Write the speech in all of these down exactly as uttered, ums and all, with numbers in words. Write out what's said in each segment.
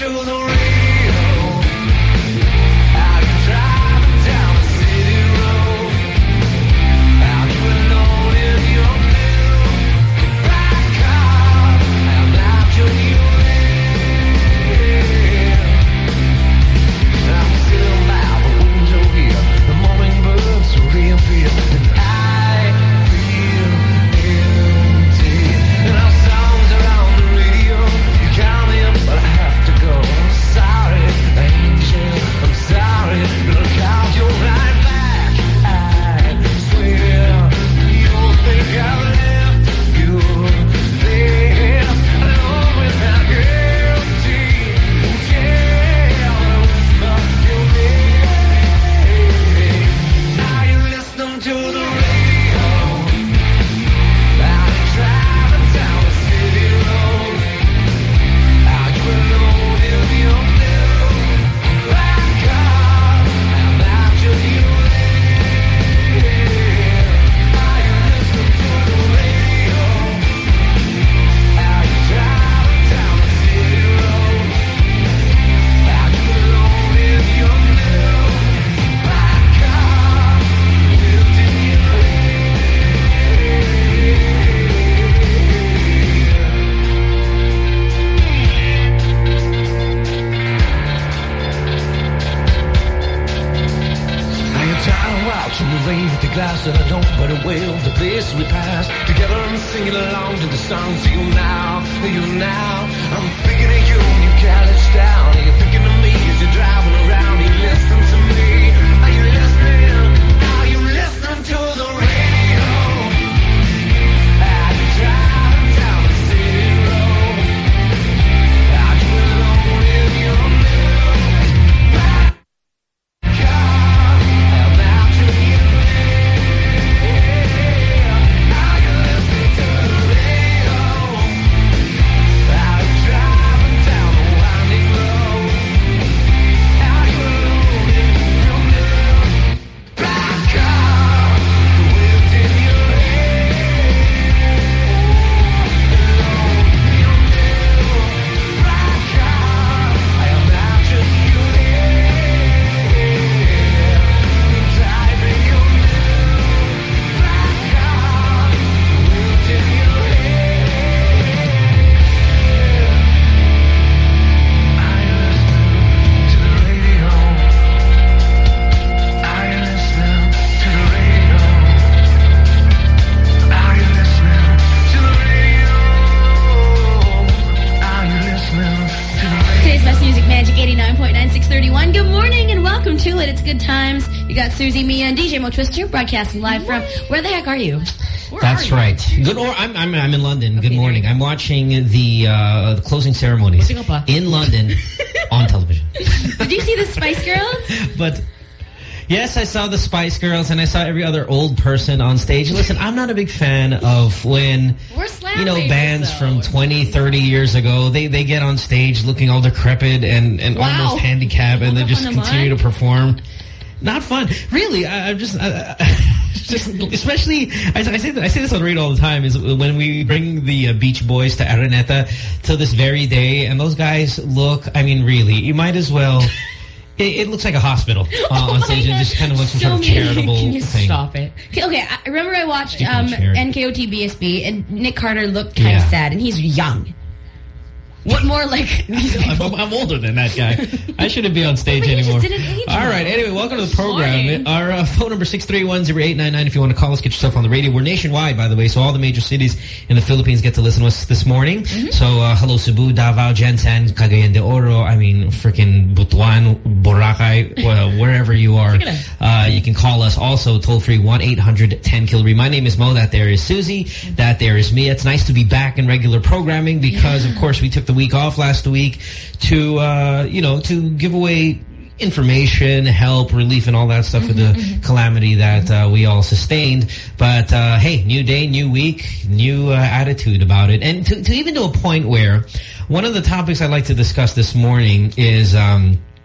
the radio. Are you driving down the city road? Are you alone in your new black car? I'm not your new man. I'm still by the window here. The morning birds will reappear, and I feel empty. And our songs are on the radio. You count me up, but I have to go. I'm sorry, angel, I'm sorry, but I'll count you right back. I swear you'll think I've left you there alone without guilty. Yeah, I'll whisper your name. Are you listening to the radio? Are you driving down the city road? Are you alone in your new black car? I'm not your new man. Are you listening to the radio? Are you driving down the city road? Are you alone in your new black car? Lived in your Now you're tired of watching the rain with the glass that I don't but it will. The place we pass together and singing along to the songs of you now, you now. I'm thinking of you when you callous down. Are you thinking of me as you're driving around? Are you listening to me? Are you listening? Are you listening to the radio? Are you driving down the city road? Are you alone in your new black car? I'm not your new man. Are you listening to the radio? Are you driving down the winding road? Are you alone in your new black car? Lived in your head. Alone in your new black car. I am not your new man. Driving your new black car. Lived in your head. Are you listening to the radio? Are you listening to the radio? Are you listening to the radio? Are you listening to the radio? Today's Best Music Magic eighty-nine point nine six thirty-one. Good morning and welcome to it. It's good times. You got Susie, Mia, and D J Mo Twister broadcasting live from where the heck are you? Where That's are you? right. Good. Or I'm I'm I'm in London. Good Okay, morning. there you I'm watching the uh, the closing ceremonies Buti ka pa. in London on television. Did you see the Spice Girls? But yes, I saw the Spice Girls and I saw every other old person on stage. Listen, I'm not a big fan of when We're slamming you know bands though. from twenty, thirty years ago they they get on stage looking all decrepit and and Wow. almost handicapped and they Wala just pa continue naman. to perform. Not fun, really. I, I'm just, I, I, just, especially. I, I say that, I say this on radio all the time. Is when we bring the uh, Beach Boys to Araneta to this very day, and those guys look. I mean, really, you might as well. It, it looks like a hospital uh, Oh on my stage. It God. just kind of looks some So sort of mean. charitable Can you thing. Stop it. Okay, okay, I remember I watched Speaking um, of charity. N K O T B S B and Nick Carter looked kind of Yeah. sad and he's young. What more like these I'm, people? I'm older than that guy. I shouldn't be on stage But you just anymore. didn't age All well. right. Anyway, welcome to the program. Fine. Our uh, phone number six three one zero eight nine nine. If you want to call us, get yourself on the radio. We're nationwide, by the way, so all the major cities in the Philippines get to listen to us this morning. Mm-hmm. So uh, hello Cebu, Davao, Gensan, Cagayan de Oro. I mean, freaking Butuan, Boracay, well, wherever you are, uh, you can call us. Also, toll free one eight hundred ten Kilby. My name is Mo. That there is Susie. That there is Mia. It's nice to be back in regular programming because, Yeah. of course, we took the week off last week to, uh, you know, to give away information, help, relief, and all that stuff Mm-hmm, with the mm-hmm. calamity that uh, we all sustained. But, uh, hey, new day, new week, new uh, attitude about it. And to, to even to a point where one of the topics I'd like to discuss this morning is... Um,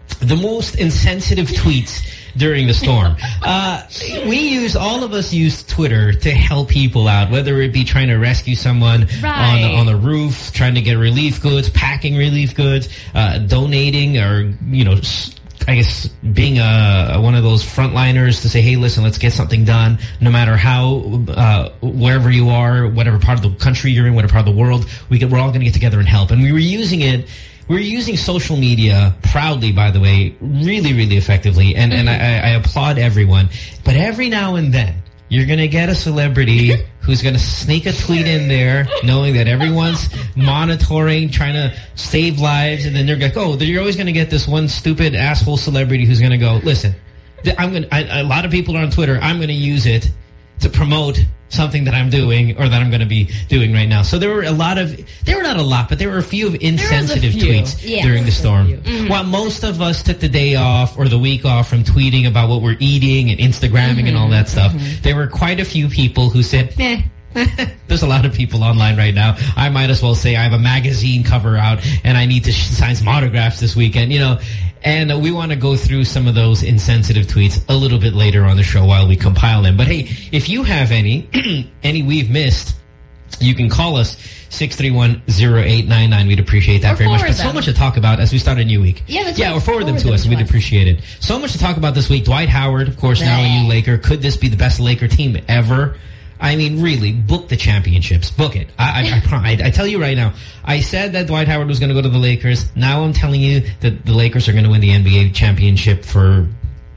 the most insensitive tweets during the storm. Uh, we use, all of us use Twitter to help people out, whether it be trying to rescue someone right. on, the, on the roof, trying to get relief goods, packing relief goods, uh, donating, or, you know, I guess being a, one of those frontliners to say, hey, listen, let's get something done, no matter how, uh, wherever you are, whatever part of the country you're in, whatever part of the world, we get, we're all going to get together and help. And we were using it We're using social media proudly, by the way, really, really effectively, and, mm-hmm. and I, I applaud everyone. But every now and then, you're going to get a celebrity who's going to sneak a tweet in there, knowing that everyone's monitoring, trying to save lives, and then they're like, oh, you're always going to get this one stupid asshole celebrity who's going to go, listen, I'm going. A lot of people are on Twitter. I'm going to use it to promote something that I'm doing or that I'm going to be doing right now. So there were a lot of, there were not a lot, but there were a few of insensitive few. tweets Yes. during the storm. Mm-hmm. While most of us took the day off or the week off from tweeting about what we're eating and Instagramming mm-hmm. and all that stuff, mm-hmm. there were quite a few people who said, eh, there's a lot of people online right now. I might as well say I have a magazine cover out and I need to sign some autographs this weekend, you know. And uh, we want to go through some of those insensitive tweets a little bit later on the show while we compile them. But hey, if you have any, any we've missed, you can call us six three one, zero eight nine nine. We'd appreciate that or very much. But them. so much to talk about as we start a new week. Yeah, that's yeah, right. or forward, forward them to them us. To We'd us. appreciate it. So much to talk about this week. Dwight Howard, of course, now a new Laker. Could this be the best Laker team ever? I mean, really, book the championships. Book it. I, I, I, I tell you right now, I said that Dwight Howard was going to go to the Lakers. Now I'm telling you that the Lakers are going to win the N B A championship for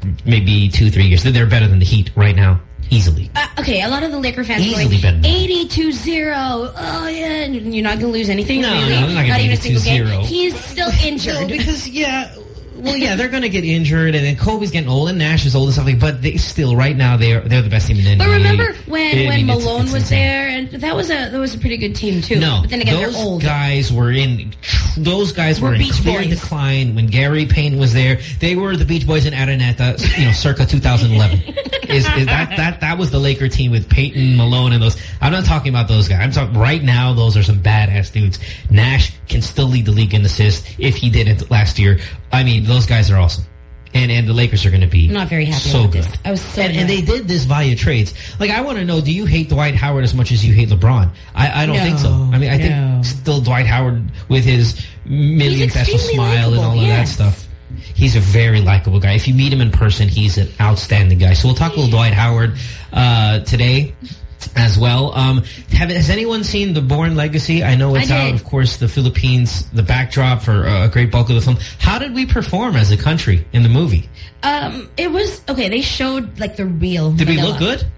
maybe two, three years. They're better than the Heat right now. Easily. Uh, okay, a lot of the Laker fans are going eighty-two zero. Oh, yeah. And you're not going to lose anything. No, really. no, I'm not going to even a eighty-two single zero. game. He's still injured. No, because, yeah... Well, yeah, they're going to get injured, and then Kobe's getting old, and Nash is old and stuff like. But they still, right now, they're they're the best team in the N B A. But remember when, I when mean, Malone it's, it's was insane. there, and that was a that was a pretty good team too. No, but then again, those they're old. guys were in. Those guys We're were in Beach clear Boys. decline when Gary Payne was there. They were the Beach Boys in Araneta, you know, circa two thousand eleven. is, is that that that was the Laker team with Peyton, Malone, and those? I'm not talking about those guys. I'm talking right now. Those are some badass dudes. Nash can still lead the league in assists if he did it last year. I mean, those guys are awesome. And and the Lakers are going to be I'm not very happy so about good. this. I was so and, and they did this via trades. Like, I want to know, do you hate Dwight Howard as much as you hate LeBron? I, I don't no, think so. I mean, I no. think still Dwight Howard with his million peso smile and all yes. of that stuff. He's a very likable guy. If you meet him in person, he's an outstanding guy. So we'll talk a little Dwight Howard uh, today as well. Um, have, has anyone seen The Bourne Legacy? I know it's out, of course, the Philippines, the backdrop for a great bulk of the film. How did we perform as a country in the movie? Um, it was, okay, they showed, like, the real Did Manila. we look good?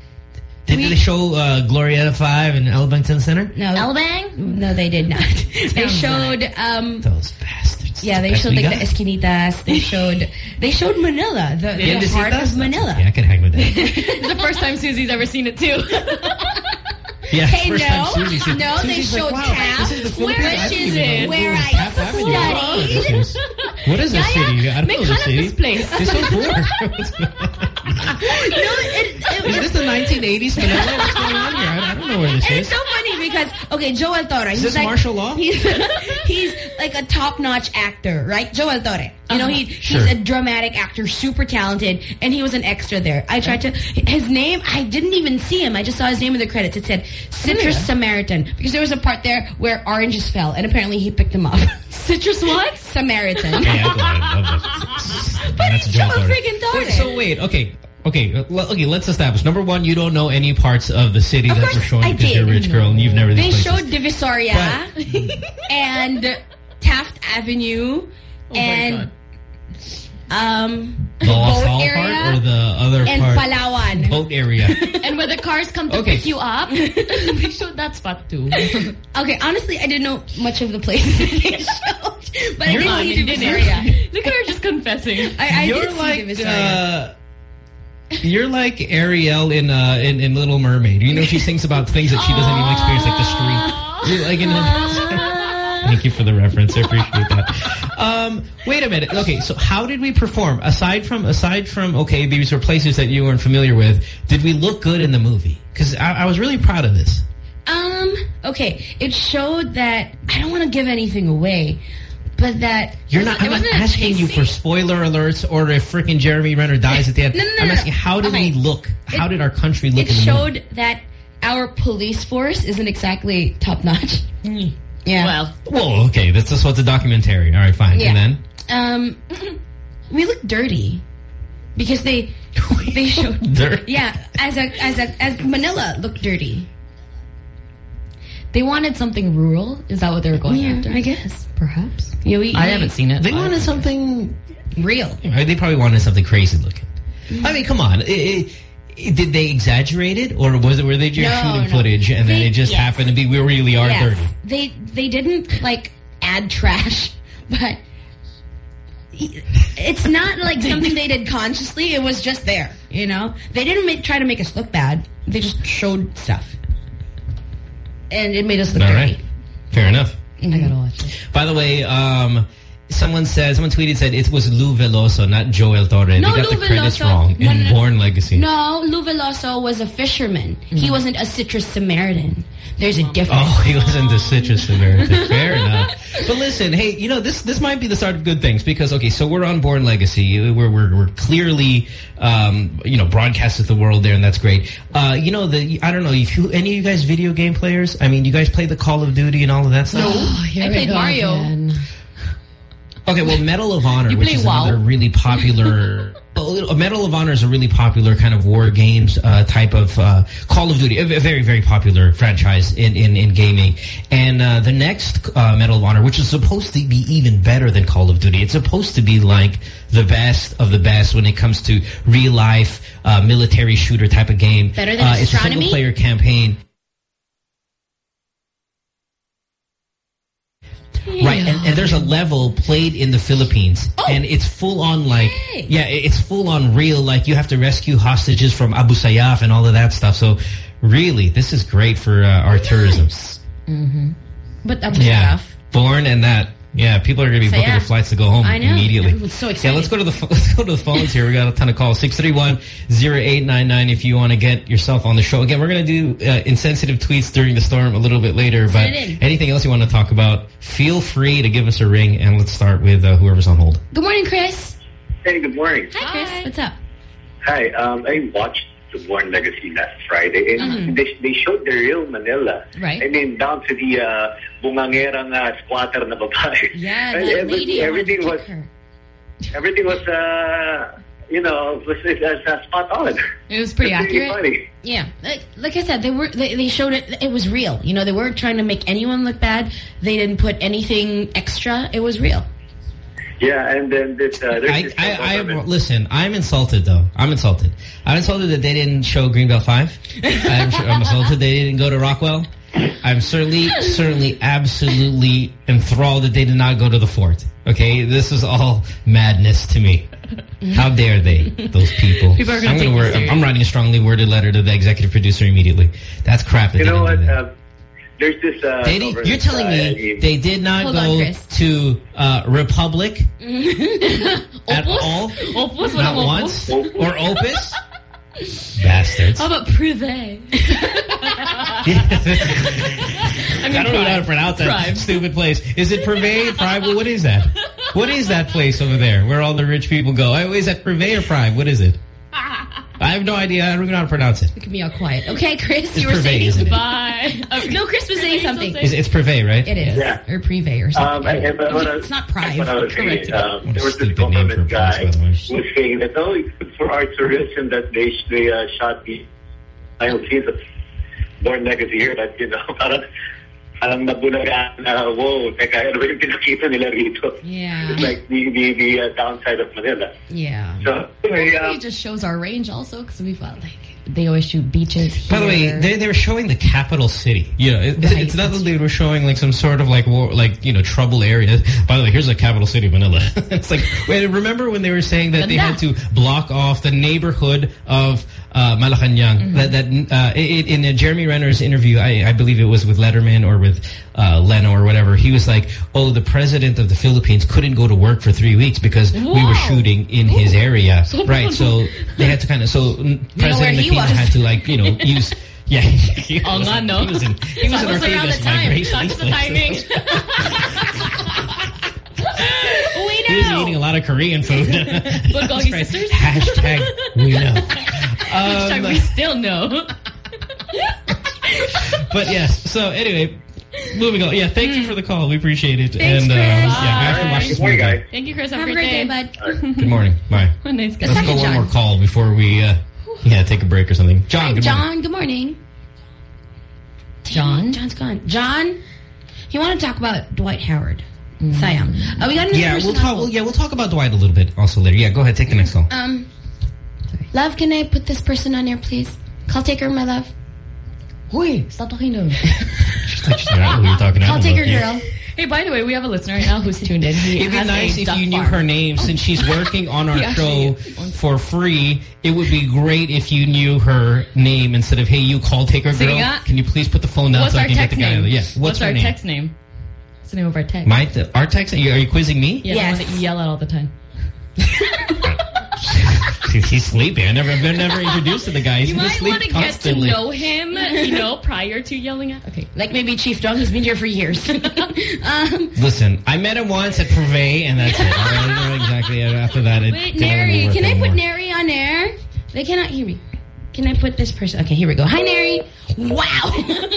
Did We, they show uh, Glorieta five and Elbington Center? No. Elbang? No, they did not. They showed, um... Those bastards. Yeah, they Best showed, we like, got. the Esquinitas. They showed, they showed Manila, the, the Indecitas? heart of Manila. Yeah, I can hang with that. It's the first time Susie's ever seen it too. Yeah, Hey, first no, time Susie said- no, they Susie's like, showed wow, Taft. this is the Where Philippines? I is didn't even it? know Where was I Taft Avenue. studied. What is this Yeah, city? yeah. I don't Make know fun this of city. this place. It's so poor. No, it, it, Is this the nineteen eighties Manila? What's going on here? I, I don't know where this And is. it's so funny because, okay, Joel Torre. Is he's this like, martial law? He's, he's like a top-notch actor, right? Joel Torre. You know, he, Sure. he's a dramatic actor, super talented, and he was an extra there. I tried to, his name, I didn't even see him. I just saw his name in the credits. It said Citrus yeah. Samaritan. Because there was a part there where oranges fell, and apparently he picked them up. Citrus what? Samaritan. Yeah, I love that. But That's it's Joel Joel Torre. friggin' Torre. Wait, so wait, okay. Okay, uh, l- okay, let's establish. Number one, you don't know any parts of the city Of that course we're showing I because you're a did. rich girl and you've never They these showed places. Divisoria and Taft Avenue and um The La boat Salle area part or the other and part? Palawan. Boat area. And when the cars come to Okay. pick you up, they showed that spot too. Okay, honestly, I didn't know much of the places they showed, but You're I lying, did see didn't you? Divisoria. Look at her just confessing. I, I You're did see like Divisoria. uh, you're like Ariel in uh in, in Little Mermaid. You know, she sings about things that she doesn't even experience, like the street. You're like in the, Thank you for the reference. I appreciate that. Um, wait a minute. Okay, so how did we perform? Aside from aside from okay, these were places that you weren't familiar with. Did we look good in the movie? Because I, I was really proud of this. Um, okay, it showed that, I don't want to give anything away, but that You're not. I'm not wasn't a asking you chasing? for spoiler alerts or if freaking Jeremy Renner dies at the end. No, no, no, I'm no, asking no. how did Okay. we look? How It- did our country look it in the showed movie? that our police force isn't exactly top notch. Yeah. Well, Well, okay, that's just what's a documentary. All right, fine. Yeah. And then Um, we look dirty because they they showed Dirty. yeah as a as a as Manila looked dirty. they wanted something rural. Is that what they were going Yeah, after? I guess. Perhaps. Yeah, we, I we- haven't seen it. they but- wanted something. real. They probably wanted something crazy looking. I mean, come on. It, it, it- did they exaggerate it, or was it were they just No, shooting no. footage and then They- it just yes. happened to be we really are Yes. dirty? They they didn't like add trash, but it's not like something they did consciously. It was just there, you know. They didn't make, try to make us look bad. They just showed stuff, and it made us look All dirty. right, fair enough. I gotta watch it. By the way, um, someone said, someone tweeted said it was Lou Veloso, not Joel Torre. No, they got Lou the credits Veloso. wrong No, in no, no. Born Legacy. No, Lou Veloso was a fisherman. He wasn't a citrus Samaritan. There's a difference. Oh, he was into Citrus America. Fair enough. But listen, hey, you know, this this might be the start of good things because, okay, so we're on Born Legacy. We're, we're, we're clearly, um, you know, broadcast to the world there, and that's great. Uh, you know, the I don't know, if you, any of you guys video game players? I mean, you guys play the Call of Duty and all of that stuff? Oh, here I we played go Mario. again. Okay, well, Medal of Honor, You which play is WoW? another really popular... well, Medal of Honor is a really popular kind of war games uh, type of uh, Call of Duty, a a very, very popular franchise in, in, in gaming. And uh, the next uh, Medal of Honor, which is supposed to be even better than Call of Duty, it's supposed to be like the best of the best when it comes to real-life uh, military shooter type of game. Better than uh, It's a Astronomy? single-player campaign. Right, and, and there's a level played in the Philippines, Oh. and it's full on like, Hey. yeah, it's full on real, like you have to rescue hostages from Abu Sayyaf and all of that stuff. So really, this is great for uh, our tourism. But that's Yeah, enough. Born and that. Yeah, people are going to be booking Sayyaf. their flights to go home I know. immediately. Everyone's so excited. Yeah, let's go to the pho- let's go to the phones here. We got a ton of calls. six three one, zero eight nine nine if you want to get yourself on the show. Again, we're going to do uh, insensitive tweets during the storm a little bit later. But it in. anything else you want to talk about, feel free to give us a ring. And let's start with uh, whoever's on hold. Good morning, Chris. Hey, good morning. Hi, Chris. Hi. What's up? Hi, um, I watched The Born Legacy last Friday, and Mm-hmm. they, they showed the real Manila. Right. I mean, down to the uh, bungangerang uh, squatter na babae. Yeah, And that every- lady. I wanted to everything was, kick her. everything was, uh, you know, was, was uh, spot on. It was pretty It's really accurate. funny. Yeah, like, like I said, they were they, they showed it. It was real. You know, they weren't trying to make anyone look bad. They didn't put anything extra. It was real. Yeah, and then this, uh, there's I, this I, I, government- listen, I'm insulted, though. I'm insulted. I'm insulted that they didn't show Greenbelt five. I'm, sure, I'm insulted they didn't go to Rockwell. I'm certainly, certainly, absolutely enthralled that they did not go to the fort. Okay? This is all madness to me. How dare they, those people. People are gonna I'm, take gonna this word, I'm, serious. I'm writing a strongly worded letter to the executive producer immediately. That's crap that You they know didn't what? do that. Uh, there's this. Uh, They didn't, government, you're telling uh, me in- they did not Hold on, go Chris. to uh, Republic at Opus? all? Opus? Not Walang once? Opus. Or Opus? Bastards. How about Privé? I, don't know how to pronounce that Prime. stupid place. Is it Privé? Prime? Well, what is that? What is that place over there where all the rich people go? Oh, is that Privé or Prime? What is it? I have no idea. I don't even know how to pronounce it. Look at me all quiet. Okay, Chris, It's you were Privé, saying. isn't it? Bye. Okay. No, Chris was saying something. It's, it's Privé, right? It is. Yeah. Or Privé or Um, something. and, but what I- It's not Prime. What I was saying, Correct. um, What a there was this stupid name for a government place, guy by the way. who was saying that, oh, it's good for our tourism that they, they uh, shot the final scenes of Born Legacy here, that, you know, parang, parang nabulagaan na, whoa, teka, ano ba yung pinakita nila rito? Yeah. It's like the, the, the uh, downside of Manila. Yeah. So, anyway, Maybe um, it just shows our range also because we've got like they always shoot beaches here. By the way, they they were showing the capital city. You know, it, Right. it's not that they were showing like some sort of like war, like you know trouble area. By the way, here's the capital city, Manila. It's like, wait, remember when they were saying that they had to block off the neighborhood of uh, Malacanang? That that uh, it, in uh, Jeremy Renner's interview, I, I believe it was with Letterman or with uh, Leno or whatever. He was like, oh, the president of the Philippines couldn't go to work for three weeks because we were Wow. shooting in his area, right? So they had to kind of so mm, where President he Aquino was. had to like you know use. Yeah, he Oh, was, nga, no? he was in he was in That was around Ortega's the time. migration. That's the timing. been eating a lot of Korean food. Bulgogi right. sisters? Hashtag we know. Hashtag Um, we still know. But yes, so anyway, moving on. Yeah, thank you for the call. We appreciate it. Thanks, and uh, Chris. yeah, I have to Bye. watch this Good morning, movie. guys. Thank you, Chris. Have a great day, bud. Good morning. Bye. What a nice guy. Let's go second one John. more call before we uh, yeah take a break or something. John, Hi, good John. morning. Good morning. John? John's gone. John, you want to talk about Dwight Howard, Siam? Uh, we got another Yeah, person we'll on talk. hold. Well, yeah, we'll talk about Dwight a little bit also later. Yeah, go ahead, take the next call. Um, love, can I put this person on here, please? Call taker, my love. Hui, stop talking to him. Just like who you're talking Call about. taker, Yeah. girl. Hey, by the way, we have a listener right now who's tuned in. He It'd be has nice a if duck you knew farm. her name since she's working on our He show actually- for free. It would be great if you knew her name instead of, hey, you call taker Sige girl. nga. Can you please put the phone down What's so I our can get the text guy? name? on the- Yeah. What's, What's her our name? text name? What's the name of our text? My th our text. Are you, are you quizzing me? Yeah, Yes. the one that you yell at all the time. He's sleeping. I never, I've been never introduced to the guy. He's You gonna might sleep want to get to constantly. know him, you know, prior to yelling at. Okay. Like maybe Chief Dog, who's been here for years. um, Listen, I met him once at Purvey, and that's it. I don't know exactly after that. It wait, didn't Neri. work Can I put anymore. Neri on air? They cannot hear me. Can I put this person? Okay, here we go. Hi, Neri. Wow.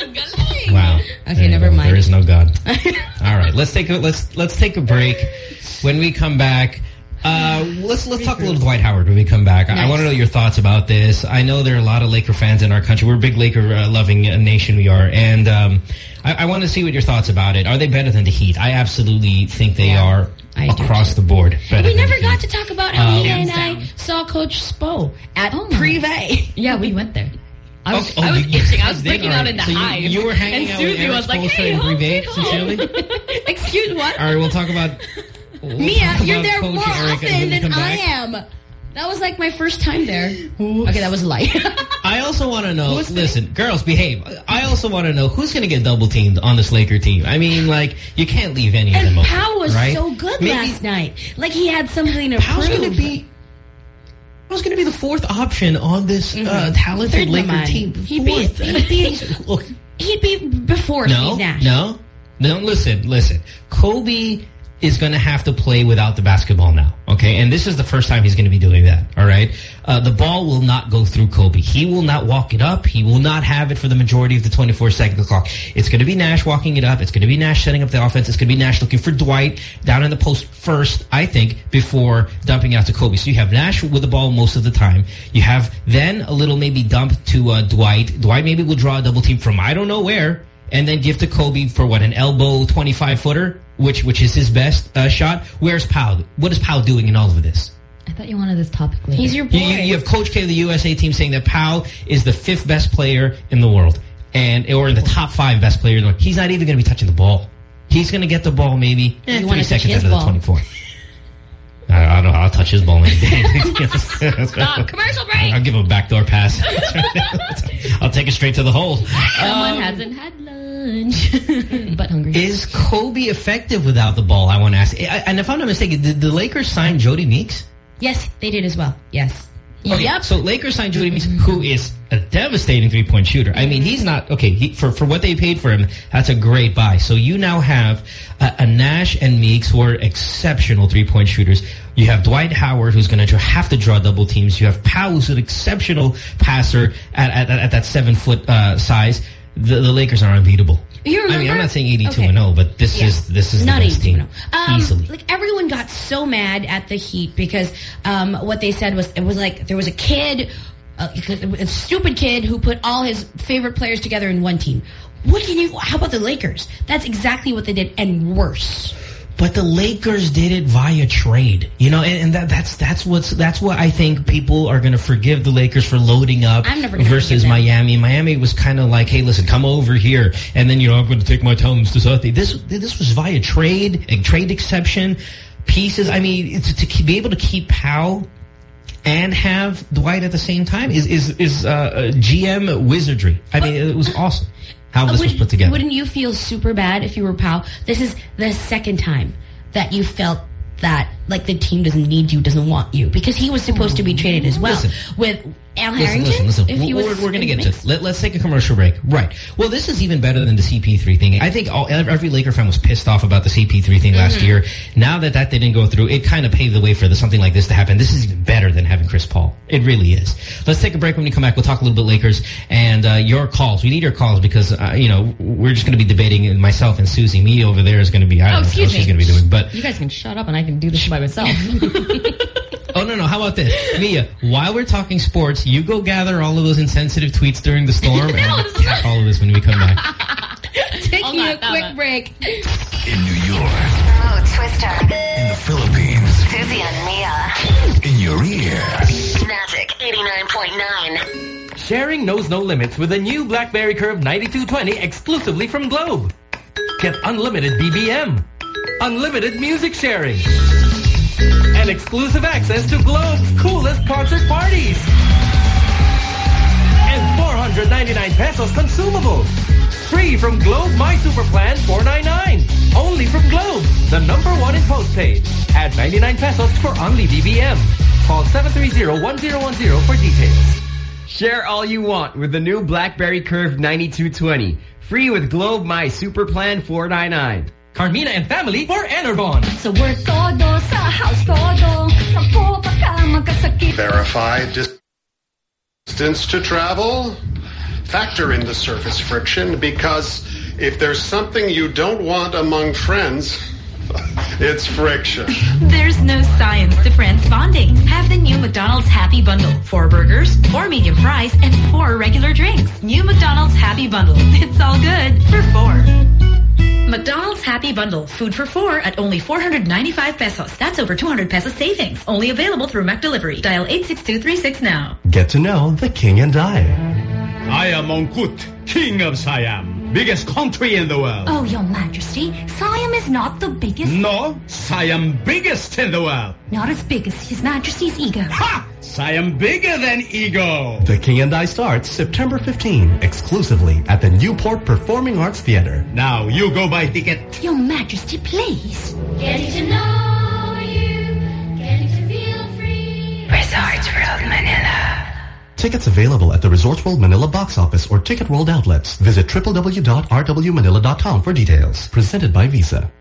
Wow. Okay, There you never go. mind. There is no God. All right, let's take a let's let's take a break. When we come back, uh, let's let's talk a little Dwight Howard when we come back. I, I Nice. want to know your thoughts about this. I know there are a lot of Laker fans in our country. We're a big Laker uh, loving uh, nation. We are, and um, I, I want to see what your thoughts about it. Are they better than the Heat? I absolutely think they Yeah, are I do across too. the board. Better We than never the got Heat. to talk about how Um, Nina and Hands I down. saw Coach Spo at Oh my. Privé. Yeah, we went there. I was, Oh, oh, I was you- itching. I you was did? freaking All out right. in the So you- hive. you were hanging and out with Susie Eric was like, Spoelstra hey, in home, Privé, sweet home. sincerely? Excuse what? All right, we'll talk about. We'll Mia, talk you're about there Coach more Eric when often we than come I back. am. That was like my first time there. Okay, that was a lie. I also want to know, Who's listen, girls, behave. I also want to know who's going to get double teamed on this Laker team. I mean, like, you can't leave any of And them open. Powell was right? so good Maybe last night. Like he had something to Powell's prove. going to be. Powell's going to be the fourth option on this uh, talented Third Laker man. team. He'd be- Fourth. he'd be- Look, He'd be before no, Steve Nash. no, no. Listen, listen. Kobe is going to have to play without the basketball now, okay? And this is the first time he's going to be doing that, all right? Uh, the ball will not go through Kobe. He will not walk it up. He will not have it for the majority of the twenty-four second clock. It's going to be Nash walking it up. It's going to be Nash setting up the offense. It's going to be Nash looking for Dwight down in the post first, I think, before dumping out to Kobe. So you have Nash with the ball most of the time. You have then a little maybe dump to uh, Dwight. Dwight maybe will draw a double team from I don't know where, and then give to Kobe for what, an elbow twenty-five footer, which which is his best uh, shot. Where's Powell? What is Powell doing in all of this? I thought you wanted this topic later. He's your boy. You, you, you have Coach K of the U S A team saying that Powell is the fifth best player in the world, and or the top five best player in the world. He's not even going to be touching the ball. He's going to get the ball maybe eh, You wanna three touch seconds his out of the ball. twenty-four. I, I don't know. I'll touch his ball any day. Stop. Commercial break. I'll give him a backdoor pass. I'll take it straight to the hole. Someone Um, hasn't had lunch. But hungry. Is Kobe effective without the ball? I want to ask. I, and if I'm not mistaken, did the Lakers sign Jody Meeks? Yes, they did as well. Yes. Okay, Yep. so Lakers signed Jody Meeks, who is a devastating three-point shooter. I mean, he's not, okay, he, for, for what they paid for him, that's a great buy. So you now have a, a Nash and Meeks who are exceptional three-point shooters. You have Dwight Howard, who's going to have to draw double teams. You have Powell, who's an exceptional passer at, at, at that seven-foot uh, size. The, the Lakers are unbeatable. You remember? I mean, I'm not saying eighty-two Okay. and oh, but this Yeah. is this is Not the best team. eighty-two and oh. Um, Easily. Like everyone got so mad at the Heat because um, what they said was it was like there was a kid, uh, a stupid kid who put all his favorite players together in one team. What can you? How about the Lakers? That's exactly what they did, and worse. But the Lakers did it via trade, you know, and, and that, that's that's what's that's what I think people are going to forgive the Lakers for loading up I'm never gonna versus forgive them. Miami. Miami was kind of like, hey, listen, come over here, and then you know I'm going to take my talents to Southie. This this was via trade, a trade exception, pieces. I mean, it's, to keep, be able to keep Powell and have Dwight at the same time is is is uh, G M wizardry. I mean, it was awesome how this Would- was put together. Wouldn't you feel super bad if you were Powell? This is the second time that you felt that like the team doesn't need you, doesn't want you, because he was supposed to be traded as well Listen. with Al Listen, Harrington? listen, listen. If he We're, was we're going to in get the to mix? it. Let, let's take a commercial break. Right. Well, this is even better than the C P three thing. I think all, every Laker fan was pissed off about the C P three thing last Mm-hmm. year. Now that that didn't go through, it kind of paved the way for the, something like this to happen. This is even better than having Chris Paul. It really is. Let's take a break. When we come back, we'll talk a little bit Lakers and uh, your calls. We need your calls because, uh, you know, we're just going to be debating, and myself and Susie. Me over there is going to be, I don't Oh, know excuse what she's me. going to be doing. But You guys can shut up and I can do this by myself. Oh, no, no. How about this? Mia, while we're talking sports, you go gather all of those insensitive tweets during the storm and we'll attack all of this when we come back. Taking a Tama, quick tama. break. In New York, Mo Twister, in the Philippines, Susie and Mia, in your ear. Magic eighty-nine point nine. Sharing knows no limits with the new BlackBerry Curve ninety-two twenty exclusively from Globe. Get unlimited B B M, unlimited music sharing, and exclusive access to Globe's coolest concert parties. And four hundred ninety-nine pesos consumables. Free from Globe My Super Plan four ninety-nine. Only from Globe, the number one in postpaid. Add ninety-nine pesos for only B B M. Call seven three zero, one zero one zero for details. Share all you want with the new BlackBerry Curve ninety-two twenty. Free with Globe My Super Plan four ninety-nine. Carmina and family for Enervon. Sa work todo, sa house todo. Naku, baka magkasakit. Verify distance to travel. Factor in the surface friction, because if there's something you don't want among friends, it's friction. There's no science to friends bonding. Have the new McDonald's Happy Bundle. Four burgers, four medium fries, and four regular drinks. New McDonald's Happy Bundle. It's all good for four. McDonald's Happy Bundle. Food for four at only four hundred ninety-five pesos. That's over two hundred pesos savings. Only available through McDelivery. Dial eight six two three six now. Get to know the King and I. I am Mongkut, King of Siam, biggest country in the world. Oh, Your Majesty, Siam is not the biggest. No, Siam biggest in the world. Not as big as His Majesty's ego. Ha! Siam bigger than ego. The King and I starts September fifteenth, exclusively at the Newport Performing Arts Theater. Now, you go buy ticket. Your Majesty, please. Getting to know you, getting to feel free. Resorts World Manila. Tickets available at the Resorts World Manila box office or Ticket World outlets. Visit w w w dot r w manila dot com for details. Presented by Visa.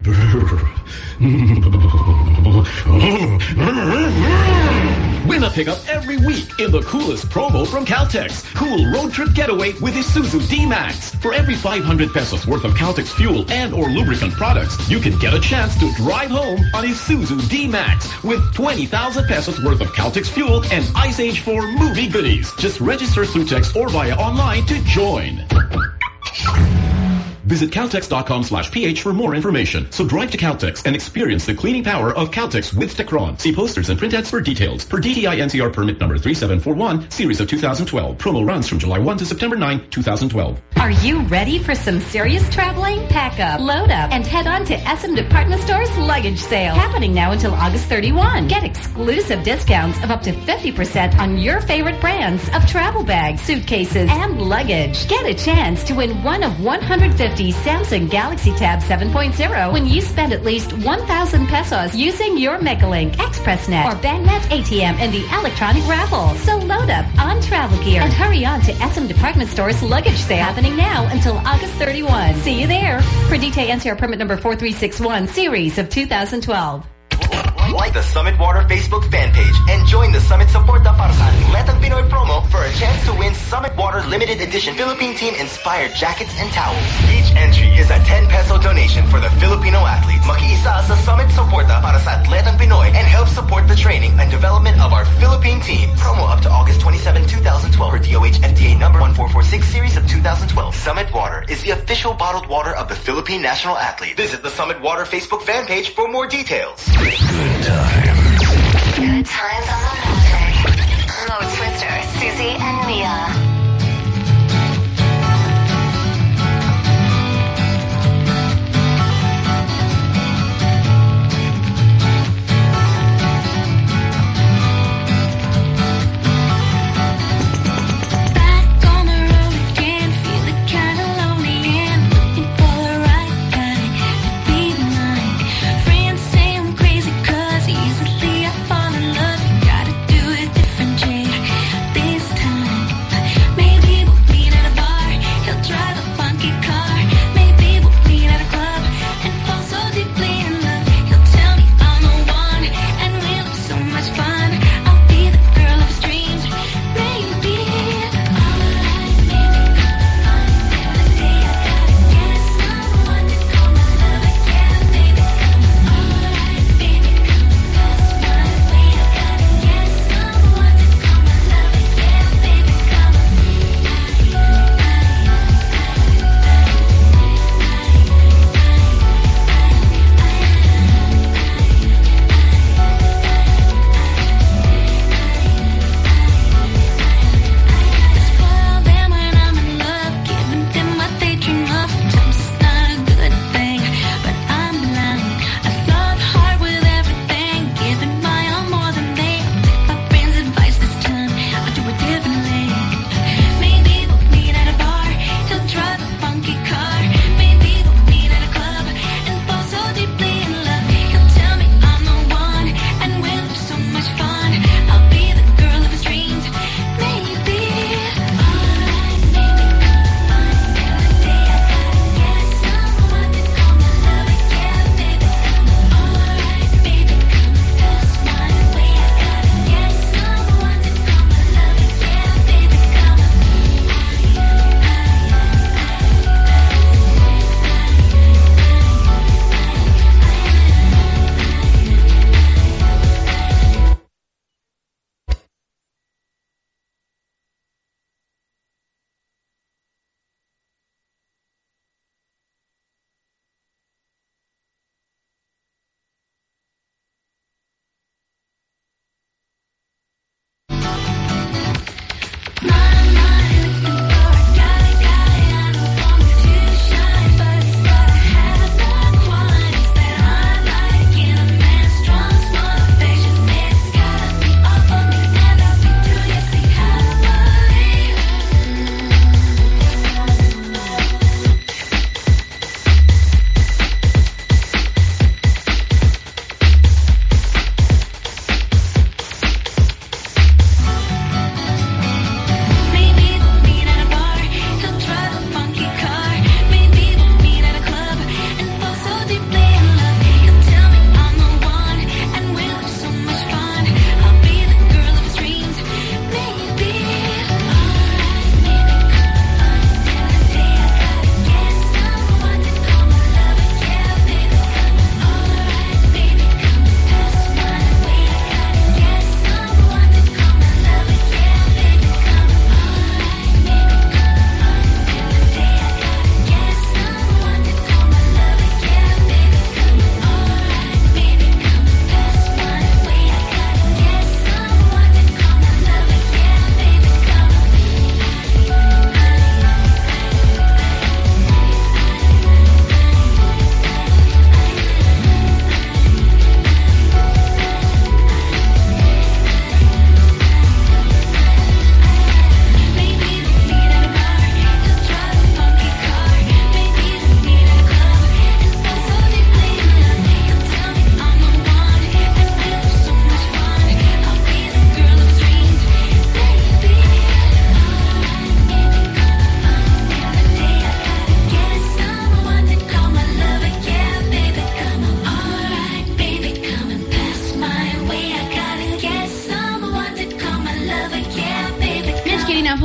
Win a pickup every week in the coolest promo from Caltex. Cool road trip getaway with Isuzu D-Max. For every five hundred pesos worth of Caltex fuel and or lubricant products, you can get a chance to drive home on Isuzu D-Max with twenty thousand pesos worth of Caltex fuel and Ice Age four movie goodies. Just register through text or via online to join. Visit Caltex.com slash PH for more information. So drive to Caltex and experience the cleaning power of Caltex with Tecron. See posters and print ads for details. Per D T I N C R permit number three seven four one, series of two thousand twelve. Promo runs from July first to September ninth, two thousand twelve. Are you ready for some serious traveling? Pack up, load up, and head on to S M Department Store's luggage sale. Happening now until August thirty-first. Get exclusive discounts of up to fifty percent on your favorite brands of travel bags, suitcases, and luggage. Get a chance to win one of one hundred fifty Samsung Galaxy Tab seven point oh when you spend at least one thousand pesos using your Megalink, ExpressNet, or BankNet A T M in the electronic raffle. So load up on travel gear and hurry on to S M Department Store's luggage sale happening now until August thirty-first. See you there. Per D T I N C R permit number four three six one, series of two thousand twelve. Like the Summit Water Facebook fan page and join the Summit Suporta para sa Atletang Pinoy promo for a chance to win Summit Water limited edition Philippine team inspired jackets and towels. Each entry is a ten peso donation for the Filipino athletes. Makiisa sa Summit Suporta para sa Atletang Pinoy and help support the training and development of our Philippine team. Promo up to August twenty-seventh, two thousand twelve for D O H F D A number one four four six series of two thousand twelve. Summit Water is the official bottled water of the Philippine national athlete. Visit the Summit Water Facebook fan page for more details. Good times. Good times on the magic. Mo Twister, Susie and Mia. This time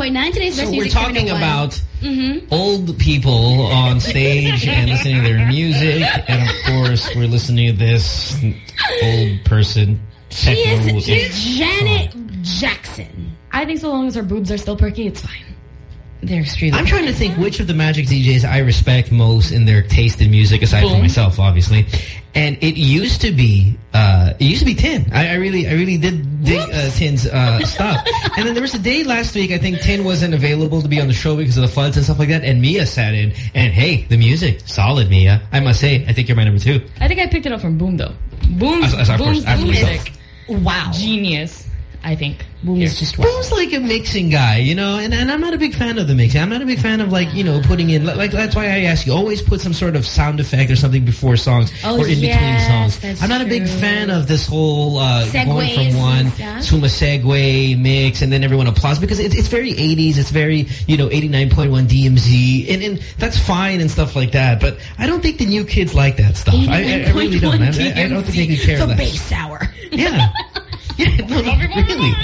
point nine. Today's best So we're music. talking about Mm-hmm. old people on stage and listening to their music. And, of course, we're listening to this old person. She techno- is she's Janet Jackson. I think so long as her boobs are still perky, it's fine. They're extremely I'm trying to think which of the Magic D Js I respect most in their taste in music, aside Boom. from myself, obviously. And it used to be, uh, it used to be Tin. I, I really, I really did dig uh, Tin's uh, stuff. And then there was a day last week, I think Tin wasn't available to be on the show because of the floods and stuff like that. And Mia sat in, and hey, the music, solid, Mia. I must say, I think you're my number two. I think I picked it up from Boom, though. Boom, As- as our Boom's first- as Boom myself. is wow. genius, I think. Boom is just wow. Boom's like a mixing guy, you know, and, and I'm not a big fan of the mixing. I'm not a big fan of, like, you know, putting in, like, that's why I ask you, always put some sort of sound effect or something before songs Oh, or in yes, between songs. that's I'm not a big true. fan of this whole uh, going Segues from one and stuff. to a segue mix and then everyone applauds because it, it's very eighties, it's very, you know, eighty-nine point one D M Z, and, and that's fine and stuff like that, but I don't think the new kids like that stuff. I, I, I really don't. I, I don't think they can care The less. bass hour. Yeah. Yeah, no, no, really.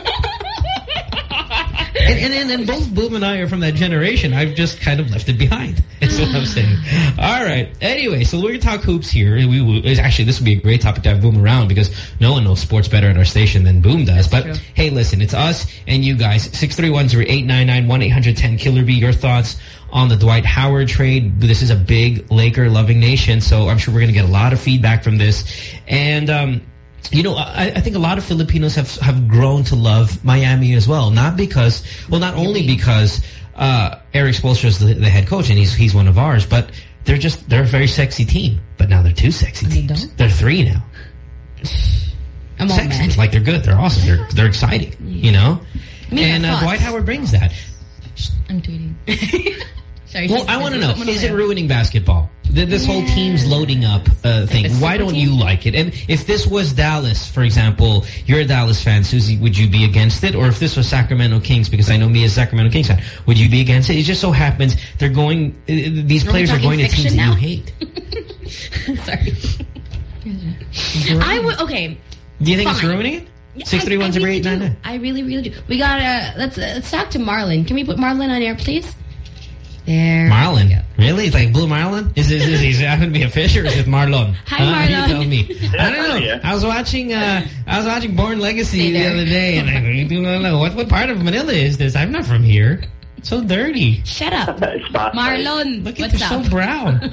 And, and, and, and both Boom and I are from that generation. I've just kind of left it behind. That's what I'm saying. All right. Anyway, so we're going to talk hoops here. We, we, actually, this would be a great topic to have Boom around because no one knows sports better at our station than Boom does. But, true. hey, listen, it's us and you guys. six three one zero eight nine nine one eight hundred ten Killer B. Your thoughts on the Dwight Howard trade. This is a big Laker-loving nation, so I'm sure we're going to get a lot of feedback from this. And, um... you know, I, I think a lot of Filipinos have have grown to love Miami as well. Not because, well, not only because uh, Eric Spoelstra is the, the head coach and he's he's one of ours, but they're just they're a very sexy team. But now they're two sexy teams. They're three now. I'm all Sexy, mad. like they're good, they're awesome, they're they're exciting. You know, Me and and my uh, thoughts. Dwight Howard brings that. I'm tweeting. Sorry. Well, I want to know, is it ruining basketball? Th this whole team's loading up uh, thing. Like a Why super don't team? you like it? And if this was Dallas, for example, you're a Dallas fan, Susie, would you be against it? Or if this was Sacramento Kings, because I know me as Sacramento Kings fan, would you be against it? It just so happens they're going, uh, these Are we players are talking going to teams fiction that now? you hate. Sorry. I would, okay. Do you think it's Fine. ruining it? Yeah, six three one I- I zero really eight nine nine. do. I really, really do. We got to, let's, uh, let's talk to Marlon. Can we put Marlon on air, please? There. Marlon? Really? It's like Blue Marlin? Is it, is he happen to be a fish or is it Marlon? Hi, Huh? Marlon. You tell me. I don't know. Yeah. I was watching uh, I was watching Born Legacy Hey the there. other day and I really do not know. What, what part of Manila is this? I'm not from here. It's so dirty. Shut up. It's not Marlon, Look at what's they're up? so brown.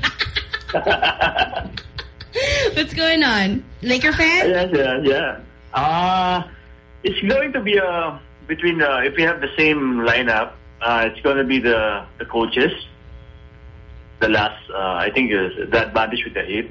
What's going on? Laker fan? Yeah, yeah, yeah. Uh, it's going to be uh, between, uh, if we have the same lineup, uh, it's going to be the, the coaches. The last, uh, I think, is the advantage with the Heat.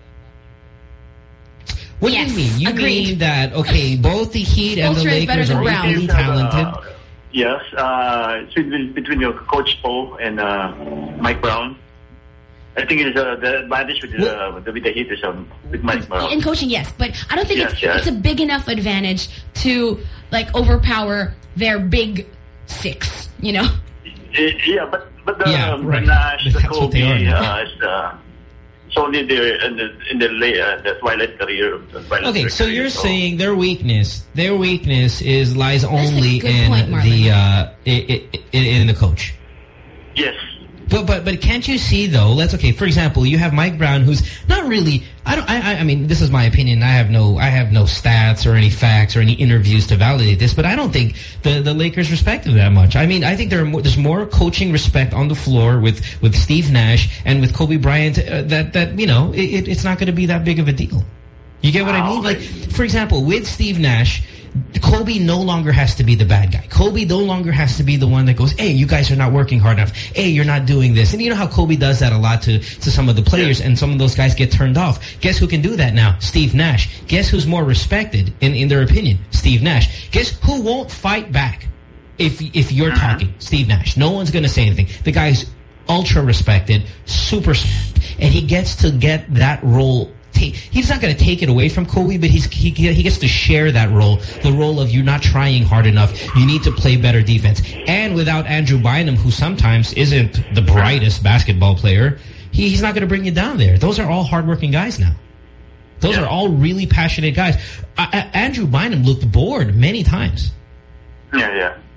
What Yes, do you mean? You agreed. mean that, okay, both the Heat and the Spoelstra is better Lakers than are Brown. equally Heat have, uh, talented? Yes, uh, it's between, between your Coach Poe and uh, Mike Brown. I think it's uh, the advantage with the, with the, with the Heat is um, with Mike Brown. In coaching, yes. But I don't think Yes, it's, yes. it's a big enough advantage to, like, overpower their big six, you know? Eh, Yeah, but but the, Yeah, um, right. the Nash, the That's what they Kobe, are. uh, is uh, it's only the in the in the, late, uh, the twilight career. The twilight Okay, so career, you're saying their weakness, their weakness is lies only good in point, Marlon. the uh, i i in the coach. yes. But but but can't you see though? Let's okay. For example, you have Mike Brown, who's not really. I don't. I I mean, this is my opinion. I have no. I have no stats or any facts or any interviews to validate this. But I don't think the the Lakers respect him that much. I mean, I think there are more, there's more coaching respect on the floor with with Steve Nash and with Kobe Bryant. Uh, that that you know, it, it's not going to be that big of a deal. You get what I mean? Like, for example, with Steve Nash, Kobe no longer has to be the bad guy. Kobe no longer has to be the one that goes, hey, you guys are not working hard enough. Hey, you're not doing this. And you know how Kobe does that a lot to, to some of the players, and some of those guys get turned off. Guess who can do that now? Steve Nash. Guess who's more respected in, in their opinion? Steve Nash. Guess who won't fight back if, if you're talking? Steve Nash. No one's going to say anything. The guy's ultra respected, super, and he gets to get that role. He's not going to take it away from Kobe, but he's, he he gets to share that role, the role of you're not trying hard enough. You need to play better defense. And without Andrew Bynum, who sometimes isn't the brightest basketball player, he, he's not going to bring you down there. Those are all hardworking guys now. Those Yeah. are all really passionate guys. Uh, Andrew Bynum looked bored many times. Yeah, yeah.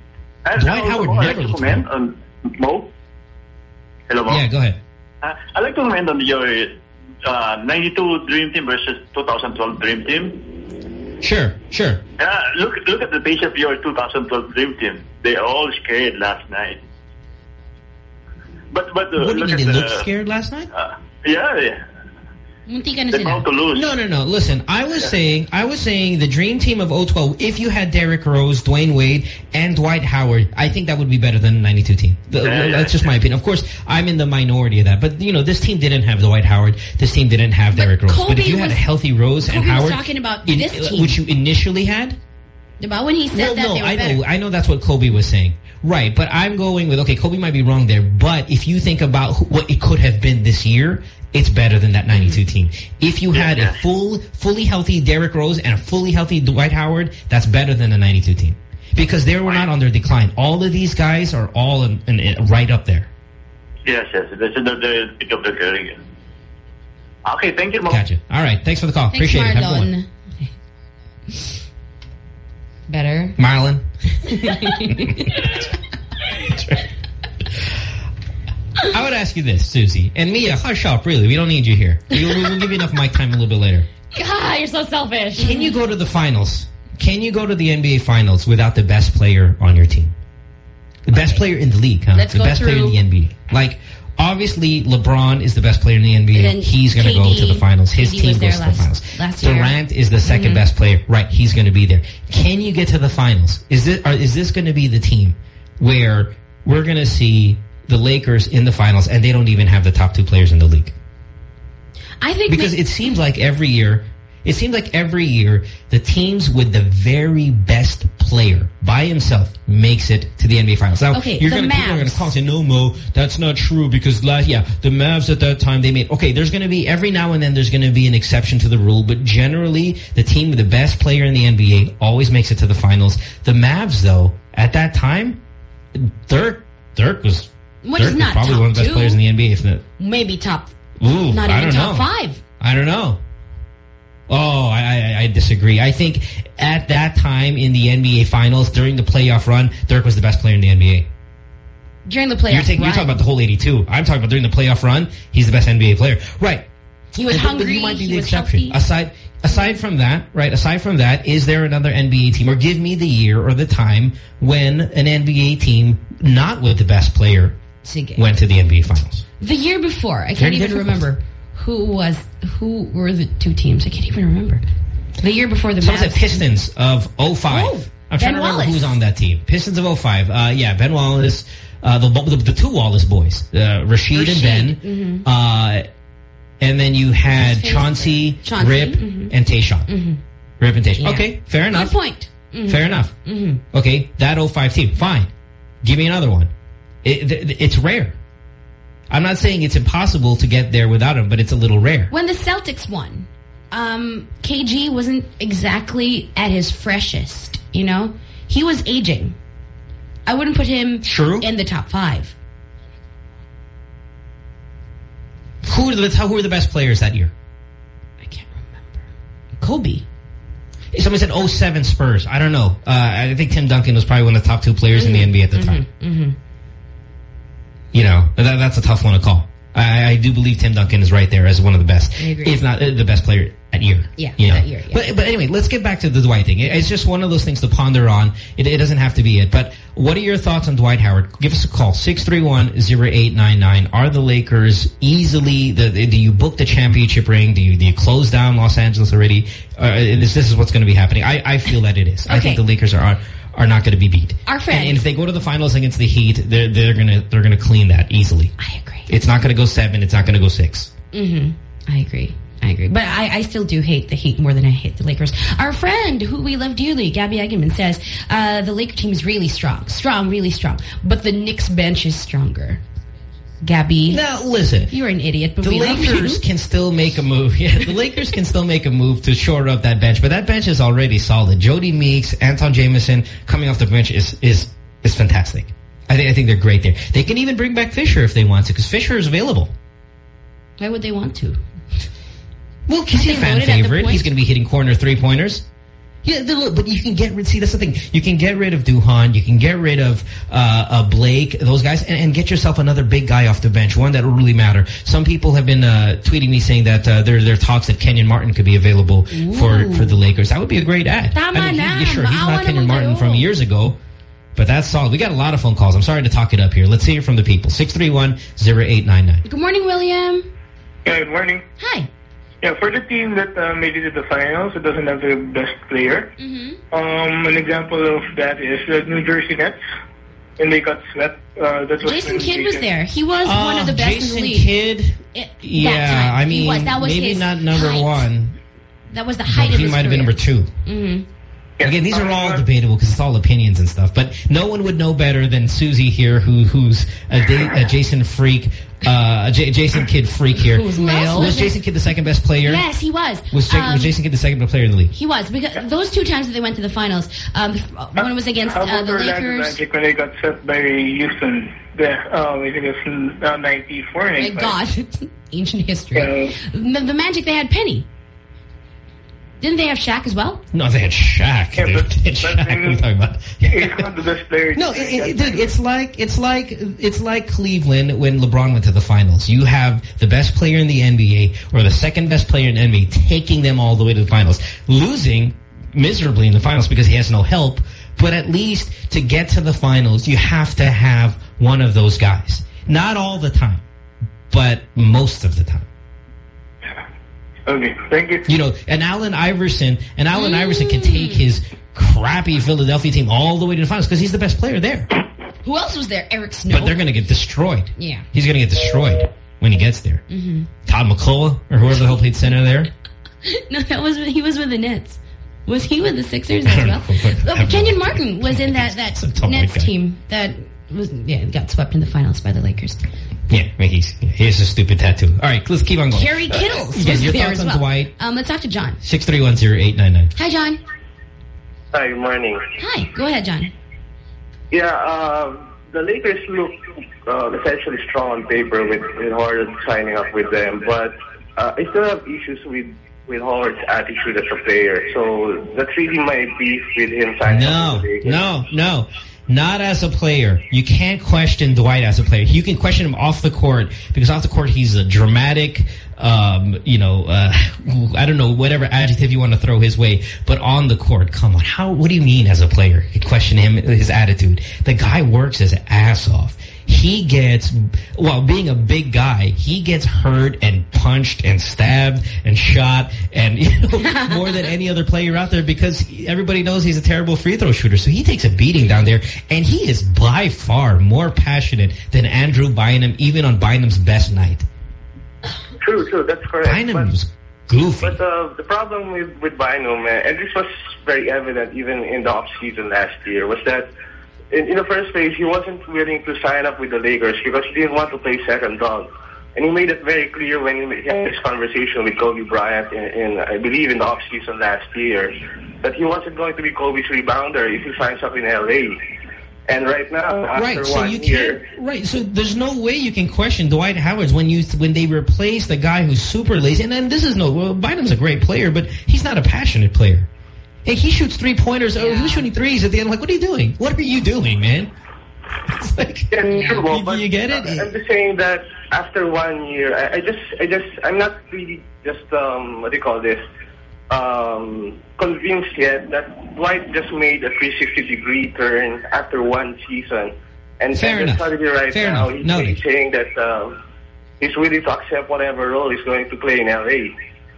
And Dwight also, Howard I'd never like to looked comment on Mo. Hello, Mo. Yeah, go ahead. Uh, I'd like to comment on your uh, ninety-two Dream Team versus two thousand twelve Dream Team. Sure, sure. Uh, look, look at the page of your two thousand twelve Dream Team. They all scared last night. But but uh, What do you look mean, at they the, looked scared last night? Uh, yeah, yeah. Munti ka na They're sila. about to lose. No, no, no. Listen, I was saying, I was saying the dream team of oh twelve, if you had Derrick Rose, Dwayne Wade, and Dwight Howard, I think that would be better than the ninety-two team. The, Yeah, yeah, that's just my opinion. Of course, I'm in the minority of that. But, you know, this team didn't have Dwight Howard. This team didn't have Derrick Rose. Kobe But if you had was- a healthy Rose Kobe and was Howard, talking about in- this team. which you initially had, But when he said well, that, no, they were I better. know, I know that's what Kobe was saying. Right, but I'm going with, okay, Kobe might be wrong there, but if you think about who, what it could have been this year, it's better than that ninety-two team. If you had a full, fully healthy Derrick Rose and a fully healthy Dwight Howard, that's better than the ninety-two team. Because they were not on their decline. All of these guys are all in, in, in, right up there. Yes, yes. That's the, the pick of the career. Okay, thank you, Mo. Gotcha. All right, thanks for the call. Thanks, Appreciate it. Have a good one. Marlon. Better. Marlon. I would ask you this, Susie. And Mia, hush up, really. We don't need you here. We, we'll give you enough mic time a little bit later. God, you're so selfish. Can you go to the finals? Can you go to the N B A finals without the best player on your team? The best player in the league, huh? Let's the go best player in through- the N B A. Like, obviously, LeBron is the best player in the N B A. And then He's going to K go D to the finals. His K D team was goes there to the last- finals. last year. Durant is the second Mhm. best player. Right, he's going to be there. Can you get to the finals? Is this, or is this going to be the team where we're going to see the Lakers in the finals and they don't even have the top two players in the league? I think Because ma- it seems like every year, it seems like every year the teams with the very best player by himself makes it to the N B A Finals. Now, Okay, you're the gonna, people are going Mavs. to call and say, no, Mo, that's not true because last, yeah, the Mavs at that time they made. Okay, there's going to be every now and then there's going to be an exception to the rule, but generally the team with the best player in the N B A always makes it to the finals. The Mavs, though, at that time, Dirk, Dirk was. What Dirk is was not probably top one of the best two? players in the N B A, if not. maybe top, Ooh, not I even don't top know. five. I don't know. Oh, I, I, I disagree. I think at that time in the N B A Finals, during the playoff run, Dirk was the best player in the N B A. During the playoffs, You're, taking, you're talking about the whole eighty-two. I'm talking about during the playoff run, he's the best N B A player. Right. He was And- but hungry, He might be he the was exception. healthy. Aside, aside from that, right, aside from that, is there another N B A team, or give me the year or the time when an N B A team not with the best player Sige. went to the N B A Finals? The year before, I can't Very even difficult. remember who was who were the two teams. I can't even remember. The year before the Someone Mavs. said Pistons of oh five. Oh, I'm Ben trying to remember Wallace. who was on that team. Pistons of oh five. Uh, yeah, Ben Wallace, uh, the, the the two Wallace boys, uh, Rashid, Rashid, and Ben. mhm. Uh, and then you had His face Chauncey, Chauncey, Rip, mhm. and Tayshaun. Mhm. Rip and Tayshaun. Yeah. Okay, fair enough. Good point. Mhm. Fair enough. Mhm. Okay, that oh five team, fine. Give me another one. It, th it's rare. I'm not saying it's impossible to get there without him, but it's a little rare. When the Celtics won, um, K G wasn't exactly at his freshest, you know? He was aging. I wouldn't put him True. in the top five. Who were the who were the best players that year? Kobe. Somebody said oh seven Spurs. I don't know. Uh, I think Tim Duncan was probably one of the top two players in the N B A at the time. Mm-hmm. You know, that, that's a tough one to call. I, I do believe Tim Duncan is right there as one of the best, I agree. if not uh, the best player at year. Yeah, you know? that year, yeah. But but anyway, let's get back to the Dwight thing. It, it's just one of those things to ponder on. It, it doesn't have to be it. But what are your thoughts on Dwight Howard? Give us a call, six three one, zero eight nine nine. Are the Lakers easily, the, the, do you book the championship ring? Do you, do you close down Los Angeles already? Uh, this, this is what's going to be happening. I, I feel that it is. I Okay. think the Lakers are, are are not going to be beat. Our friend- And, and if they go to the finals against the Heat, they're they're gonna they're gonna clean that easily. I agree. It's not going to go seven. It's not going to go six. Mm-hmm. I agree. I agree. But I, I still do hate the Heat more than I hate the Lakers. Our friend, who we love dearly, Gabby Eigenman, says, uh, the Laker team is really strong. Strong, really strong. But the Knicks bench is stronger. Gabby. Now, listen. You're an idiot, but The we love Lakers you. can still make a move. Yeah, the Lakers can still make a move to shore up that bench. But that bench is already solid. Jody Meeks, Anton Jameson coming off the bench is is is fantastic. I think I think they're great there. They can even bring back Fisher if they want to, because Fisher is available. Why would they want to? Well, he's Aren't a they fan loaded at the favorite. point? He's going to be hitting corner three-pointers. Yeah, look, but you can get rid. See, that's the thing. You can get rid of Duhan. You can get rid of uh, uh, Blake. Those guys, and, and get yourself another big guy off the bench. One that will really matter. Some people have been uh, tweeting me saying that uh, there there are talks that Kenyon Martin could be available Ooh. for for the Lakers. That would be a great ad. Tama I mean, na. he, sure, he's Maawa not Kenyon naman Martin kayo. from years ago, but that's solid. We got a lot of phone calls. I'm sorry to talk it up here. Let's hear from the people. Six three one zero eight nine nine. Good morning, William. Yeah, good morning. Hi. Yeah, for the team that uh, made it to the finals, it doesn't have the best player. Mm-hmm. Um, an example of that is the New Jersey Nets, and they got swept. Uh, that was Jason Kidd was there. He was uh, one of the best Jason in the league. Kidd. It, Yeah, that time. I mean, he was. That was maybe his not number height. one. That was the height But of he his might have been career. number two. Mm-hmm. Again, these are all debatable because it's all opinions and stuff. But no one would know better than Susie here, who who's a, da a Jason freak, uh, a J Jason Kidd freak here. Who's male. Was Jason Kidd the second best player? Yes, he was. Was, J Um, was Jason Kidd the second best player in the league? He was, because those two times that they went to the finals, um, one was against How uh, about the Orlando Lakers. Magic when they got swept by Houston? The, um, I think it was uh, ninety-four. My ninety-five. God, ancient history. The, the Magic, they had Penny. Didn't they have Shaq as well? No, they had Shaq. Yeah, they but- had but Shaq. I What are you mean, talking about? He's not the best player. No, it, it, dude, it's like it's like it's like Cleveland when LeBron went to the finals. You have the best player in the N B A or the second best player in the N B A taking them all the way to the finals, losing miserably in the finals because he has no help. But at least to get to the finals, you have to have one of those guys. Not all the time, but most of the time. Okay, thank you. You know, and Allen Iverson, and Allen Mm. Iverson can take his crappy Philadelphia team all the way to the finals because he's the best player there. Who else was there? Eric Snow. But they're going to get destroyed. Yeah. He's going to get destroyed when he gets there. Mm-hmm. Todd McCullough or whoever the hell played center there. No, that was he was with the Nets. Was he with the Sixers I as don't well? know. Oh, Kenyon Martin was in that that tall Nets white guy. team that was yeah got swept in the finals by the Lakers. Yeah, I mean, he's, he has a stupid tattoo. All right, let's keep on going. Kerry Kittles Yeah, was your there thoughts as on well. Dwight? Um, let's talk to John. six three one zero eight nine nine. Hi, John. Hi, good morning. Hi. Go ahead, John. Yeah, uh, the Lakers look uh, essentially strong on paper with, with Howard signing up with them, but uh, I still have issues with, with Howard's attitude as a player. So that's really my beef with him signing No, up with the Lakers. no, no. Not as a player. You can't question Dwight as a player. You can question him off the court because off the court he's a dramatic, um, you know, uh, I don't know, whatever adjective you want to throw his way. But on the court, come on. How? What do you mean as a player? You question him, his attitude. The guy works his ass off. He gets, well, being a big guy, he gets hurt and punched and stabbed and shot and, you know, more than any other player out there because everybody knows he's a terrible free throw shooter. So he takes a beating down there, and he is by far more passionate than Andrew Bynum, even on Bynum's best night. True, true, that's correct. Bynum was goofy. But uh, the problem with, with Bynum, uh, and this was very evident even in the off-season last year, was that in, in the first place, he wasn't willing to sign up with the Lakers because he didn't want to play second dog. And he made it very clear when he had his conversation with Kobe Bryant in, in I believe, in the off-season last year, that he wasn't going to be Kobe's rebounder if he signs up in L A. And right now, after Right, so one you year... can't. Right, so there's no way you can question Dwight Howard's when you when they replace the guy who's super lazy. And then this is no. Well, Bynum's a great player, but he's not a passionate player. Hey, he shoots three pointers. Oh, he was shooting threes at the end. Like, what are you doing? What are you doing, man? It's like, Yeah, true, you, but you get it? I'm just saying that after one year, I, I just, I just, I'm not really just, um, what do you call this, um, convinced yet that Dwight just made a three sixty degree turn after one season. And, Fair and enough. suddenly right Fair now, enough. he's, Noted. he's saying that um, he's willing to accept whatever role he's going to play in L A.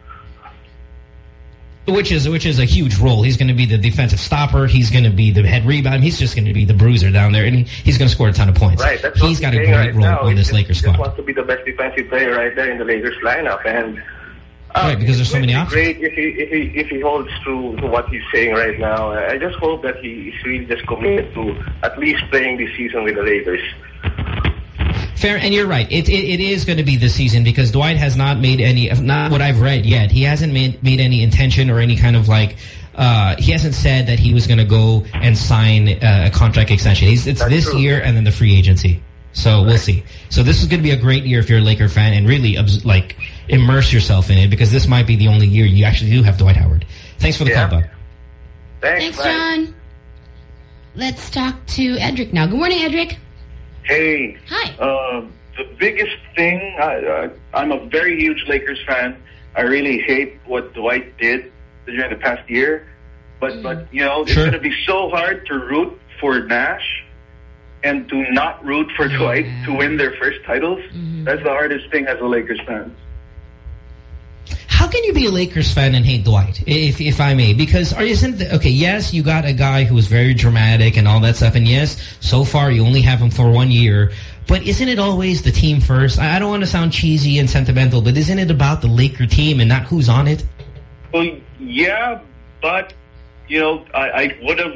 Which is which is a huge role. He's going to be the defensive stopper. He's going to be the head rebound. He's just going to be the bruiser down there, and he, he's going to score a ton of points. Right, that's he's what got a he's great saying right role now. on He this just, Lakers just squad. wants to be the best defensive player right there in the Lakers lineup, and uh, Right, because there's so it's many going to be options. Great if he if he if he holds true to what he's saying right now. I just hope that he is really just committed to at least playing this season with the Lakers. Fair, and you're right. It, it it is going to be this season because Dwight has not made any, not what I've read yet. He hasn't made made any intention or any kind of like. Uh, he hasn't said that he was going to go and sign uh, a contract extension. He's, it's That's this true. year and then the free agency. So we'll see. So this is going to be a great year if you're a Laker fan and really abs like immerse yourself in it because this might be the only year you actually do have Dwight Howard. Thanks for the Yeah. call, bud. Thanks, Thanks bye. John. Let's talk to Edric now. Good morning, Edric. Hey. Hi. Uh, the biggest thing, I, I, I'm a very huge Lakers fan. I really hate what Dwight did during the past year. But, mm. but you know, it's sure. going to be so hard to root for Nash and to not root for yeah. Dwight to win their first titles. Mm-hmm. That's the hardest thing as a Lakers fan. How can you be a Lakers fan and hate Dwight, if if I may? Because or isn't the, okay? Yes, you got a guy who was very dramatic and all that stuff, and yes, so far you only have him for one year. But isn't it always the team first? I, I don't want to sound cheesy and sentimental, but isn't it about the Laker team and not who's on it? Well, yeah, but you know, I, I would have,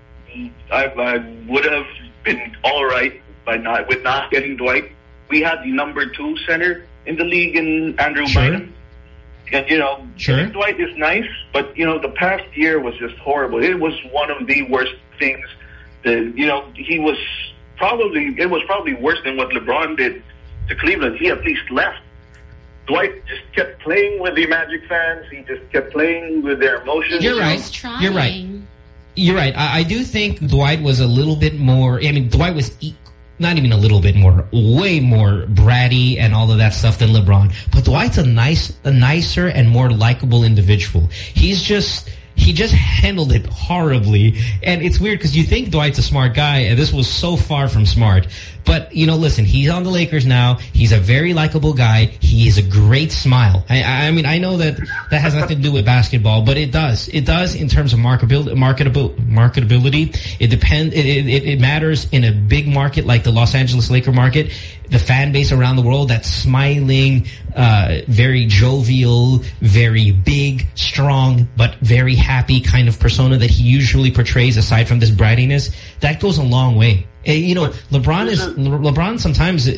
I, I would have been all right by not with not getting Dwight. We had the number two center in the league in Andrew Sure. Bynum. And, you know, Sure. Dwight is nice, but, you know, the past year was just horrible. It was one of the worst things that, you know, he was probably, it was probably worse than what LeBron did to Cleveland. He at least left. Dwight just kept playing with the Magic fans. He just kept playing with their emotions. You're right. You're right. You're right. I, I do think Dwight was a little bit more, I mean, Dwight was e not even a little bit more, way more bratty and all of that stuff than LeBron. But Dwight's a nice, a nicer and more likable individual. He's just, he just handled it horribly. And it's weird because you think Dwight's a smart guy, and this was so far from smart. But, you know, listen, he's on the Lakers now. He's a very likable guy. He is a great smile. I, I mean, I know that that has nothing to do with basketball, but it does. It does in terms of marketability. Marketable, marketability. It depends. It, it, it matters in a big market like the Los Angeles Laker market. The fan base around the world, that smiling, uh, very jovial, very big, strong, but very happy kind of persona that he usually portrays aside from this brattiness, that goes a long way. You know, LeBron is LeBron sometimes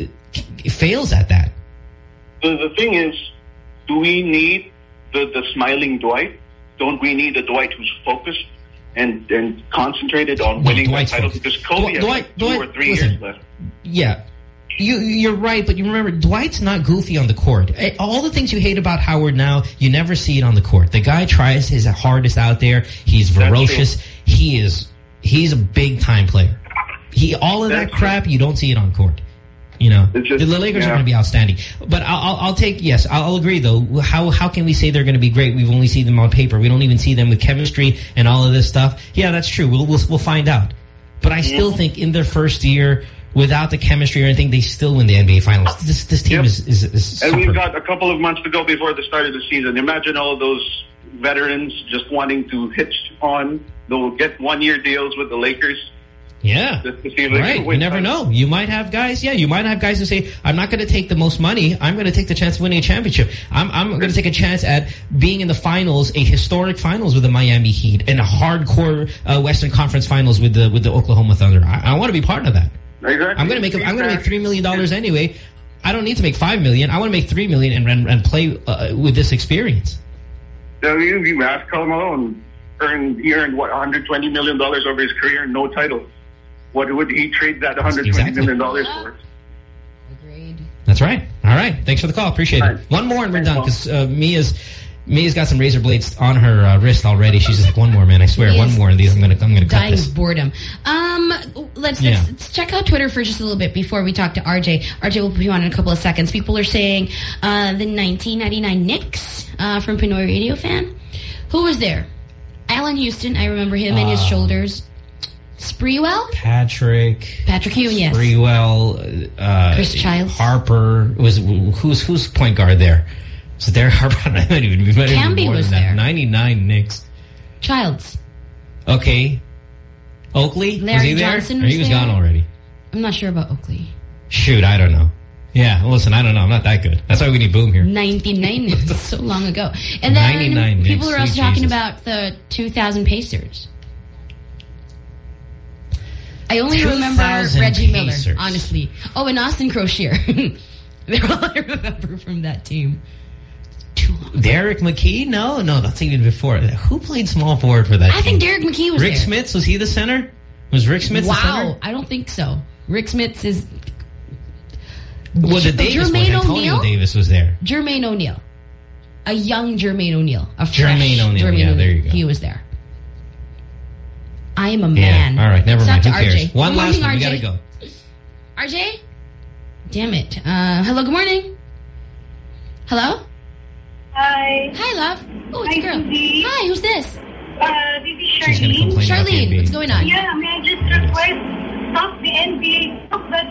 fails at that. The, the thing is, do we need the, the smiling Dwight? Don't we need a Dwight who's focused and, and concentrated on winning the title? Because Kobe has Dwight, like two Dwight, or three listen, years left. Yeah. You, you're right, but you remember, Dwight's not goofy on the court. All the things you hate about Howard now, you never see it on the court. The guy tries his hardest out there. He's ferocious. He is, he's a big-time player. He all of that crap, you don't see it on court. You know, just, the Lakers yeah. are going to be outstanding. But I'll, I'll, I'll take, yes, I'll, I'll agree, though. How how can we say they're going to be great? We've only seen them on paper. We don't even see them with chemistry and all of this stuff. Yeah, that's true. We'll we'll, we'll find out. But I still think in their first year, without the chemistry or anything, they still win the N B A Finals. This this team yep. is, is, is And super. we've got a couple of months to go before the start of the season. Imagine all those veterans just wanting to hitch on. They'll get one-year deals with the Lakers. Yeah, right. You never know. You might have guys, yeah, you might have guys who say, I'm not going to take the most money. I'm going to take the chance of winning a championship. I'm, I'm going to take a chance at being in the finals, a historic finals with the Miami Heat, and a hardcore uh, Western Conference finals with the with the Oklahoma Thunder. I, I want to be part of that. Exactly. I'm going to make I'm going to make three million dollars anyway. I don't need to make five million. I want to make three million and and, and play uh, with this experience. So you, you ask Karl Malone, earned he earned what one hundred twenty million dollars over his career and no title. What would he trade that one hundred twenty exactly. million dollars for? Agreed. That's right. All right. Thanks for the call. Appreciate it. One more and we're done because uh, Mia's Mia's got some razor blades on her uh, wrist already. She's just like, one more, man. I swear, one more of these. I'm gonna I'm gonna cut dying this. of boredom. Um, let's, yeah. let's let's check out Twitter for just a little bit before we talk to R J. R J will put you on in a couple of seconds. People are saying uh, the nineteen ninety-nine Knicks uh, from Pinoy Radio Fan. Who was there? Allen Houston. I remember him uh, and his shoulders. Sprewell? Patrick. Patrick Ewing, yes. Sprewell. Uh, Chris Childs. Harper. Was who's who's point guard there? Was it there? Harper? I might even be better. Camby was there. ninety-nine Knicks. Childs. Okay. Oakley? Larry was he there? Johnson or was he was there? gone already. I'm not sure about Oakley. Shoot, I don't know. Yeah, listen, I don't know. I'm not that good. That's why we need Boom here. ninety-nine so long ago. And then ninety-nine people Knicks, are also sweet talking Jesus. about the two thousand Pacers. I only remember Reggie Pacers. Miller, honestly. Oh, and Austin Crocier. They're all I remember from that team. Derek McKee? No, no, that's even before. Who played small forward for that I team? think Derek McKee was Rick there. Smits, was he the center? Was Rick Smits wow, the center? Wow, I don't think so. Rick Smits is... Well, the Davis Jermaine was. Antonio O'Neal? Davis was there. Jermaine O'Neal. A young Jermaine O'Neal. A fresh Jermaine O'Neal, yeah, there you go. He was there. I am a Yeah. man. All right, never Talk mind. to Who cares? R J. One Good last morning, one. We R J. gotta go. R J? Damn it. Uh, hello, good morning. Hello? Hi. Hi, love. Oh, it's Hi, a girl. Susie. Hi, who's this? Uh, this is Charlene. She's gonna complain about the N B A. Charlene, what's going on? Yeah, may I just request stop the N B A. Stop, that's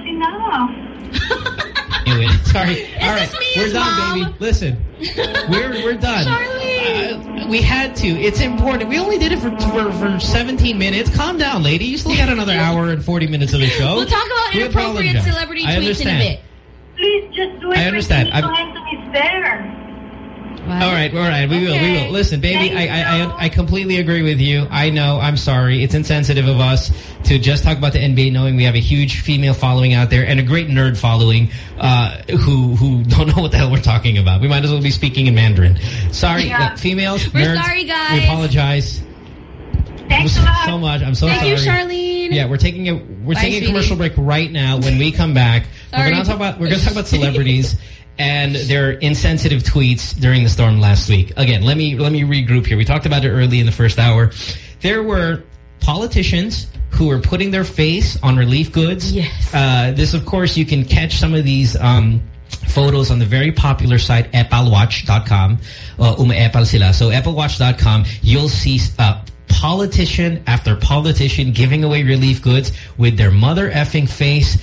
enough. Anyway, sorry. All right, this me, we're done, Mom? baby. Listen, we're we're done. Charlene. Uh, we had to. It's important. We only did it for, for for seventeen minutes. Calm down, lady. You still got another hour and forty minutes of the show. We'll talk about We inappropriate apologize. celebrity I tweets understand. in a bit. Please just do it. I understand. I'm... I'm- Anthony's there. All right, all right. We will, we Okay. will. Listen, baby, I, I, I, I completely agree with you. I know. I'm sorry. It's insensitive of us to just talk about the N B A, knowing we have a huge female following out there and a great nerd following uh, who who don't know what the hell we're talking about. We might as well be speaking in Mandarin. Sorry, Yeah. uh, females, We're nerds. sorry, guys. We apologize. Thanks so, a lot. so much. I'm so Thank sorry. you, Charlene. Yeah, we're taking a we're Bye, taking a sweetie. commercial break right now. When we come back, we're Sorry. going to talk about we're going to talk about celebrities and their insensitive tweets during the storm last week. Again, let me let me regroup here. We talked about it early in the first hour. There were politicians who were putting their face on relief goods. Yes. Uh, this, of course, you can catch some of these um, photos on the very popular site epal watch dot com. Uh, uma-epal sila. So epal watch dot com, you'll see uh, politician after politician giving away relief goods with their mother effing face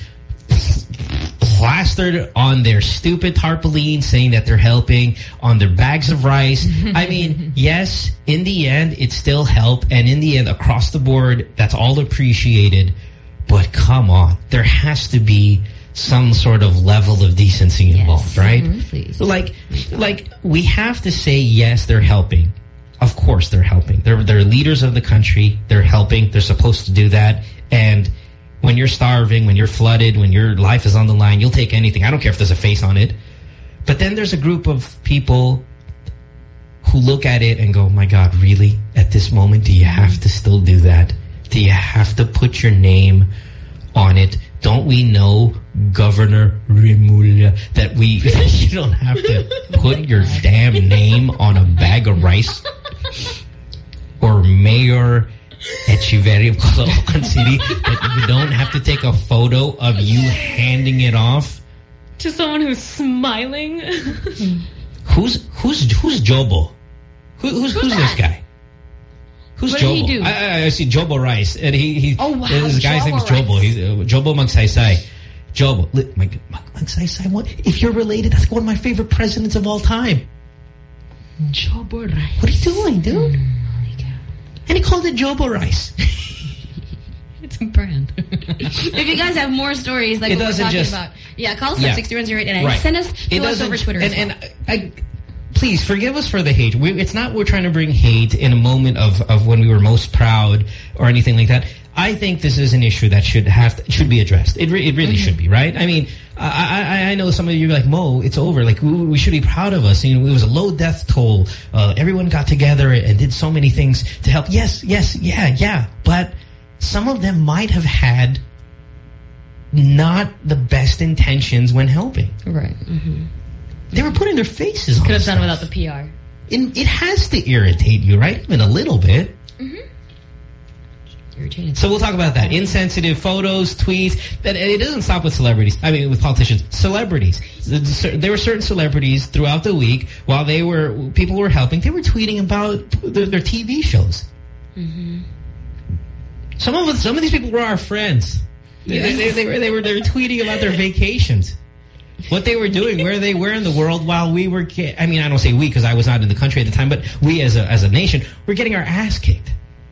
plastered on their stupid tarpaulin, saying that they're helping, on their bags of rice. I mean, yes, in the end, it's still help. And in the end, across the board, that's all appreciated. But come on, there has to be some sort of level of decency involved, right? Mhm, please. Like, like we have to say, yes, they're helping. Of course they're helping. They're, they're leaders of the country. They're helping. They're supposed to do that. And when you're starving, when you're flooded, when your life is on the line, you'll take anything. I don't care if there's a face on it. But then there's a group of people who look at it and go, my God, really? At this moment, do you have to still do that? Do you have to put your name on it? Don't we know, Governor Rimulya, that we you don't have to put your damn name on a bag of rice? Or Mayor Echeverry of Caloocan City, that you don't have to take a photo of you handing it off? To someone who's smiling. Who's who's who's Jobo? Who, who's who's this guy? Who's What did Jobo? he do? I, I, I see Jobo Rice, and he he. Oh, wow, This guy's name is Jobo Jobo. He's uh, Jobo Magsaysay. Jobo, li- my, my Magsaysay. What? If you're related, that's one of my favorite presidents of all time. Jobo Rice. What are you doing, dude? And he called it Jobo Rice. It's a brand. If you guys have more stories like It what we're doesn't talking just- about, yeah, call us Yeah. at six three one zero eight nine. Right. Send us It to us doesn't- over Twitter and, as well. and I, please forgive us for the hate. We, it's not we're trying to bring hate in a moment of, of when we were most proud or anything like that. I think this is an issue that should have to, should be addressed. It, re, it really Mm-hmm. should be, right? I mean, I, I, I know some of you are like, Mo, it's over. Like, we, we should be proud of us. You know, it was a low death toll. Uh, everyone got together and did so many things to help. Yes, yes, yeah, yeah. But some of them might have had not the best intentions when helping. Right. Mm-hmm. They were putting their faces on Could have stuff. done without the P R. It, it has to irritate you, right? Even a little bit. Mm-hmm. Irritated. So we'll talk about that. Insensitive photos, tweets. That it doesn't stop with celebrities. I mean, with politicians. Celebrities. There were certain celebrities throughout the week while they were people were helping. They were tweeting about their, their T V shows. Mm-hmm. Some of us, some of these people were our friends. They, they, they, they were they were they were tweeting about their vacations. What they were doing, where they were in the world while we were, I mean, I don't say we because I was not in the country at the time, but we as a, as a nation, we're getting our ass kicked.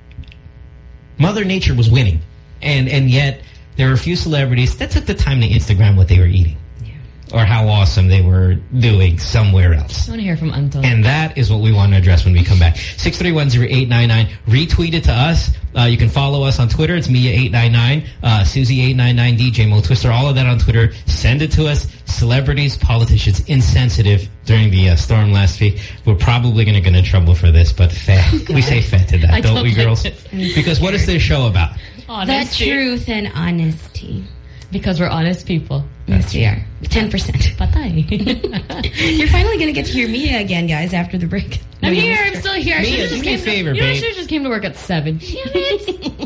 Mother Nature was winning. And, and yet, there were a few celebrities that took the time to Instagram what they were eating. Yeah. Or how awesome they were doing somewhere else. I want to hear from Anton. And that is what we want to address when we come back. six three one zero eight nine nine. Retweet it to us. Uh, you can follow us on Twitter. It's Mia eight nine nine, uh, Susie eight nine nine, D J Mo Twister. All of that on Twitter. Send it to us. Celebrities, politicians, insensitive during the uh, storm last week. We're probably going to get in trouble for this, but fair. We say fair to that, I don't, don't we, like girls? this. Because what is this show about? Honesty. The truth and honesty. Because we're honest people. Yes, we are. ten percent. Patay. You're finally going to get to hear Mia again, guys, after the break. I'm here. I'm still here. I Mia, should've do just me a came favor, to, you know, I babe. should have just came to work at seven. Damn it.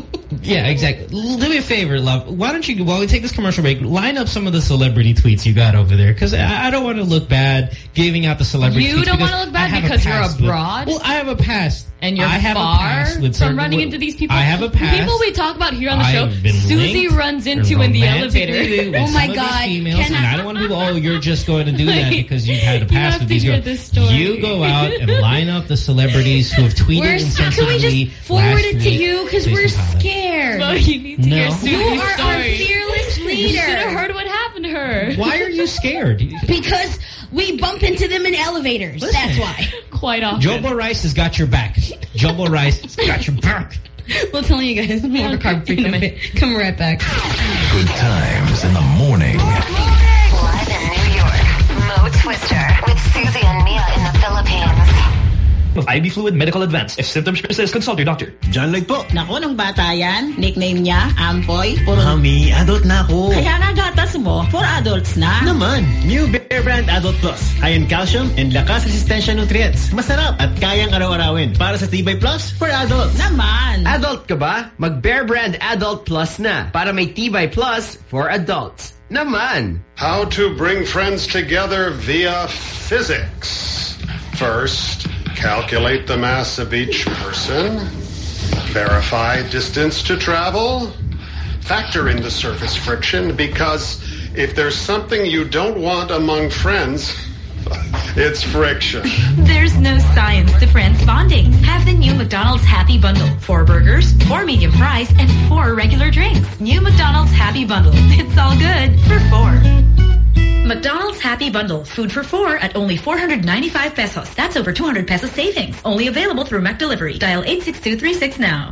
Yeah, exactly. Do me a favor, love. Why don't you, while we take this commercial break, line up some of the celebrity tweets you got over there. Because I, I don't want to look bad giving out the celebrity you tweets. You don't want to look bad because you're abroad? With, well, I have a past. And you're I have far a past with from running into these people. I have a past. People we talk about here on the I've show, been Susie runs into in the elevator. Oh my God. Females, and I don't want people, oh, you're just going to do that because you've had a past with these girls. You go out and line up the celebrities who have tweeted we're insensitively. Can we just forward it to you because we're scared? Well, you need to no. hear Susie's You are story. our fearless leader. You should have heard what happened to her. Why are you scared? Because we bump into them in elevators. Listen, that's why. Quite often. Jumbo Rice has got your back. Jumbo Rice has got your back. We'll tell you guys more about in a minute. Come right back. Good times in the morning. Live in New York, Mo Twister with Susie and Mia in the Philippines. I V fluid medical advance. If symptoms persist, consult your doctor. John Lloyd po. Naku, nung bata yan, nickname niya, Ampoy. Puro... Mami, adult na ako. Kaya nga gatas mo, for adults na. Naman. New Bear Brand Adult Plus. High in calcium and lakas resistensya nutrients. Masarap at kayang araw-arawin. Para sa Tibay Plus, for adults. Naman. Adult ka ba? Mag Bear Brand Adult Plus na. Para may Tibay Plus for adults. Naman. How to bring friends together via physics. First, calculate the mass of each person. Verify distance to travel. Factor in the surface friction, because if there's something you don't want among friends, it's friction. There's no science to friends bonding. Have the new McDonald's Happy Bundle. Four burgers, four medium fries, and four regular drinks. New McDonald's Happy Bundle. It's all good for four. McDonald's Happy Bundle. Food for four at only four hundred ninety-five pesos. That's over two hundred pesos savings. Only available through McDelivery. Dial eight six two three six now.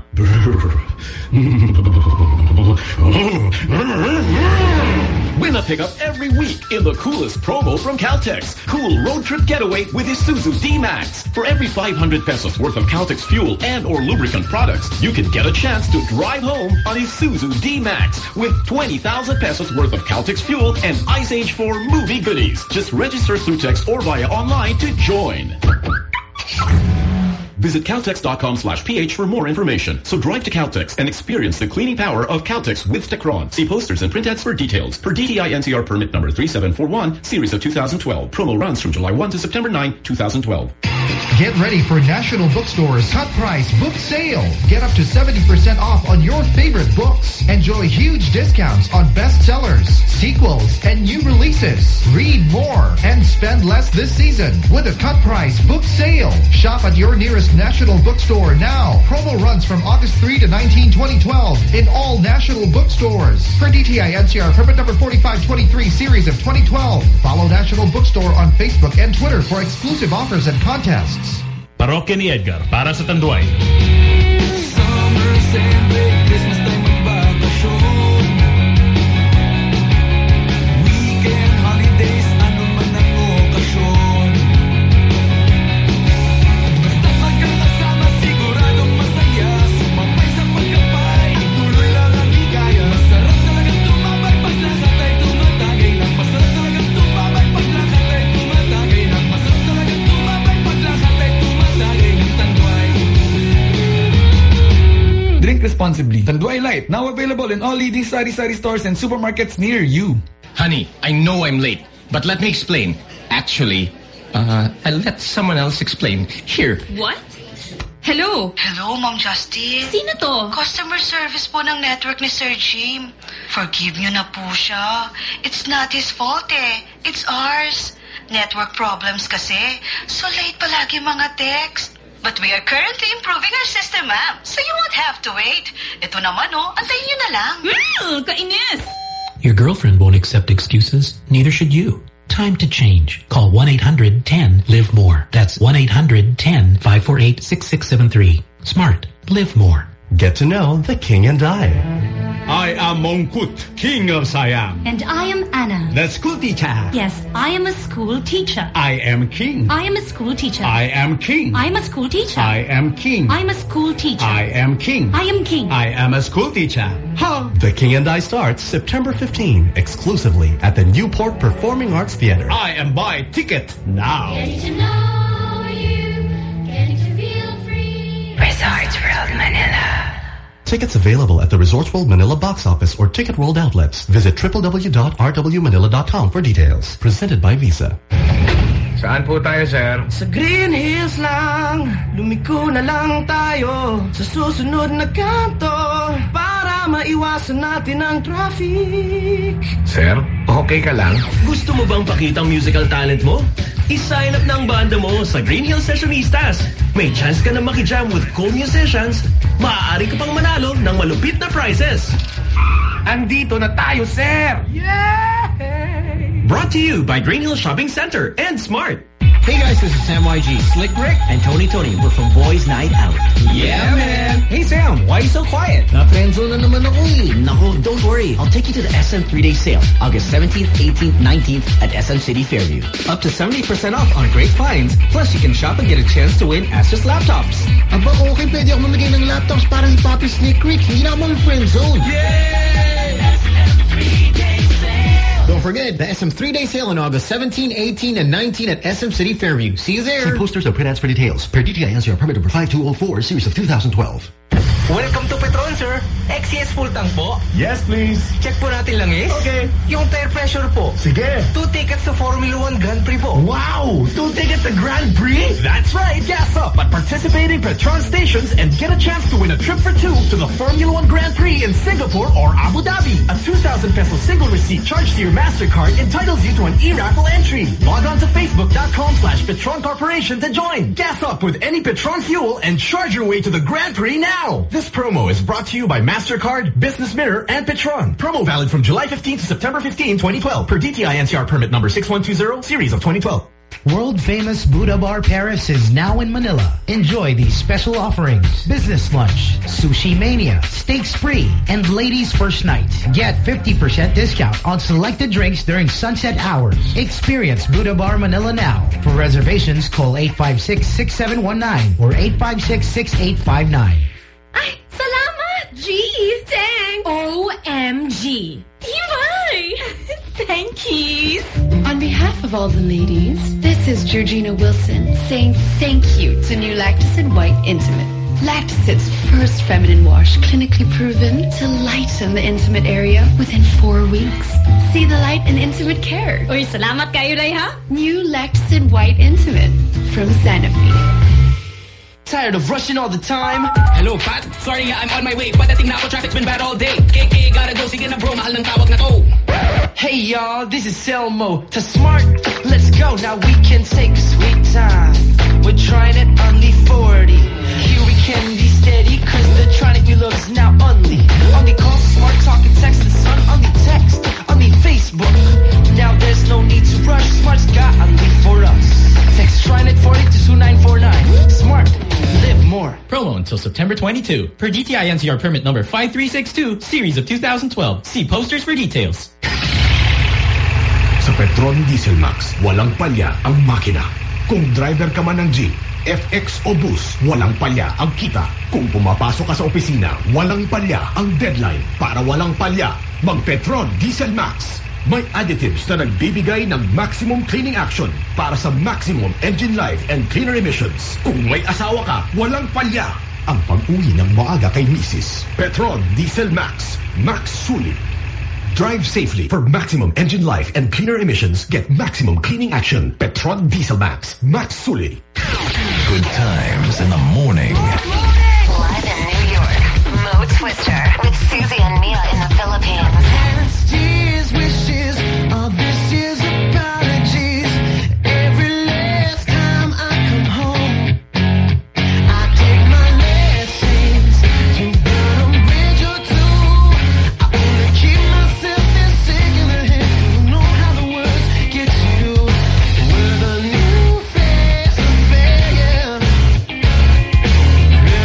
Win a pickup every week in the coolest promo from Caltex. Cool road trip getaway with Isuzu D-Max. For every five hundred pesos worth of Caltex fuel and or lubricant products, you can get a chance to drive home on Isuzu D-Max with twenty thousand pesos worth of Caltex fuel and Ice Age four movie goodies. Just register through text or via online to join. Visit Caltex.com slash PH for more information. So drive to Caltex and experience the cleaning power of Caltex with Tecron. See posters and print ads for details. Per D T I N C R permit number three seven four one, series of two thousand twelve. Promo runs from July first to September ninth, two thousand twelve. Get ready for National Bookstore's Cut Price Book Sale. Get up to seventy percent off on your favorite books. Enjoy huge discounts on bestsellers, sequels, and new releases. Read more and spend less this season with a Cut Price Book Sale. Shop at your nearest National Bookstore now. Promo runs from August third to nineteenth, twenty twelve in all National Bookstores. For D T I N C R permit number forty-five twenty-three, series of twenty twelve. Follow National Bookstore on Facebook and Twitter for exclusive offers and contests. Parokya ni Edgar para sa Tanduay. Responsibly. Tanduay Light, now available in all leading sari-sari stores and supermarkets near you. Honey, I know I'm late, but let me explain. Actually, uh, I'll let someone else explain. Here. What? Hello? Hello, Ma'am Justin. Sino to? Customer service po ng network ni Sir Jim. Forgive nyo na po siya. It's not his fault eh. It's ours. Network problems kasi. So late palagi mga text. But we are currently improving our system, ma'am. So you won't have to wait. Ito naman, oh. Antayin nyo na lang. Mm, kainis. Your girlfriend won't accept excuses. Neither should you. Time to change. Call one eight hundred ten live more. That's one eight hundred ten five four eight six six seven three. Smart. Live more. Get to know the King and I. I am Mongkut, King of Siam. And I am Anna. The school teacher. Yes, I am a school teacher. I am king. I am a school teacher. I am king. I am a school teacher. I am king. I am a school teacher. I am king. I am king. I am a school teacher. Ha! The King and I starts September fifteenth exclusively at the Newport Performing Arts Theater. I am buy ticket now. Getting to know you, getting to feel free. Resorts World Manila. Tickets available at the Resorts World Manila box office or Ticket World outlets. Visit w w w dot r w manila dot com for details. Presented by Visa. Saan po tayo, sir? Sa Green Hills lang, lumiko na lang tayo sa susunod na kanto para maiwasan natin ang traffic. Sir, okay ka lang? Gusto mo bang pakita ang musical talent mo? I-sign up ng banda mo sa Green Hills Sessionistas. May chance ka na makijam with cool musicians. Maaari ka pang manalo ng malupit na prizes. Andito na tayo, sir! Yeah! Brought to you by Green Hills Shopping Center and Smart. Hey guys, this is Sam Y G, Slick Rick, and Tony Tony. We're from Boys Night Out. Yeah, man! Hey Sam, why are you so quiet? Na-friendzone na naman ako eh. Nako, don't worry. I'll take you to the S M three-day sale, August seventeenth, eighteenth, nineteenth at S M City Fairview. Up to seventy percent off on great finds. Plus, you can shop and get a chance to win Asus laptops. Aba, okay, pwede ako mamigay ng laptops para si Papi Slick Rick. Hindi na ako mag-friendzone. Yay! S M three-day sale! Don't forget, the S M three-day sale on August seventeenth, eighteenth, and nineteenth at S M City Fairview. See you there. See posters and print ads for details. Per D T I N C R permit number five two oh four, series of two thousand twelve. Welcome to Petron, sir. X C S full tank po. Yes, please. Check po natin lang is. Okay. Yung tire pressure po. Sige. Two tickets to Formula One Grand Prix po. Wow! Two tickets to Grand Prix? That's right. Gas up at participating Petron stations and get a chance to win a trip for two to the Formula One Grand Prix in Singapore or Abu Dhabi. A two thousand peso single receipt charged to your MasterCard entitles you to an e-raffle entry. Log on to facebook.com slash Petron Corporation to join. Gas up with any Petron fuel and charge your way to the Grand Prix now. This promo is brought to you by MasterCard, Business Mirror, and Petron. Promo valid from July fifteenth to September fifteenth, twenty twelve. Per D T I N C R permit number six one two zero, series of twenty twelve. World-famous Buddha Bar Paris is now in Manila. Enjoy these special offerings. Business lunch, sushi mania, steaks free, and ladies first night. Get fifty percent discount on selected drinks during sunset hours. Experience Buddha Bar Manila now. For reservations, call eight five six, six seven one nine or eight five six, six eight five nine. Ay, salamat! Geez, thanks! O M G! Divay! Thank you! On behalf of all the ladies, this is Georgina Wilson saying thank you to new Lactacid White Intimate. Lactacid's first feminine wash, clinically proven to lighten the intimate area within four weeks. See the light in intimate care. Uy, salamat kayo, Ray, ha? New Lactacid White Intimate from Sanofi. Tired of rushing all the time? Hello, Pat. Sorry nga, I'm on my way. Padating na ako, traffic's been bad all day. K K, gotta go. Sige na bro, mahal ng tawag na to. Hey y'all, this is Selmo. To Smart, let's go. Now we can take a sweet time. We're trying it only forty. Here we can be steady, cause the Tronic new love is now only. Only call, Smart, talk, and text the sun. Only text, only Facebook. Now there's no need to rush. Smart's got only for us. Text Trinet forty to two nine four nine. Smart, live more. Promo until September twenty-second. Per D T I N C R permit number five three six two, series of two thousand twelve. See posters for details. Sa Petron Diesel Max, walang palya ang makina. Kung driver ka man ng jeep, F X o bus, walang palya ang kita. Kung pumapasok ka sa opisina, walang palya ang deadline. Para walang palya, mag-Petron Diesel Max. May additives na nagbibigay ng maximum cleaning action para sa maximum engine life and cleaner emissions. Kung may asawa ka, walang palya ang pag-uwi ng maaga kay misis. Petron Diesel Max. Max Sulit. Drive safely for maximum engine life and cleaner emissions. Get maximum cleaning action. Petron Diesel Max. Max Sulit. Good times in the morning. Live in New York, Mo Twister with Susie and Mia in the Philippines. Tears, wishes, all this is apologies. Every last time I come home, I take my lessons to burn a bridge or two. I wanna keep myself in second hand. You know how the words get you. With a new face of failure.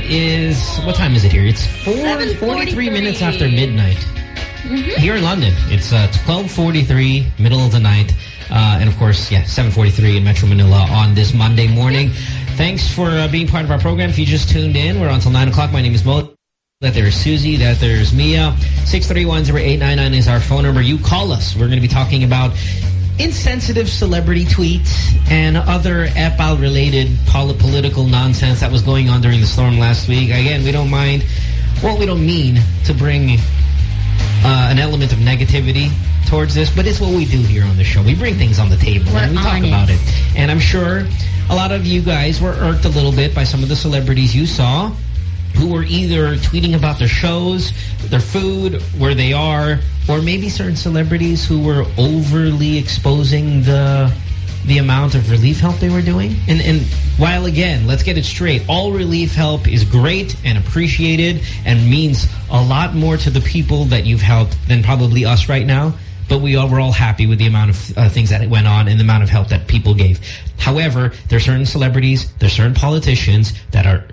is, what time is it here? It's four forty-three minutes after midnight. Mm-hmm. Here in London, it's uh, twelve forty-three, middle of the night. Uh, and of course, yeah, seven forty-three in Metro Manila on this Monday morning. Thanks for uh, being part of our program. If you just tuned in, we're on until nine o'clock. My name is Mo. That there's Susie, that there's Mia. six three one, zero eight nine nine is our phone number. You call us. We're going to be talking about insensitive celebrity tweets and other Epal-related pol political nonsense that was going on during the storm last week. Again, we don't mind, well, we don't mean to bring uh, an element of negativity towards this, but it's what we do here on the show. We bring things on the table We're and we talk honest. about it. And I'm sure a lot of you guys were irked a little bit by some of the celebrities you saw who were either tweeting about their shows, their food, where they are, or maybe certain celebrities who were overly exposing the the amount of relief help they were doing. And, and while, again, let's get it straight, all relief help is great and appreciated and means a lot more to the people that you've helped than probably us right now. But we all were all happy with the amount of uh, things that went on and the amount of help that people gave. However, there are certain celebrities, there are certain politicians that are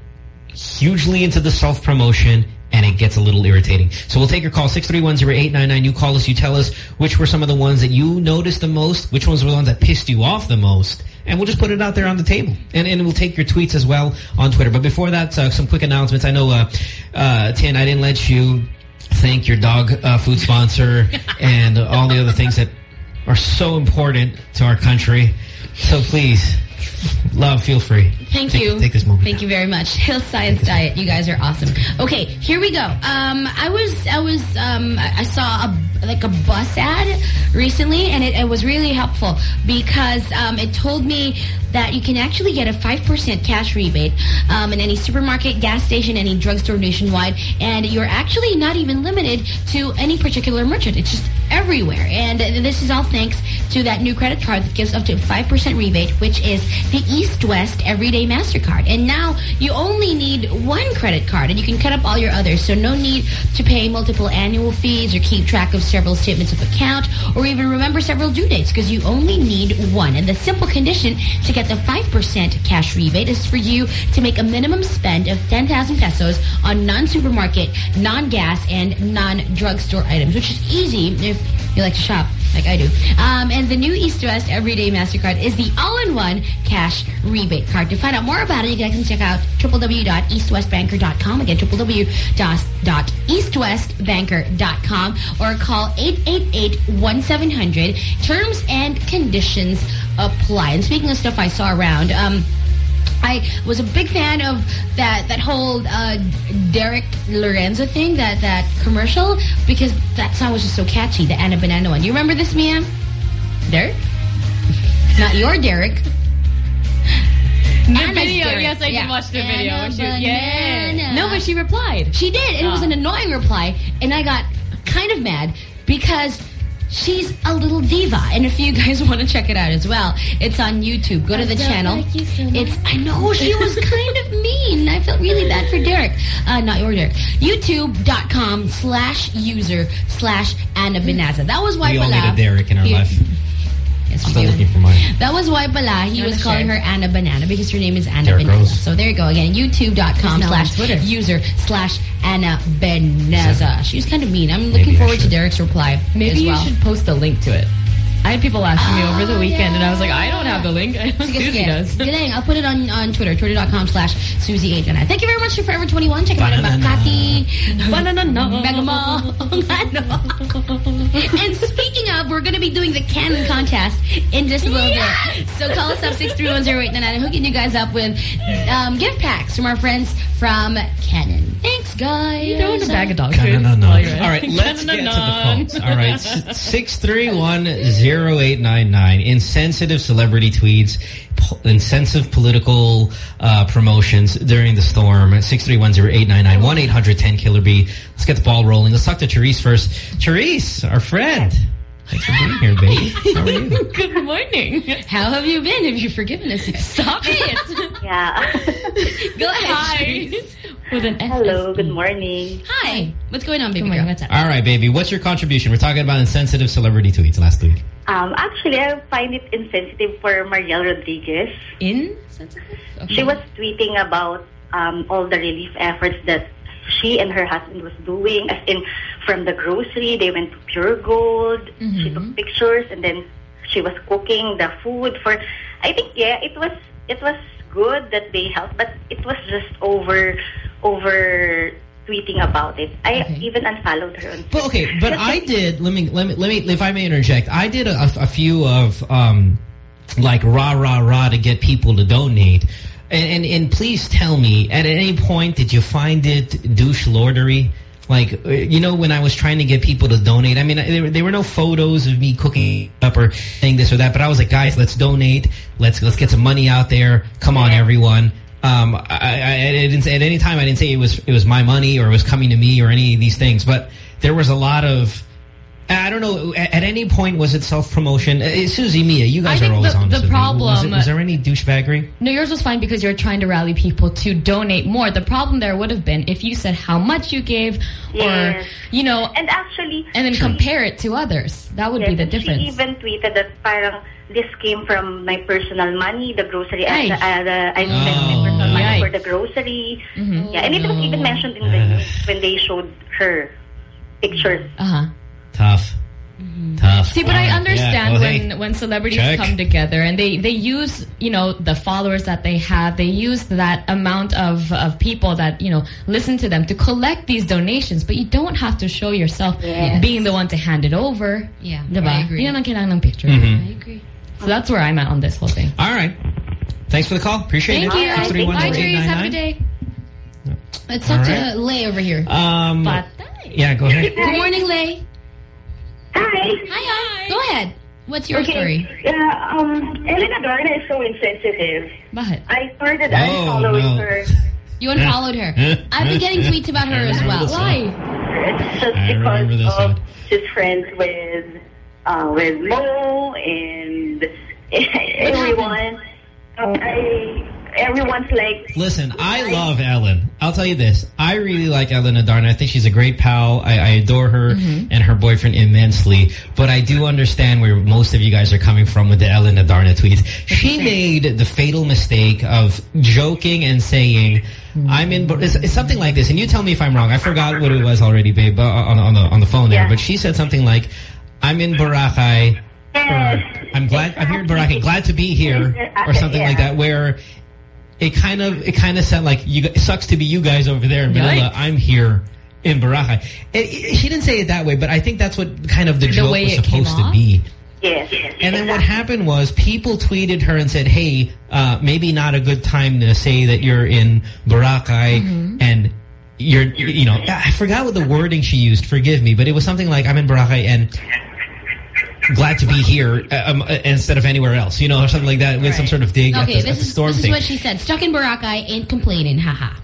hugely into the self-promotion, and it gets a little irritating. So we'll take your call, six three one, zero eight nine nine. You call us, you tell us which were some of the ones that you noticed the most, which ones were the ones that pissed you off the most, and we'll just put it out there on the table. And, and we'll take your tweets as well on Twitter. But before that, uh, some quick announcements. I know, uh, uh, Tien, I didn't let you thank your dog uh, food sponsor and all the other things that are so important to our country. So please, love, feel free. Thank take, you. Take this moment. Thank you very much. Hill Science Diet. You guys are awesome. Okay, here we go. Um, I was, I was, um, I saw a like a bus ad recently, and it, it was really helpful because um, it told me that you can actually get a five percent cash rebate um, in any supermarket, gas station, any drugstore nationwide, and you're actually not even limited to any particular merchant. It's just everywhere. And this is all thanks to that new credit card that gives up to five percent rebate, which is the East West Everyday MasterCard. And now you only need one credit card, and you can cut up all your others. So no need to pay multiple annual fees or keep track of several statements of account or even remember several due dates, because you only need one. And the simple condition to get the five percent cash rebate is for you to make a minimum spend of ten thousand pesos on non-supermarket, non-gas, and non-drugstore items, which is easy if you like to shop like I do. Um, and the new East West Everyday MasterCard is the all-in-one cash rebate card. To find out more about it, you guys can check out w w w dot east west banker dot com. Again, w w w dot east west banker dot com, or call eight eight eight, one seven zero zero. Terms and conditions apply. And speaking of stuff I saw around, um, I was a big fan of that that whole uh, Derek Lorenzo thing, that that commercial, because that song was just so catchy, the Anna Banana one. You remember this, Mia? Derek? Not your Derek. The Anna's video, Derek. yes, I Yeah. did watch the video. Anna She, Banana. yeah. No, but she replied. She did, and Oh. it was an annoying reply, and I got kind of mad because she's a little diva. And if you guys want to check it out as well, it's on YouTube. Go to I the don't channel. like you so much. It's I know she was kind of mean. I felt really bad for Derek. Uh, not your Derek. YouTube.com slash user slash Anna Benaza. That was why We all pala, need a Derek in our he- life. Yes, we Still do. looking for mine. That was why pala he You was wanna calling share? her Anna Banana, because her name is Anna Derek Benaza. Rose. So there you go. Again, YouTube.com Now on slash Twitter. user slash Anna Benaza. She was kind of mean. I'm looking Maybe I forward to should. Derek's reply Maybe as you well. should post a link to it. I had people asking me over the Oh, weekend, and I was like, yeah. I don't have the link. I know Sige, Susie sige. does. Galing. I'll put it on, on Twitter, twitter.com slash Susie eight nine nine. Thank you very much to Forever twenty-one. Check it out in Banana. Makati. Banana. Mega Mall. And speaking of, we're going to be doing the Canon contest in just a little bit. So call us up, six three one, zero eight nine nine, hooking you guys up with um, gift packs from our friends from Canon. Thanks, guys. You don't want a bag of dog No, food. no, no. while you're at it. All right, let's get to the Canon. phones. All right, six three one, zero eight nine nine. Insensitive celebrity tweets, po insensitive political uh, promotions during the storm. six three one, zero eight nine nine, one eight hundred, ten killer B. Let's get the ball rolling. Let's talk to Therese first. Therese, our friend. Thanks for being here, baby. How are you? Good morning. How have you been? Have you forgiven us? Stop it. Yeah. Go ahead. Hi. With an S. Hello, good morning. Hi. What's going on, baby Good morning. girl? What's up? All right, baby. What's your contribution? We're talking about insensitive celebrity tweets last week. Um, actually, I find it insensitive for Marielle Rodriguez. Insensitive? Okay. She was tweeting about um, all the relief efforts that she and her husband was doing. As in, from the grocery, they went to Pure Gold. Mm-hmm. She took pictures, and then she was cooking the food for. I think yeah, it was it was good that they helped, but it was just over over. tweeting about it. I okay. even unfollowed her. On but okay, but I did. Let me let me let me if I may interject. I did a, a few of um like rah rah rah to get people to donate, and, and and please tell me, at any point did you find it douche lordery? Like, you know, when I was trying to get people to donate, I mean, there, there were no photos of me cooking up or saying this or that, but I was like, guys, let's donate. Let's let's get some money out there. Come on, everyone. Um, I, I, I didn't say at any time I didn't say it was it was my money or it was coming to me or any of these things, but there was a lot of. I don't know. At, at any point, was it self-promotion? Uh, Susie, Mia, you guys I are think always the, honest. The problem was, it, was there any douchebaggery? No, yours was fine because you're trying to rally people to donate more. The problem there would have been if you said how much you gave, yes. or you know, and actually, and then she, compare it to others. That would yes, be the difference. She even tweeted that parang this came from my personal money, the grocery. Uh, uh, the, I spent oh, my personal money yikes. for the grocery. Mm-hmm. Yeah, and it was even mentioned in the news when they showed her pictures. Uh huh. Tough. Mm-hmm. Tough. See, but All I right. understand yeah. well, when hey, when celebrities check. come together and they they use, you know, the followers that they have, they use that amount of of people that, you know, listen to them to collect these donations, but you don't have to show yourself yes. being the one to hand it over. Yeah, diba? I agree. Yun ang kailangan ng picture. Mm-hmm. I agree. So that's where I'm at on this whole thing. All right. Thanks for the call. Appreciate Thank it. you. six three one Bye, zero eight Therese. nine Have a nine. good day. Let's talk right. to Lay over here. Um, But yeah, go ahead. Good morning, Lay. Hi. Hi, hi. Go ahead. What's your okay. story? Yeah, um, Elena Darna is so insensitive. Bakit? I started oh, unfollowing no. her. You unfollowed her. I've been getting tweets about her as well. Why? It's just I remember this because of one. she's friends with uh, with Mo and everyone. I everyone's like. Listen, I love Ellen. I'll tell you this. I really like Ellen Adarna. I think she's a great pal. I, I adore her mm-hmm. and her boyfriend immensely. But I do understand where most of you guys are coming from with the Ellen Adarna tweets. She made the fatal mistake of joking and saying, mm-hmm. I'm in... It's, it's something like this. And you tell me if I'm wrong. I forgot what it was already, babe, on, on, the, on the phone there. Yeah. But she said something like, I'm in Boracay... Or, I'm glad I'm here in Boracay. Glad to be here, or something yeah. like that. Where it kind of it kind of sounded like you. It sucks to be you guys over there in Manila. Yikes. I'm here in Boracay. It, it, she didn't say it that way, but I think that's what kind of the, the joke was supposed to be. Yes, yes. And then what happened was people tweeted her and said, "Hey, uh, maybe not a good time to say that you're in Boracay mm-hmm. and." You're, you know, I forgot what the wording she used. Forgive me, but it was something like, "I'm in Boracay and." Glad to be here um, instead of anywhere else, you know, or something like that, with right. some sort of dig okay, at the, this at the is, storm this thing. is what she said. Stuck in Boracay, ain't complaining, haha.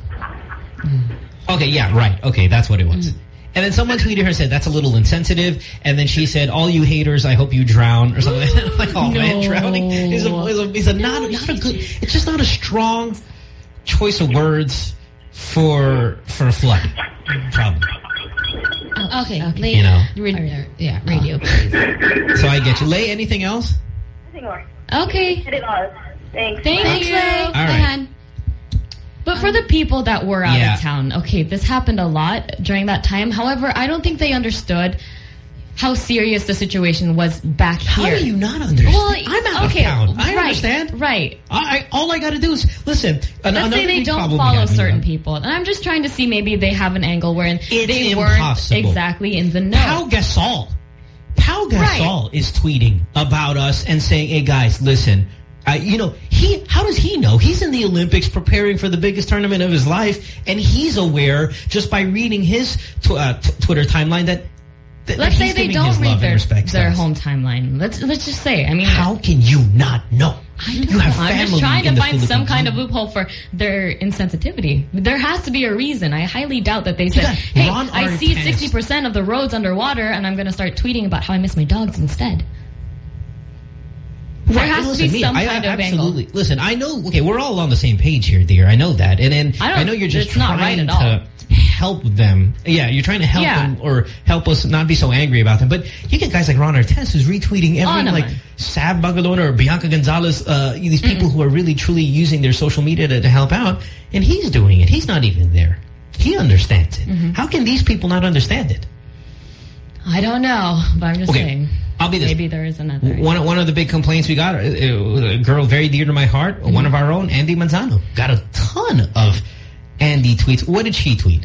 Okay, yeah, right. Okay, that's what it was. Mm. And then someone tweeted her and said, that's a little insensitive. And then she said, all you haters, I hope you drown, or something. I'm like, oh, no. man, drowning is a, is a, is a not, no, not a good, it's just not a strong choice of words for, for a flood problem. Oh, okay, okay. Lay, you know. Radio, yeah, radio, please. So I get you. Lay, anything else? Nothing more. Okay. Did it all. Thanks. Thank Bye. you. All Bye, right. hon. But for the people that were out yeah. of town, okay, this happened a lot during that time. However, I don't think they understood how serious the situation was back How here. How do you not understand? Well, I'm out okay, of town. I right, understand. Right. I, I, all I got to do is, listen. An, Let's say they don't follow certain people. And I'm just trying to see maybe they have an angle wherein it's they impossible. weren't exactly in the know. Pau Gasol. Pau Gasol right. is tweeting about us and saying, hey, guys, listen. Uh, you know, he. How does he know? He's in the Olympics preparing for the biggest tournament of his life, and he's aware just by reading his tw uh, t Twitter timeline that. Th let's that say they don't read their, their home timeline. Let's let's just say. I mean, how can you not know? I don't you have know. family I'm just trying in to the find some kind zone. of loophole for their insensitivity. There has to be a reason. I highly doubt that they said, "Hey, Ron I see sixty percent of the roads underwater, and I'm going to start tweeting about how I miss my dogs instead." There has listen, to be me, some I, kind I, of absolutely. angle. Listen, I know. Okay, we're all on the same page here, dear. I know that, and and I, I know you're just it's not right trying at all. to help them. Yeah, you're trying to help Yeah. them or help us not be so angry about them. But you get guys like Ron Artest who's retweeting everything, Oh, like naman. Sab Bagalona or Bianca Gonzalez, uh, these people who are really, truly using their social media to, to help out. And he's doing it. He's not even there. He understands it. Mm-hmm. How can these people not understand it? I don't know, but I'm just Okay, saying. I'll be this. Maybe there is another. One, one of the big complaints we got, uh, a girl very dear to my heart, Mm-hmm. one of our own, Andy Manzano, got a ton of Andy tweets. What did she tweet?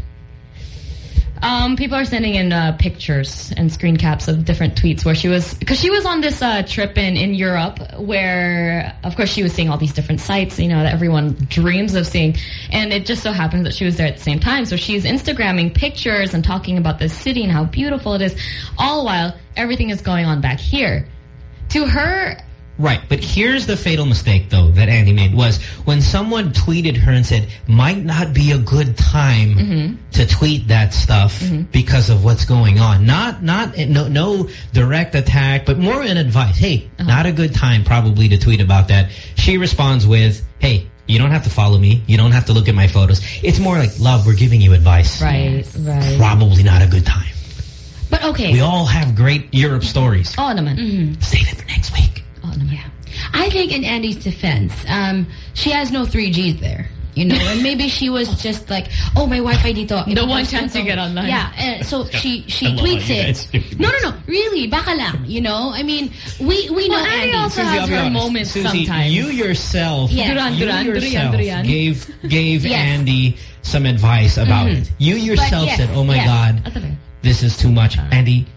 Um, people are sending in uh, pictures and screen caps of different tweets where she was, because she was on this uh, trip in, in Europe where, of course, she was seeing all these different sites, you know, that everyone dreams of seeing. And it just so happens that she was there at the same time. So she's Instagramming pictures and talking about this city and how beautiful it is, all while everything is going on back here. To her... Right, but here's the fatal mistake, though, that Andy made, was when someone tweeted her and said, might not be a good time Mm-hmm. to tweet that stuff because of what's going on. Not, not, no, no direct attack, but more an advice. Hey, Uh-huh. not a good time probably to tweet about that. She responds with, hey, you don't have to follow me. You don't have to look at my photos. It's more like, love, we're giving you advice. Right, right. Probably not a good time. But okay. We all have great Europe stories. Oh, naman. Mm-hmm. Save it for next week. Oh, no, yeah. I think in Andy's defense, um, she has no three Gs there. You know, and maybe she was just like, oh, my Wi-Fi dito. The one chance you get online. Yeah, uh, so she she I love tweets how you guys do it. No, no, no, really, baka lang, you know? I mean, we, we know Well, Andy Andy. also Susie, has I'll be her honest. moments Susie, sometimes. you yourself, Yeah. Duran, you duran, yourself durian, durian. gave gave Yes. Andy some advice about Mhm. it. You yourself yes, said, "Oh my yes. God, this is too much, Andy.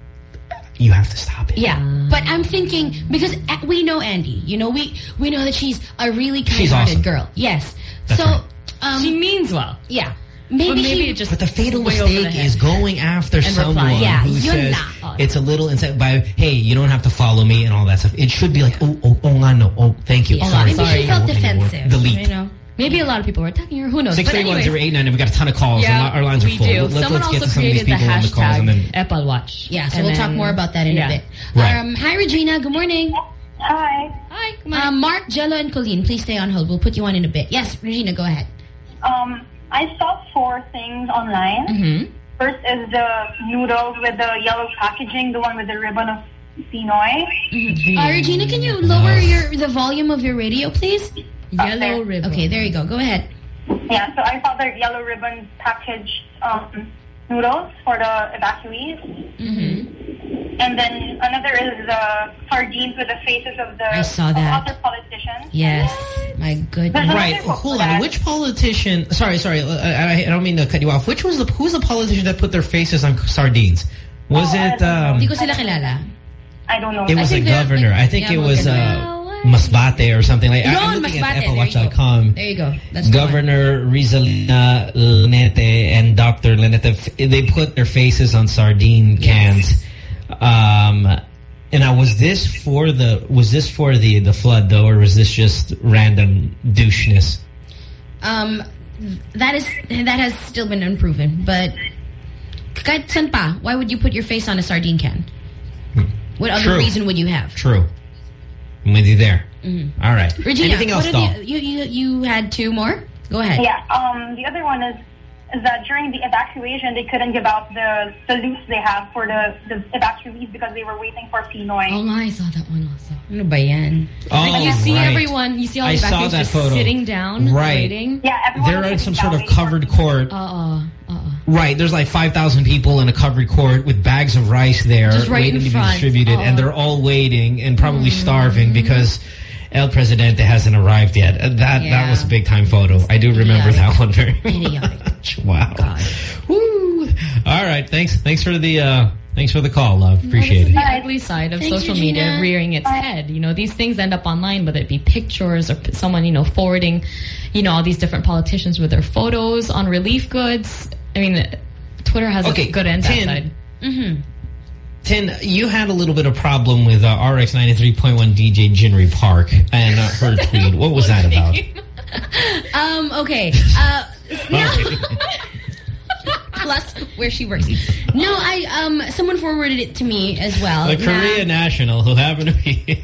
You have to stop it." Yeah, but I'm thinking, because uh, we know Andy, you know, we we know that she's a really She's kind-hearted awesome. girl. Yes. That's so, right. um, She means well. yeah. Maybe, But maybe she, it just But the fatal way over the mistake head. is going after And someone replying. Yeah, who yun says na. it's a little inside by, hey, you don't have to follow me and all that stuff. It should be like, oh, oh, oh, nga, no, oh, thank you, Yeah. sorry. Maybe she I felt won't anymore. defensive. Delete. You know? Maybe a lot of people were attacking her. Who knows? Six But three one anyways, zero eight nine. We got a ton of calls. yeah, our lines are we full. do. Let's, Someone let's get also to some of these created the people on the calls and then. hashtag Apple Watch. Yeah, so And we'll then, talk more about that in yeah. a bit. Right. Um, hi, Regina. Good morning. Hi. Hi, come on. Um, Mark, Jello, and Colleen, please stay on hold. We'll put you on in a bit. Yes, Regina, go ahead. Um, I saw four things online. Mm-hmm. First is the noodles with the yellow packaging, the one with the ribbon of Pinoy. Mm-hmm. Uh, Regina, can you lower your the volume of your radio, please? Yellow ribbon. Okay, there you go. Go ahead. Yeah, so I saw the yellow ribbon packaged um, noodles for the evacuees. Mm-hmm. And then another is the sardines with the faces of the I saw of that. other politicians. Yes, my goodness. Right, hold on. Which politician? Sorry, sorry. I, I don't mean to cut you off. Which was the who's the politician that put their faces on sardines? Was Oh, I it? don't know. Um, Hindi ko sila kilala. I don't know. it was I a think they're- governor. I think yeah, it was governor. uh, Masbate or something like. I- I'm Yun, looking Masbate. at There apple watch you dot go. com. There you go. That's the one. Governor Rizalina Lanete and Doctor Lanete, they put their faces on sardine cans. Um, and now, was this for the was this for the the flood though, or was this just random doucheness? Um, that is that has still been unproven. But kahit san pa, why would you put your face on a sardine can? What other True. reason would you have? True. I'm with you there. Mm-hmm. All right. Regina, Anything else, what doll? have you, you, you, you had two more? Go ahead. Yeah, um, the other one is is that during the evacuation, they couldn't give out the salutes they have for the, the evacuees because they were waiting for Pinoy. Oh, I saw that one also. Ano ba yan? Oh, Like you see right. everyone, you see all the I saw evacuees that just photo. sitting down, Right. waiting. Yeah, everyone They're was in sitting some sort down of waiting for covered Pinoy. court. Uh-uh, uh-uh. Right, there's like five thousand people in a covered court with bags of rice there Just right waiting in to front. be distributed, Uh-uh. and they're all waiting and probably Mm-hmm. starving because El Presidente hasn't arrived yet. Uh, That that Yeah. was a big time photo. I do remember Idiotic. that one very Idiotic. much. Wow. Woo. All right, thanks. Thanks for the uh, thanks for the call, love. Appreciate Well, this is it. the ugly side of Thanks, social Regina. media rearing its head. You know, these things end up online, whether it be pictures or p- someone, you know, forwarding, you know, all these different politicians with their photos on relief goods. I mean, Twitter has Okay, a good and bad Tin. side. Mm-hmm. Tin, you had a little bit of problem with uh, R X ninety-three point one D J Jinri Park and uh, her tweet. What was that about? Um, okay. Uh, no. Plus where she works. No, I um someone forwarded it to me as well. The Korea National, who happened to be...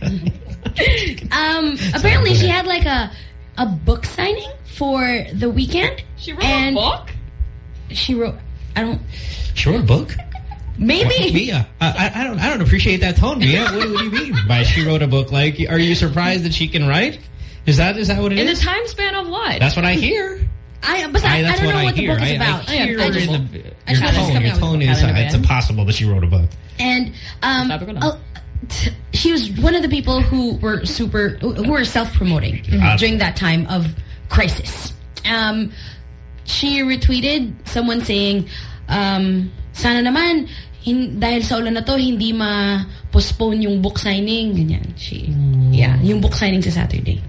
Um, apparently she had like a a book signing for the weekend. She wrote and a book? she wrote. I don't. She wrote a book. Maybe. Mia, I, I don't I don't appreciate that tone, Mia. What, what do you mean by she wrote a book? Like, are you surprised that she can write? Is that is that what it in is? In the time span of what? That's what I hear. I, but I, I, I don't know what, what the book is I, about. I hear I just, in the, I your just, tone, your tone is, uh, it's impossible that she wrote a book. And um, uh, she was one of the people who were super, who were self-promoting mm-hmm. during that time of crisis. Um, she retweeted someone saying, um, sana naman, hin, dahil sa ulan na to, hindi ma-postpone yung book signing. Ganyan. She, mm. Yeah, yung book signing sa Saturday.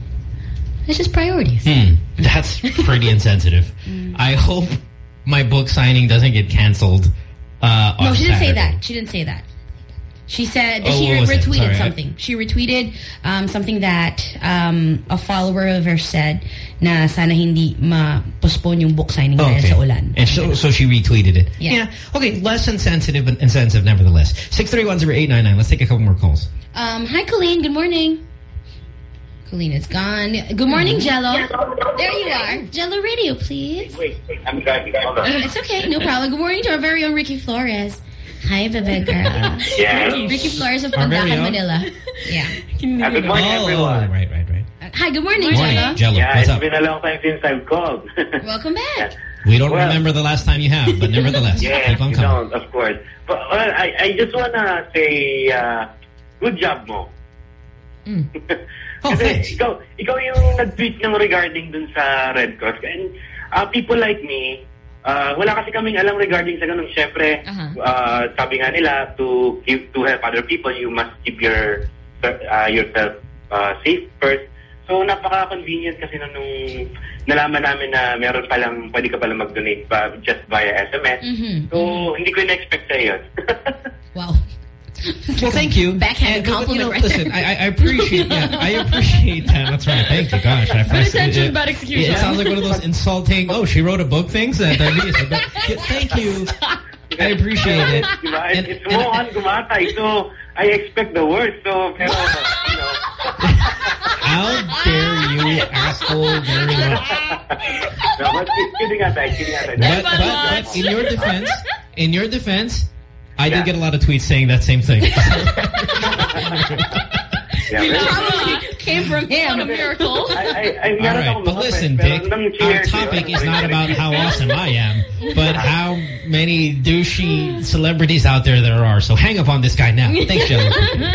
It's just priorities. Hmm. That's pretty insensitive. Mm. I hope my book signing doesn't get canceled. Uh, on no, she didn't Saturday. say that. She didn't say that. She said oh, she re retweeted Sorry, something. I... She retweeted um, something that um, a follower of hers said na sana hindi ma-postpone yung book signing oh, dahil okay. sa ulan. And so, so she retweeted it. Yeah. yeah. Okay, less insensitive but insensitive nevertheless. six three one zero eight nine nine. Let's take a couple more calls. Um, hi, Colleen. Good morning. Colleen is gone. Good morning, Jello. There you are. Jello Radio, please. Wait, wait, I'm driving. Hold on. It's okay, no problem. Good morning to our very own Ricky Flores. Hi, baby girl. Yeah. Ricky Flores of Pandacan, Manila. Yeah. Uh, good morning, oh, everyone. Right, right, right. Uh, hi, good morning, good morning, Jello. Jello. Yeah, What's it's up? been a long time since I've called. Welcome back. We don't well, remember the last time you have, but nevertheless, yeah, keep on you coming. don't, of course. But well, I, I just want to say, uh, good job mo. Mm. Oh, Kasi thanks. ikaw, ikaw yung nag-tweet ng regarding dun sa Red Cross. And uh, people like me, uh, wala kasi kaming alam regarding sa ganun. Siyempre, uh-huh. uh, sabi nga nila, to keep, to help other people, you must keep your uh, yourself uh, safe first. So, napaka-convenient kasi na nung nalaman namin na meron palang, pwede ka palang mag-donate pa just via S M S. Mm-hmm. So, hindi ko na-expect sa'yo yun. Wow. Well, thank you. Backhand compliment. You know, right listen, I, I appreciate yeah, I appreciate that. That's right. Thank you. Gosh, I first, attention, it, bad execution. It sounds like one of those insulting. Oh, she wrote a book things. That yeah, thank you. I appreciate it. And, it's Mohan Gumatay, so I expect the worst. So, pero, you know. How dare you, asshole? Very much. No, but kidding aside, kidding aside. But, but, but in your defense, in your defense. I yeah. did get a lot of tweets saying that same thing. Yeah, you know, probably came from him. What a miracle. I, I, I All right, but listen, Vic, our topic is not about how awesome I am, but how many douchey celebrities out there there are. So hang up on this guy now. Thanks, Jello.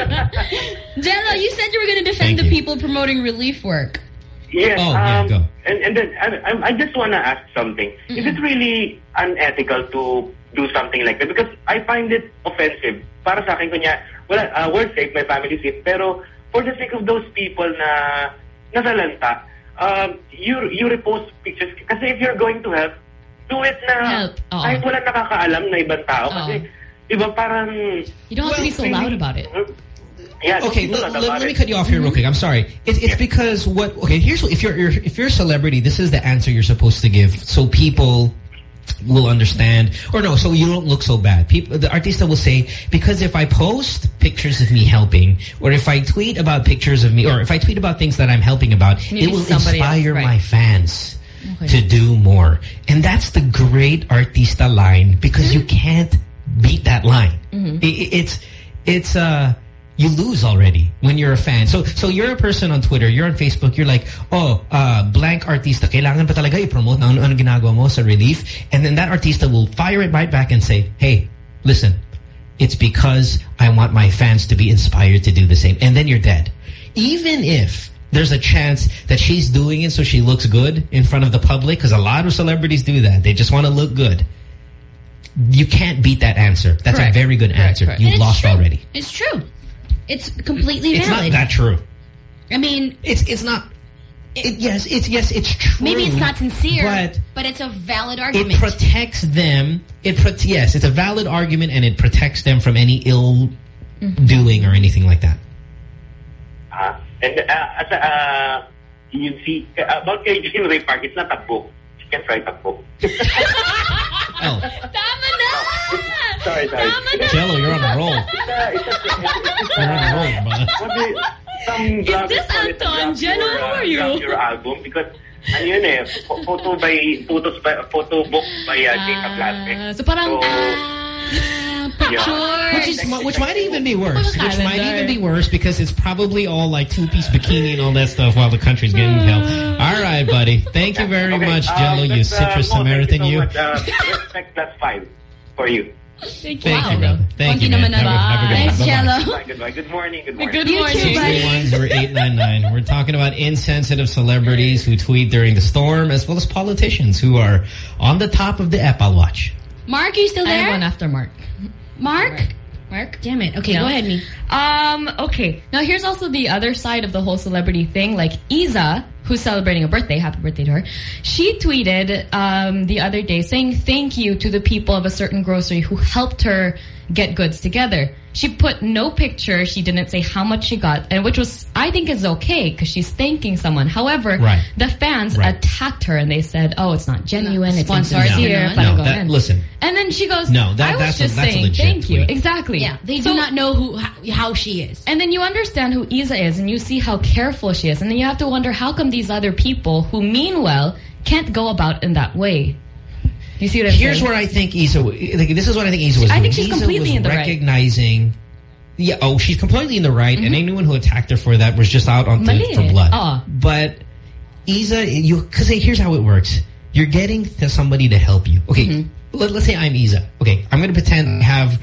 Jello, you said you were going to defend Thank the you. people promoting relief work. Yes. Oh, um, yeah, go. And, and then I, I just want to ask something. Mm-hmm. Is it really unethical to do something like that? Because I find it offensive. Para sa akin, kunya, well, uh, we're safe, my family safe, pero for the sake of those people na nasalanta, um, you you repost pictures. Kasi if you're going to help, do it na help. Oh. Kahit wala nakakaalam na ibang tao. Oh. Kasi, diba, parang... You don't have well, to be so loud about it. Yeah, okay, let, let, let me cut you off here real quick. I'm sorry. It's it's yeah. because what? Okay, here's what, if you're, you're if you're a celebrity, this is the answer you're supposed to give, so people will understand. Or no, so you don't look so bad. People, the artista will say, because if I post pictures of me helping, or if I tweet about pictures of me, or if I tweet about things that I'm helping about, Maybe it will inspire else, right. my fans okay. to do more. And that's the great artista line, because mm-hmm. you can't beat that line. Mm-hmm. it, it's it's uh. You lose already when you're a fan. So so you're a person on Twitter, you're on Facebook, you're like, oh, uh, blank artista, kailangan pa talaga i-promote na ano, ano ginagawa mo sa relief. And then that artista will fire it right back and say, hey, listen, it's because I want my fans to be inspired to do the same. And then you're dead. Even if there's a chance that she's doing it so she looks good in front of the public, because a lot of celebrities do that. They just want to look good. You can't beat that answer. That's correct. a very good answer. Correct, correct. You've lost true. already. It's true. It's completely it's valid. It's not that true. I mean, it's it's not. It, yes, it's yes, it's true. Maybe it's not sincere, but, but it's a valid argument. It protects them. It pro yes, it's a valid argument, and it protects them from any ill mm-hmm. doing or anything like that. Uh, and uh, as uh, you see about K J Ray Park, it's not a book. You can't write a book. Oh. Sorry, sorry. Jello, you're on a roll. It's a, it's a, it's a, you're on a roll, man. Some Is this Anton? Jello, who are you? Your album, because ano yun eh, photo by, photos by, photo book by uh, Jacob Lasme. Uh, so parang, so, picture. Which is which might even be worse. Which might even be worse because it's probably all like two-piece bikini and all that stuff while the country's getting held. All right, buddy. Thank you very okay, much, uh, Jello. You citrus uh, Samaritan. You. You. So uh, respect plus five for you. Thank you, Thank you brother. Thank you, man. Have a, have a good Thanks, one. Jello. Goodbye, goodbye. Good morning. Good morning. Good morning. You too, buddy. Zero eight nine nine. We're talking about insensitive celebrities who tweet during the storm, as well as politicians who are on the top of the Apple Watch. Mark, are you still I there? have one after Mark. Mark? Mark? Damn it. Okay, No. go ahead, me. Um, okay. Now, here's also the other side of the whole celebrity thing. Like, Isa, who's celebrating a birthday, happy birthday to her, she tweeted um, the other day saying thank you to the people of a certain grocery who helped her get goods together. She put no picture. She didn't say how much she got, and which was, I think, is okay because she's thanking someone. However, Right. the fans Right. attacked her and they said, oh, it's not genuine, it's Sponsored. insincere. No, parang no, that- ganon. listen. And then she goes, No, that- I was that's a- just that's a saying legit thank you. tweet. Exactly. Yeah, they So- do not know who how, how she is. And then you understand who Isa is and you see how careful she is. And then you have to wonder how come these other people who mean well can't go about in that way. Do you see what I'm Here's saying? where I think Isa, like, this is what I think Isa was I doing. think she's Isa completely was in the right. recognizing, yeah, oh, she's completely in the right, and anyone who attacked her for that was just out on Mali for eh. blood. Ah. But Isa, you, because here's how it works. You're getting to somebody to help you. Okay, Mm-hmm. let, let's say I'm Isa. Okay, I'm going to pretend I have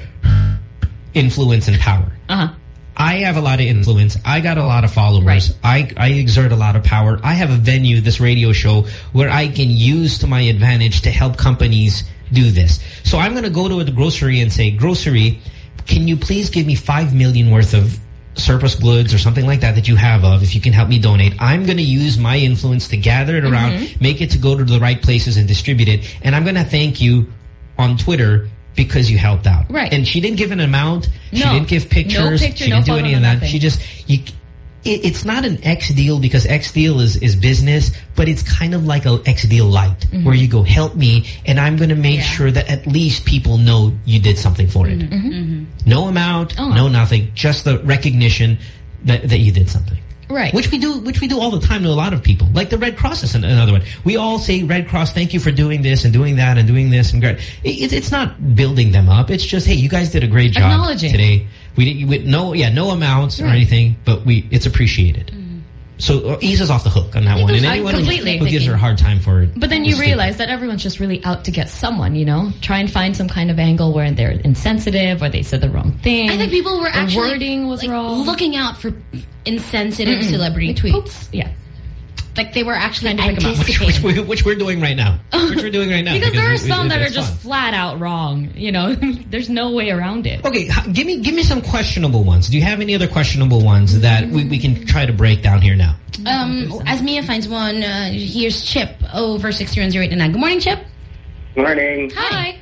influence and power. Uh-huh. I have a lot of influence. I got a lot of followers. Right. I, I exert a lot of power. I have a venue, this radio show, where I can use to my advantage to help companies do this. So I'm going to go to a grocery and say, grocery, can you please give me five million worth of surplus goods or something like that that you have of, if you can help me donate. I'm going to use my influence to gather it around, Mm-hmm. make it to go to the right places and distribute it. And I'm going to thank you on Twitter because you helped out. Right. And she didn't give an amount. She No. didn't give pictures. No picture, she no didn't do photo, any no of that. nothing. She just, you, it, it's not an X deal because X deal is, is business, but it's kind of like a X deal light Mm-hmm. where you go, help me, and I'm going to make sure that at least people know you did something for it. Mm-hmm. No amount, Oh. no nothing, just the recognition that, that you did something. Right. Which we do, which we do all the time to a lot of people. Like the Red Cross is an, another one. We all say, Red Cross, thank you for doing this and doing that and doing this and great. It, it's not building them up. It's just, hey, you guys did a great job Acknowledging. today. We didn't, with no, yeah, no amounts or Right. anything, but we, it's appreciated. So uh, Isa's off the hook on that one, and I anyone who, completely who gives her a hard time for it. But then you realize that everyone's just really out to get someone, you know? Try and find some kind of angle where they're insensitive or they said the wrong thing. I think people were The actually wording was like, wrong. looking out for insensitive Mm-mm. celebrity Like, tweets. oops. Yeah. Like they were actually Trying to pick 'em up. which, anticipating. which, we, which we're doing right now. Which we're doing right now. Because there are we- some it- that are it's just fun. flat out wrong, you know? There's no way around it. Okay, h- give me give me some questionable ones. Do you have any other questionable ones that we, we can try to break down here now? Um, as Mia finds one, uh, here's Chip over six three one zero eight nine. Good morning, Chip. Morning. Hi.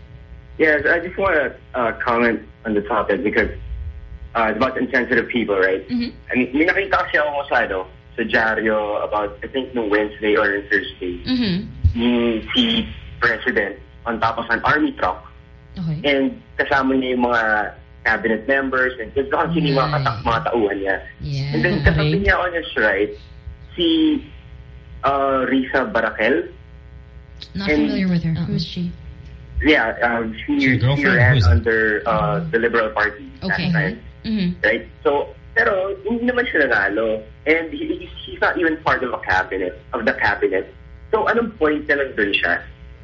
Yes, I just want to uh, comment on the topic because uh, it's about insensitive people, right? Mhm. And may nakita kasi ako masyado sa dyaryo about, I think, no Wednesday or Thursday, Mm-hmm. yung si President on top of an army truck Okay. and kasama niya yung mga cabinet members and just kasi yung mga katak, mga tauhan niya. Yeah. And then katabi niya on his right, si uh, Risa Barakel. Not And- familiar with her. Who is she? Yeah, um, she, Your she girlfriend? ran Who is it? under uh, the Liberal Party Okay. that time, Mm-hmm. right? So, pero hindi naman siya nanalo, and he, he's, he's not even part of a cabinet, of the cabinet. So, anong point na nandun siya?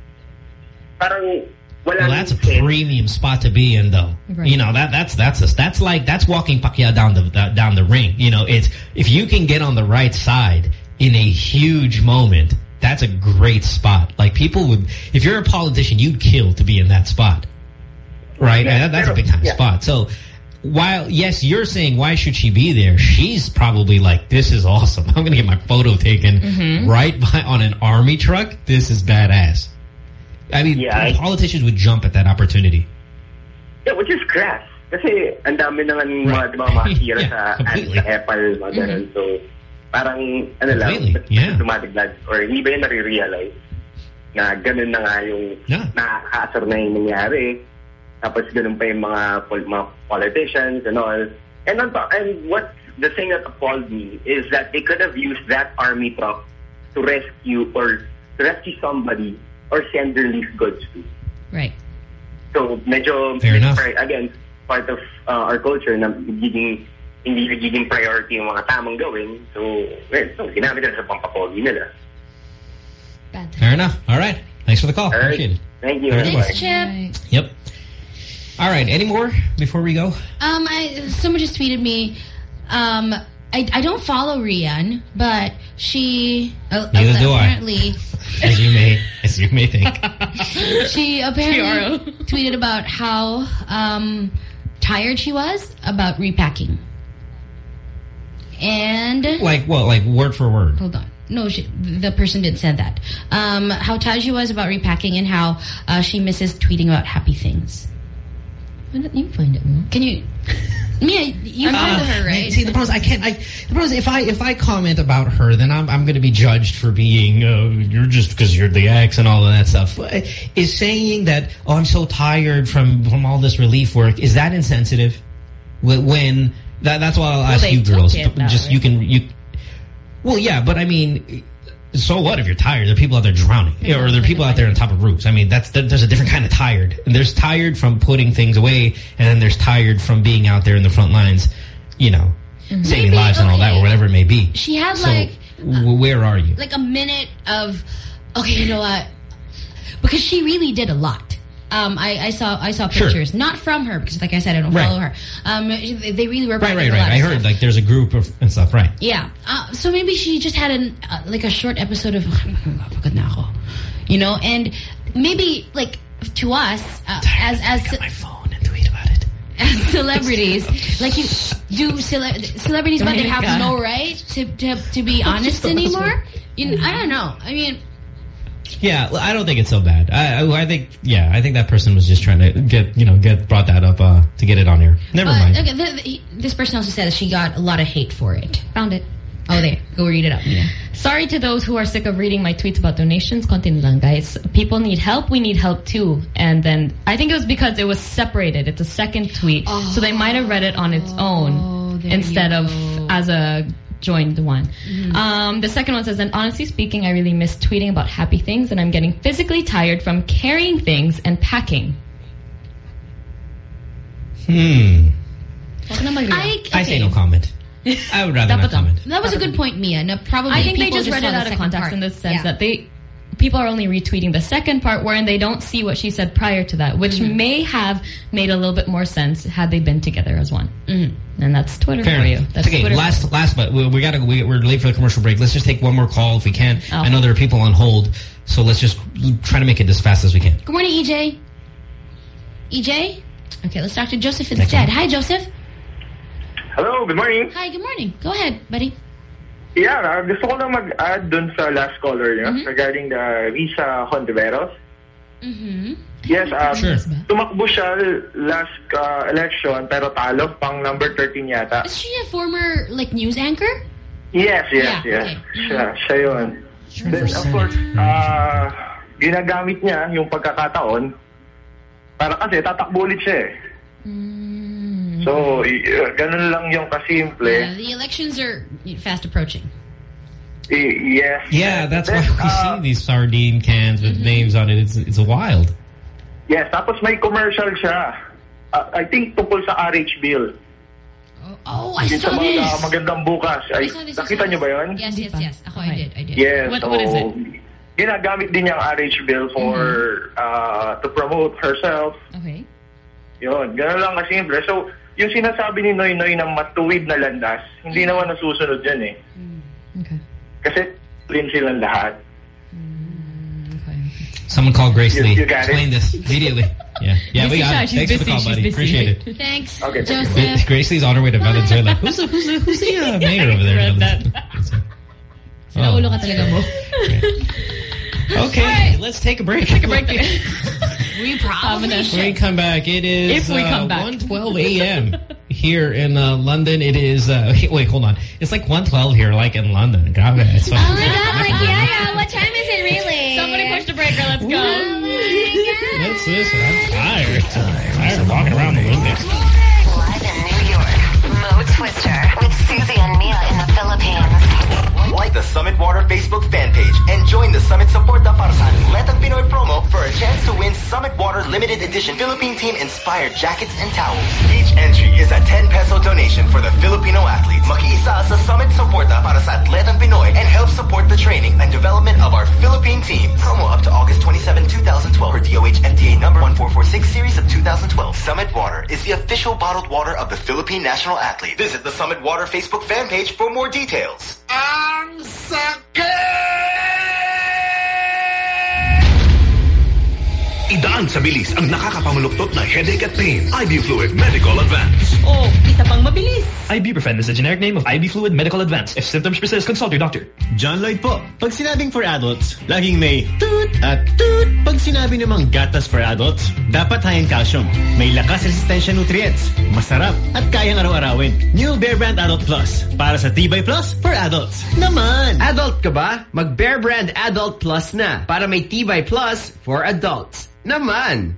Parang wala. Well, that's a nang sense. premium spot to be in, though. Right. You know that that's that's a, that's like that's walking Pacquiao down the uh, down the ring. You know, it's if you can get on the right side in a huge moment, that's a great spot. Like people would, if you're a politician, you'd kill to be in that spot, right? Yeah, And that, that's a pero- big time yeah. spot. So. While, yes, you're saying, why should she be there? She's probably like, this is awesome. I'm going to get my photo taken Mhm. right by on an army truck. This is badass. I mean, Yeah, I- politicians would jump at that opportunity. Yeah, which is crass. Kasi ang dami naman mga, Right. di ba, mga hira Yeah, sa, completely. sa Apple, mga ganun. So, parang, ano lang, Completely, ba't yeah. dumatiglag? Or hindi ba yun nare-realize na ganun na nga yung Yeah. nakakaasar na yung nangyari. Tapos ganun pa yung mga, pol mga politicians and all. And, on, and what the thing that appalled me is that they could have used that army truck to rescue or to rescue somebody or send relief goods to. Right. So, medyo, Fair enough. again, part of uh, our culture na giging, hindi nagiging priority yung mga tamang gawin. So, well, so ginamit nila sa pampapogi nila. Fair enough. All right. Thanks for the call. All right. Appreciate it. Thank you. Thanks, Chip. Yep. All right. Any more before we go? Um, I, someone just tweeted me. Um, I, I don't follow Rian, but she uh, Neither uh, do I. apparently As you may, as you may think. she apparently tweeted about how um, tired she was about repacking. And Like what? Like word for word? hold on. No, she, the person did said that. Um, how tired she was about repacking and how uh, she misses tweeting about happy things. Why don't you find it, Mo? Can you... Mia, you follow her, right? See, the problem is I can't. I, the problem is if I if I comment about her, then I'm I'm going to be judged for being uh, you're just because you're the ex and all of that stuff. Is saying that oh I'm so tired from from all this relief work, is that insensitive? When that that's why I'll Well, ask they you girls. took it that Just way. you can you. Well, yeah, but I mean. So what if you're tired? There are people out there drowning. Or there are people out there on top of roofs. I mean, that's there's a different kind of tired. And there's tired from putting things away, and then there's tired from being out there in the front lines, you know, Mm-hmm. saving Maybe, lives and all that, okay. or whatever it may be. She had, so, like... w where are you? Like a minute of, okay, you know what? Because she really did a lot. Um, I, I saw I saw Sure. pictures, not from her, because like I said, I don't Right. follow her. Um, they they really were Right, right, a right. lot I of heard stuff. like there's a group of and stuff, right? Yeah. Uh, so maybe she just had an uh, like a short episode of, pagod na ako. You know, and maybe like to us uh, as as my phone and tweet about it. As celebrities, like you do cele celebrities, but they have God. no right to to to be honest anymore. You know, I don't know. I mean. Yeah, I don't think it's so bad. I, I I think yeah, I think that person was just trying to get you know get brought that up uh, to get it on here. Never But, mind. Okay, the, the, this person also said that she got a lot of hate for it. Found it. Oh, there. Go read it up. Yeah. Sorry to those who are sick of reading my tweets about donations. Konti lang, guys. People need help. We need help, too. And then I think it was because it was separated. It's a second tweet. Oh. So they might have read it on its own there instead you of go. as a joined one. Mhm. Um, the second one says, and honestly speaking, I really miss tweeting about happy things, and I'm getting physically tired from carrying things and packing. Hmm. I, I say no comment. I would rather not comment. That was a good point, Mia. No, probably I think they people just read saw it the out of second context part. in the sense Yeah. that they people are only retweeting the second part wherein they don't see what she said prior to that, which Mhm. may have made a little bit more sense had they been together as one. Mhm. And that's Twitter Fair for enough. you. That's okay, Twitter last last but we, we gotta we, we're late for the commercial break. Let's just take one more call if we can. Oh. I know there are people on hold, so let's just try to make it as fast as we can. Good morning, E J. E J? Okay, let's talk to Joseph Next instead. one. Hi, Joseph. Hello, good morning. Hi, good morning. Go ahead, buddy. Yeah, uh, gusto ko lang mag-add dun sa last caller niyo Mhm. regarding the Risa Hontiveros. Mm-hmm. Yes, um, Sure. tumakbo siya last uh, election pero talo pang number thirteen yata. Is she a former, like, news anchor? Yes, yes, Yeah, yes. okay. Siya, siya yun. Then, of course, uh, ginagamit niya yung pagkakataon para kasi tatakbo ulit siya eh. So, y- uh, ganun lang yung kasimple. Yeah, the elections are fast approaching. Y- yes. Yeah, that's why Then, we uh, see these sardine cans with names on it. It's it's wild. Yes, tapos may commercial siya. Uh, I think tungkol sa R H bill. Oh, I Yung saw sa mga this. magandang bukas. Ay, I saw this. I nakita saw niyo ba this. yun? Yes, yes, yes. Ako, I did, I did. Yes. What- so, what is it? Ginagamit din niya ang R H bill for uh, to promote herself. Okay. Yun, gano'n lang kasimple. So, yung sinasabi ni Noy Noy ng matuwid na landas, hindi naman nasusunod yan eh. Okay. Kasi clean silang lahat. Someone call Grace You- Lee. you got Explain it? this immediately. Yeah, yeah, we Busy got siya. it. She's Thanks for the busy. call, She's buddy. busy. Appreciate it. Thanks, Okay, thank you. Joseph. Grace Lee's on her way to Valenzuela. Who's the who's the who's the uh, mayor over there? Oh. Naulo ka talaga mo. Okay, let's take a break. Take a break. We probably When we should. come back, it is If we come uh, back. one twelve a m here in uh, London. It is, uh, wait, hold on. It's like one twelve here, like in London. God, it's Oh like, my god, like, yeah, yeah. What time is it really? Somebody push the breaker. Let's go. Oh my god. What's this? I'm tired. I'm tired of walking around the Olympics. Live in New York, Mo Twister with Susie and Mia in the Philippines. Like the the Summit Water Facebook fan page and join the Summit Suporta para sa Atletang Pinoy promo for a chance to win Summit Water limited edition Philippine team inspired jackets and towels. Each entry is a ten peso donation for the Filipino athletes. Makiisa sa Summit Suporta para sa Atletang Pinoy and help support the training and development of our Philippine team. Promo up to August twenty-seventh, two thousand twelve per D O H F D A number one four four six series of two thousand twelve. Summit Water is the official bottled water of the Philippine national athlete. Visit the Summit Water Facebook fan page for more details. Ang sakit! Idaan sa bilis ang nakakapamuluktot na headache at pain. Ibufluid Medical Advance. Oh, isa pang mabilis. Ibuprofen is the generic name of Ibufluid Medical Advance. If symptoms persist, consult your doctor. John Lloyd po. Pag sinabing for adults, laging may toot at toot. Pag sinabi namang gatas for adults, dapat high in calcium. May lakas resistensya nutrients. Masarap at kayang araw-arawin. New Bear Brand Adult Plus. Para sa Tibay Plus for adults. Naman! Adult ka ba? Mag Bear Brand Adult Plus na. Para may Tibay Plus for adults. Naman!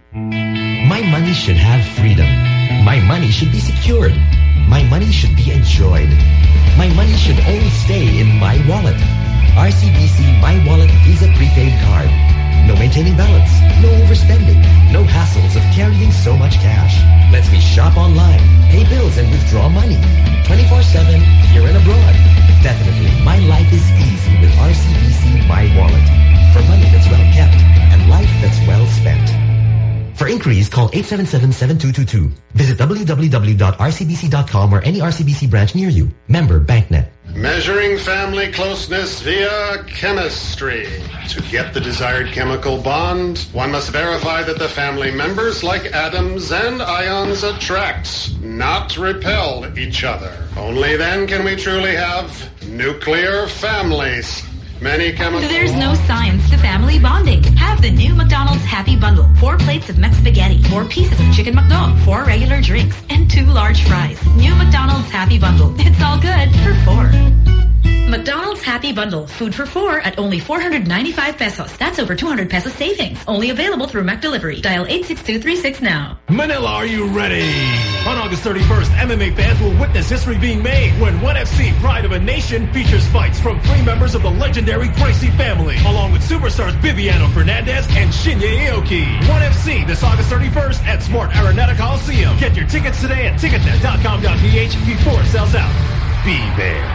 My money should have freedom. My money should be secured. My money should be enjoyed. My money should only stay in my wallet. R C B C My Wallet Visa Prepaid Card. No maintaining balance. No overspending. No hassles of carrying so much cash. Lets me shop online, pay bills and withdraw money. twenty-four seven, here and abroad. Definitely, my life is easy with R C B C My Wallet. For money that's well kept and life that's well spent. For inquiries, call eight seven seven, seven two two two. Visit w w w dot r c b c dot com or any R C B C branch near you. Member BankNet. Measuring family closeness via chemistry. To get the desired chemical bond, one must verify that the family members, like atoms and ions, attract, not repel each other. Only then can we truly have nuclear families. Many chemicals. There's no science to family bonding. Have the new McDonald's Happy Bundle. Four plates of McSpaghetti, four pieces of chicken McDo, four regular drinks, and two large fries. New McDonald's Happy Bundle. It's all good for four. McDonald's Happy Bundle. Food for four at only four hundred ninety-five pesos. That's over two hundred pesos savings. Only available through McDelivery. Dial eight six two three six now. Manila, are you ready? On August thirty-first, M M A fans will witness history being made when ONE F C Pride of a Nation features fights from three members of the legendary Gracie family, along with superstars Viviano Fernandez and Shinya Aoki. ONE F C this August thirty-first at Smart Araneta Coliseum. Get your tickets today at ticketnet dot com dot p h before it sells out. Be there.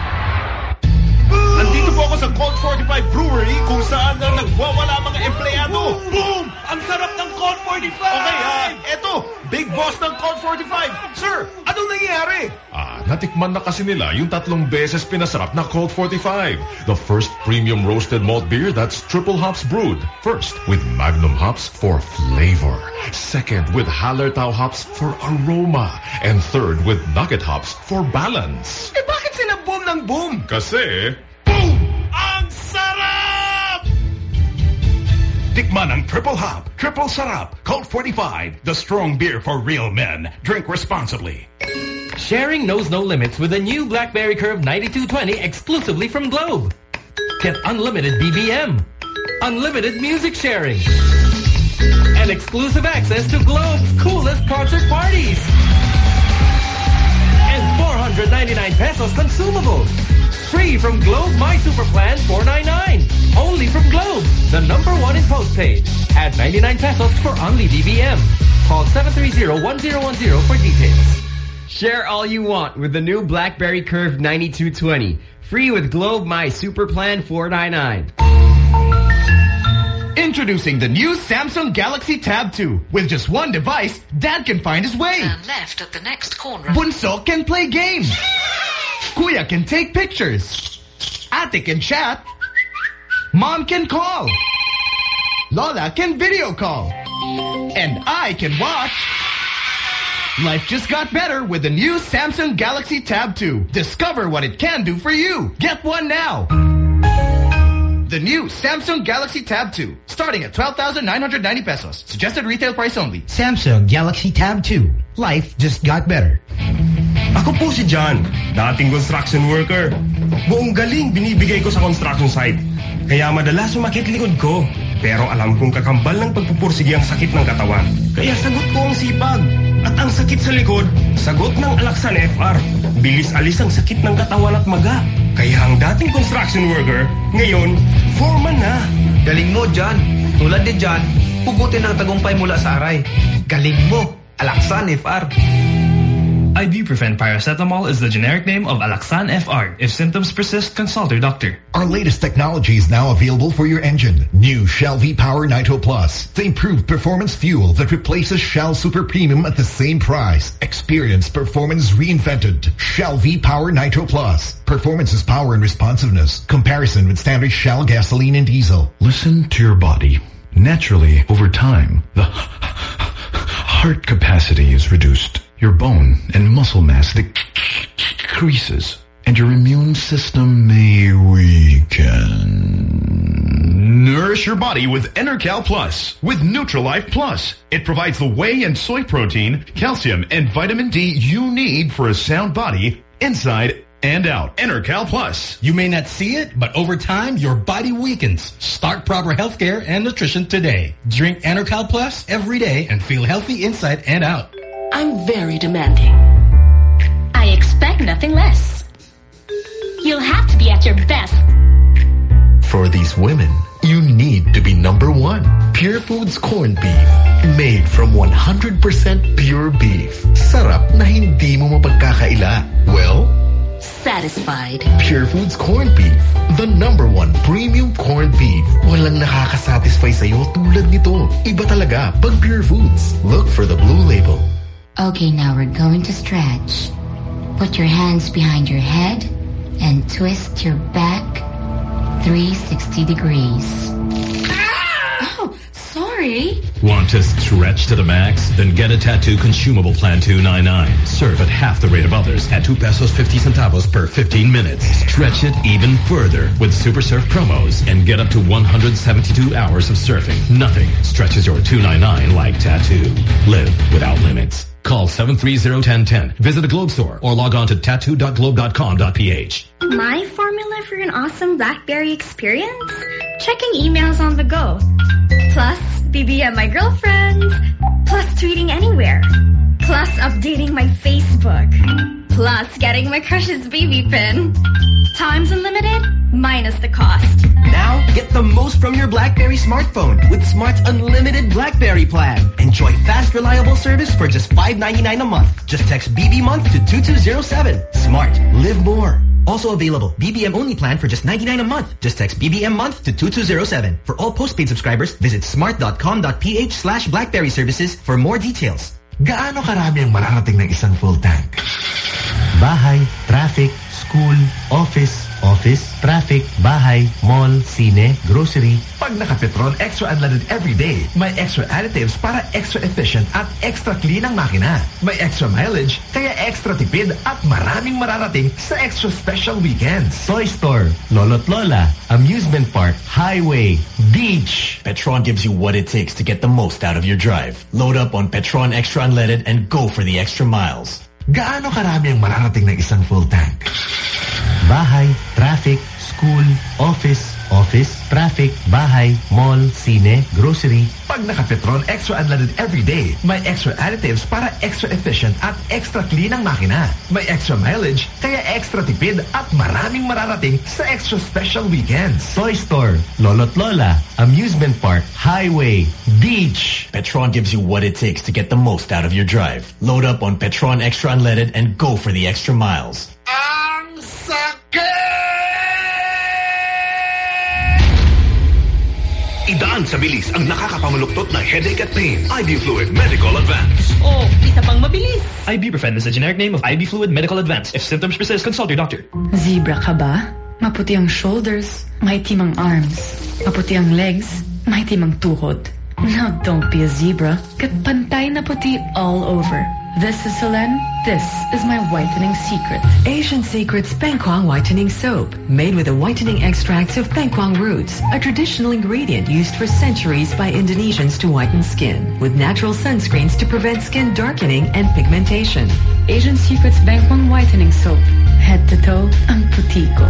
Nandito po ako sa Colt forty-five Brewery kung saan na nagwawala mga empleyado. Boom! Ang sarap ng Colt forty-five! Okay ha, eto, big boss ng Colt forty-five. Sir, anong nangyayari? Ah, natikman na kasi nila yung tatlong beses pinasarap na Colt forty-five. The first premium roasted malt beer that's triple hops brewed. First, with Magnum hops for flavor. Second, with Hallertau hops for aroma. And third, with Nugget hops for balance. Eh bakit sila boom ng boom? Kasi, boom! Ang sarap! Tikman ang triple hop, triple sarap, Colt forty-five, the strong beer for real men. Drink responsibly. Sharing knows no limits with the new BlackBerry Curve ninety-two twenty exclusively from Globe. Get unlimited B B M, unlimited music sharing, and exclusive access to Globe's coolest concert parties. And four hundred ninety-nine pesos consumables. Free from Globe My Super Plan four ninety-nine. Only from Globe, the number one in postpaid. Add ninety-nine pesos for only D B M. Call seven three zero, one zero one zero for details. Share all you want with the new BlackBerry Curve ninety-two twenty. Free with Globe My Super Plan four ninety-nine. Introducing the new Samsung Galaxy Tab two. With just one device, Dad can find his way. Turn left at the next corner. Bunso can play games. Kuya can take pictures. Ate can chat. Mom can call. Lola can video call. And I can watch. Life just got better with the new Samsung Galaxy Tab two. Discover what it can do for you. Get one now. The new Samsung Galaxy Tab two. Starting at twelve thousand nine hundred ninety pesos. Suggested retail price only. Samsung Galaxy Tab two. Life just got better. Ako po si John, dating construction worker. Buong galing binibigay ko sa construction site. Kaya madalas sumakit likod ko. Pero alam kong kakambal ng pagpupursige ang sakit ng katawan. Kaya sagot ko ang sipag. At ang sakit sa likod, sagot ng Alaxan F R. Bilis alis ang sakit ng katawan at maga. Kaya ang dating construction worker, ngayon, foreman na. Galing mo, John. Tulad ni John, pugutin ang tagumpay mula sa aray. Galing mo, Alaxan F R. Ibuprofen paracetamol is the generic name of Alaxan F R. If symptoms persist, consult your doctor. Our latest technology is now available for your engine. New Shell V-Power Nitro Plus. The improved performance fuel that replaces Shell Super Premium at the same price. Experience performance reinvented. Shell V-Power Nitro Plus. Performance is power and responsiveness. Comparison with standard Shell gasoline and diesel. Listen to your body. Naturally, over time, the heart capacity is reduced. Your bone and muscle mass decreases, and your immune system may weaken. Nourish your body with Enercal Plus, with Nutrilife Plus. It provides the whey and soy protein, calcium, and vitamin D you need for a sound body, inside and out. Enercal Plus. You may not see it, but over time, your body weakens. Start proper healthcare and nutrition today. Drink Enercal Plus every day and feel healthy inside and out. I'm very demanding. I expect nothing less. You'll have to be at your best. For these women, you need to be number one. Pure Foods corned beef. Made from one hundred percent pure beef. Sarap na hindi mo mapagkakaila. Well, satisfied. Pure Foods corned beef. The number one premium corned beef. Walang nakakasatisfy sa'yo tulad nito. Iba talaga pag Pure Foods. Look for the blue label. Okay, now we're going to stretch. Put your hands behind your head and twist your back three hundred sixty degrees. Oh, sorry. Want to stretch to the max? Then get a Tattoo Consumable Plan two ninety-nine. Serve at half the rate of others at two pesos fifty centavos per fifteen minutes. Stretch it even further with Super Surf promos and get up to one hundred seventy-two hours of surfing. Nothing stretches your two ninety-nine like Tattoo. Live without limits. Call seven three zero, one zero one zero. Visit a Globe store or log on to tattoo dot globe dot com dot p h. My formula for an awesome BlackBerry experience? Checking emails on the go. Plus, B B M my girlfriend. Plus, tweeting anywhere. Plus, updating my Facebook. Plus, getting my crush's baby pin. Times unlimited, minus the cost. Now, get the most from your BlackBerry smartphone with Smart's unlimited BlackBerry plan. Enjoy fast, reliable service for just five ninety-nine a month. Just text B B month to two two zero seven. Smart. Live more. Also available, B B M only plan for just ninety-nine a month. Just text B B M month to two two zero seven. For all postpaid subscribers, visit smart dot com dot p h slash BlackBerry services for more details. Gaano karami ang mararating ng isang full tank? Bahay, traffic, school, office, office, traffic, bahay, mall, sine, grocery. Pag naka-Petron Extra Unleaded every day, may extra additives para extra efficient at extra clean ang makina. May extra mileage, kaya extra tipid at maraming mararating sa extra special weekends. Toy store, Lolo't Lola, amusement park, highway, beach. Petron gives you what it takes to get the most out of your drive. Load up on Petron Extra Unleaded and go for the extra miles. Gaano karami ang mararating ng isang full tank? Bahay, traffic, school, office, office, traffic, bahay, mall, sine, grocery. Pag naka-Petron Extra Unleaded every day, may extra additives para extra efficient at extra clean ang makina. May extra mileage, kaya extra tipid at maraming mararating sa extra special weekends. Toy store, Lolo't Lola, amusement park, highway, beach. Petron gives you what it takes to get the most out of your drive. Load up on Petron Extra Unleaded and go for the extra miles. Ang sakit! Idaan sa bilis ang nakakapamaluktot na headache at pain. Ibufluid Medical Advance. Oh, isa pang mabilis. Ibuprofen is the generic name of Ibufluid Medical Advance. If symptoms persist, consult your doctor. Zebra ka ba? Maputi ang shoulders, maitim ang arms. Maputi ang legs, maitim ang tuhod. Now don't be a zebra. Get pantay na puti all over. This is Selene. This is my whitening secret. Asian Secrets Bengkwang Whitening Soap. Made with the whitening extracts of Bengkwang roots, a traditional ingredient used for centuries by Indonesians to whiten skin, with natural sunscreens to prevent skin darkening and pigmentation. Asian Secrets Bengkwang Whitening Soap. Head to toe, ang puti ko.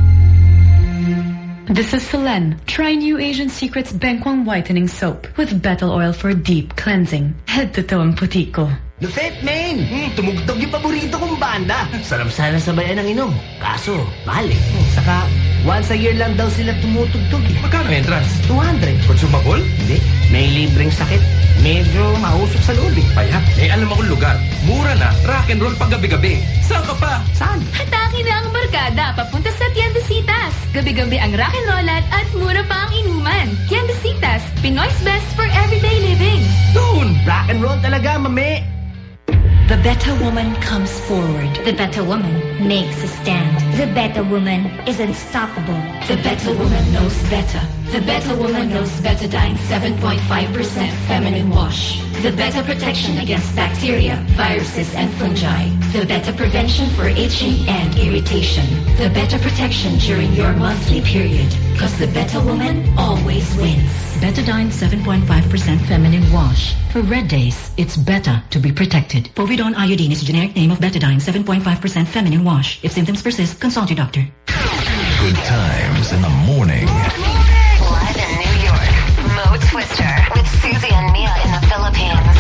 This is Selene. Try new Asian Secrets Bengkwang Whitening Soap with betel oil for deep cleansing. Head to toe ang puti ko. The Fit Main! Hmm, tumugtog yung paborito kong banda. Sarap sana sabayan ng inom. Kaso, mahal eh. Saka, once a year lang daw sila tumutugtog eh. Magkano entrance? two hundred. Consumable? Hindi. May libreng sakit. Medyo mausok sa loob eh. Kaya, may alam akong lugar. Mura na, rock and roll pag gabi-gabi. Saan ka pa? Saan? Hataki na ang barkada papunta sa Tiendesitas. Gabi-gabi ang rock and rollan at mura pa ang inuman. Tiendesitas, Pinoy's best for everyday living. Doon! Rock and roll talaga, mami! The better woman comes forward. The better woman makes a stand. The better woman is unstoppable. The better woman knows better. The better woman knows Betadine seven point five percent feminine wash. The better protection against bacteria, viruses, and fungi. The better prevention for itching and irritation. The better protection during your monthly period. Because the better woman always wins. Betadine seven point five percent feminine wash. For red days, it's better to be protected. Povidone iodine is the generic name of Betadine seven point five percent feminine wash. If symptoms persist, consult your doctor. Good times in the morning. Live in New York, Mo Twister with Susie and Mia in the Philippines.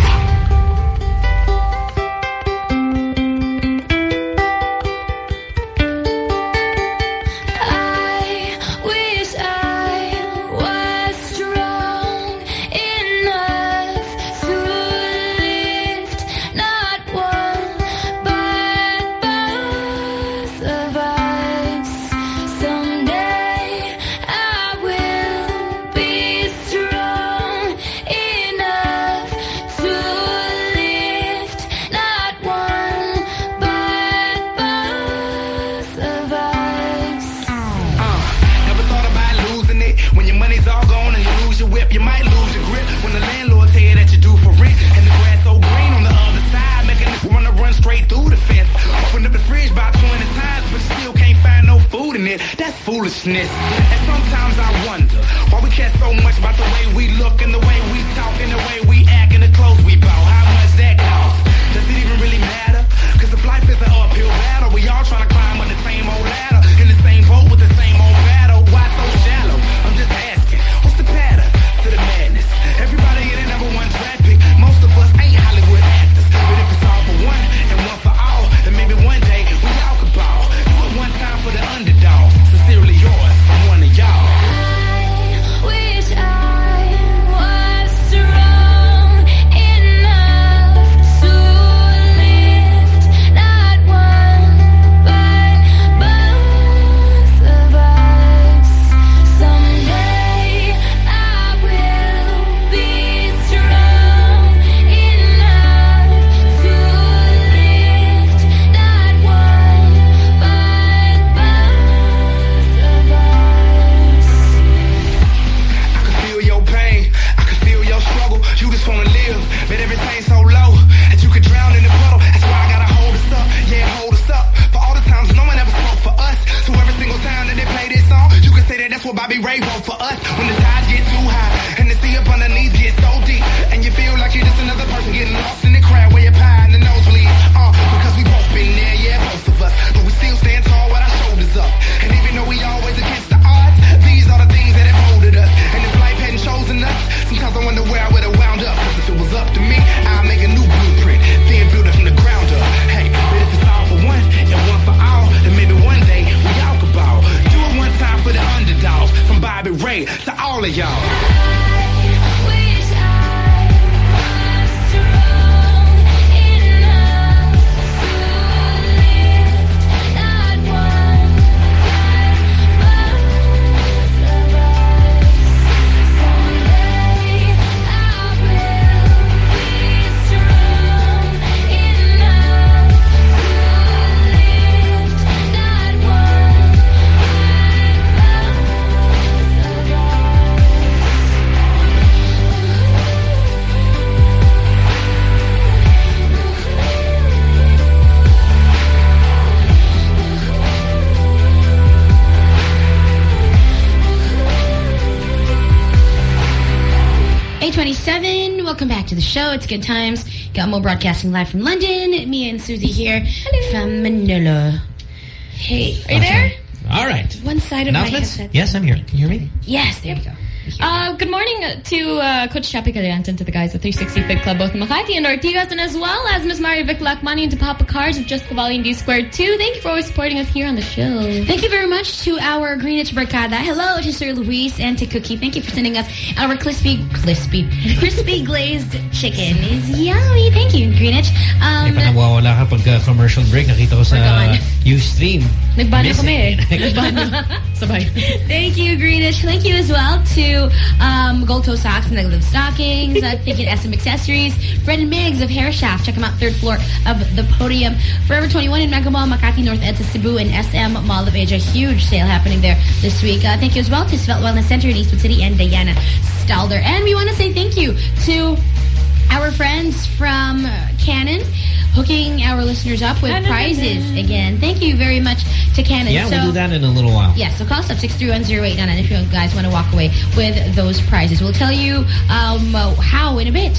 You might lose your grip when the landlord tell you that you do for rent. And the grass so green on the other side, making this wanna run straight through the fence. Open up the fridge about twenty times, but still can't find no food in it. That's foolishness. And sometimes I wonder why we care so much about the way we look and the way we talk and the way we act and the clothes we bought. How much that cost? Does it even really matter? Cause if life is an uphill battle, we all trying to climb on the same old ladder, in the same boat with the same old battle. Why so shallow? I'm just asking, what's the pattern to the madness? Everybody in the number one draft pick. Most of us ain't Hollywood actors. But if it's all for one and one for all, then maybe one day we all could ball. Do it one time for the underdog. Sincerely yours, I'm one of y'all. I wish I was strong enough to lift not one but both of us. Someday I will be strong enough to lift not one but both of us. I can feel your pain, I can feel your struggle. You just wanna live, but everything's so low that you could drown in the puddle. That's why I gotta hold us up, yeah, hold us up. For all the times no one ever spoke for us. So every single time that they play this song, you can say that that's what Bobby Ray wrote for us. When the tides get too high and the sea up underneath gets so deep, and you feel like you're just another person getting lost in the crowd where you're pie and the nosebleed. Uh, because we both been there, yeah, both of us. But we still stand tall with our shoulders up. And even though we always against the odds, these are the things that have molded us. And if life hadn't chosen us, sometimes I wonder where I would have wound up. Cause if it was up to me, I'd make a new blueprint, then build it from the ground up. Hey, but if it's all for one and one for all, then maybe one day we all could ball. Do it one time for the underdogs, from Bobby Ray to all of y'all. Wish I was strong enough to lift not one but both of us. Someday I will be strong enough to lift not one but both of us. eight twenty-seven, welcome back to the show. It's Good Times. Got Mo broadcasting live from London. Mia and Susie here. Hello. From Manila. Hey, are you there? All right. One side of my Announcements? headset. Yes, I'm here. Can you hear me? Yes, there we go. Uh, good morning to uh, Coach Chappie Caliente and to the guys at three sixty Fit Club, both Makati and Ortigas, and as well as Miss Maria Vic Lacmani and to Papa Cars of Just Cavalli and D Squared too. Thank you for always supporting us here on the show. Thank you very much to our Greenwich Barkada. Hello to Sir Luis and to Cookie. Thank you for sending us our crispy, crispy, crispy glazed chicken. Is yummy. Thank you, Greenwich. Um, Ay, nawawala ka pagka commercial break. Nakita ko sa Ustream. Nagbano kami. Nagbano. Sabay. Thank you, Greenwich. Thank you as well to um, Gold Toe Socks and the Live Stockings. I think at S M Accessories. Fred and Migs of Hair Shaft. Check them out, third floor of the podium. Forever twenty-one in Mega Mall, Makati North Edsa, Cebu, and S M Mall of Asia. Huge sale happening there this week. Uh, thank you as well to Svelte Wellness Center in Eastwood City and Diana Stalder. And we want to say thank you to our friends from Canon, hooking our listeners up with prizes again. Thank you very much to Canon. Yeah, so, we'll do that in a little while. Yeah, so call us up six three one zero eight nine nine if you guys want to walk away with those prizes. We'll tell you um, how in a bit.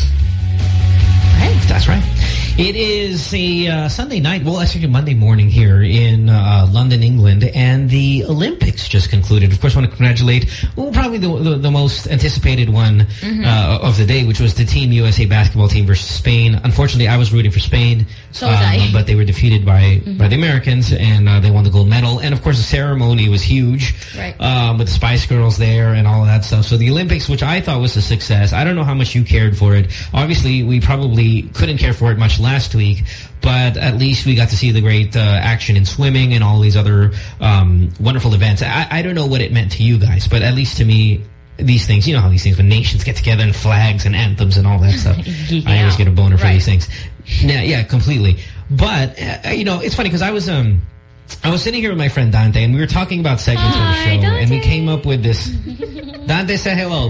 Right, that's right. It is a uh, Sunday night, well, actually Monday morning here in uh, London, England, and the Olympics just concluded. Of course, I want to congratulate, well, probably the, the, the most anticipated one mm-hmm. uh, of the day, which was the Team U S A basketball team versus Spain. Unfortunately, I was rooting for Spain, so was uh, I. but they were defeated by mm-hmm. by the Americans, and uh, they won the gold medal. And of course, the ceremony was huge, right. um, with the Spice Girls there and all of that stuff. So the Olympics, which I thought was a success, I don't know how much you cared for it. Obviously, we probably couldn't care for it much last week, but at least we got to see the great uh, action in swimming and all these other um, wonderful events. I, I don't know what it meant to you guys, but at least to me, these things, you know how these things, when nations get together and flags and anthems and all that stuff, yeah. I always get a boner for right. these things. Yeah, yeah, completely. But, uh, you know, it's funny because I was... um. I was sitting here with my friend Dante, and we were talking about segments Hi, of the show, Dante. and we came up with this. Dante, say hello.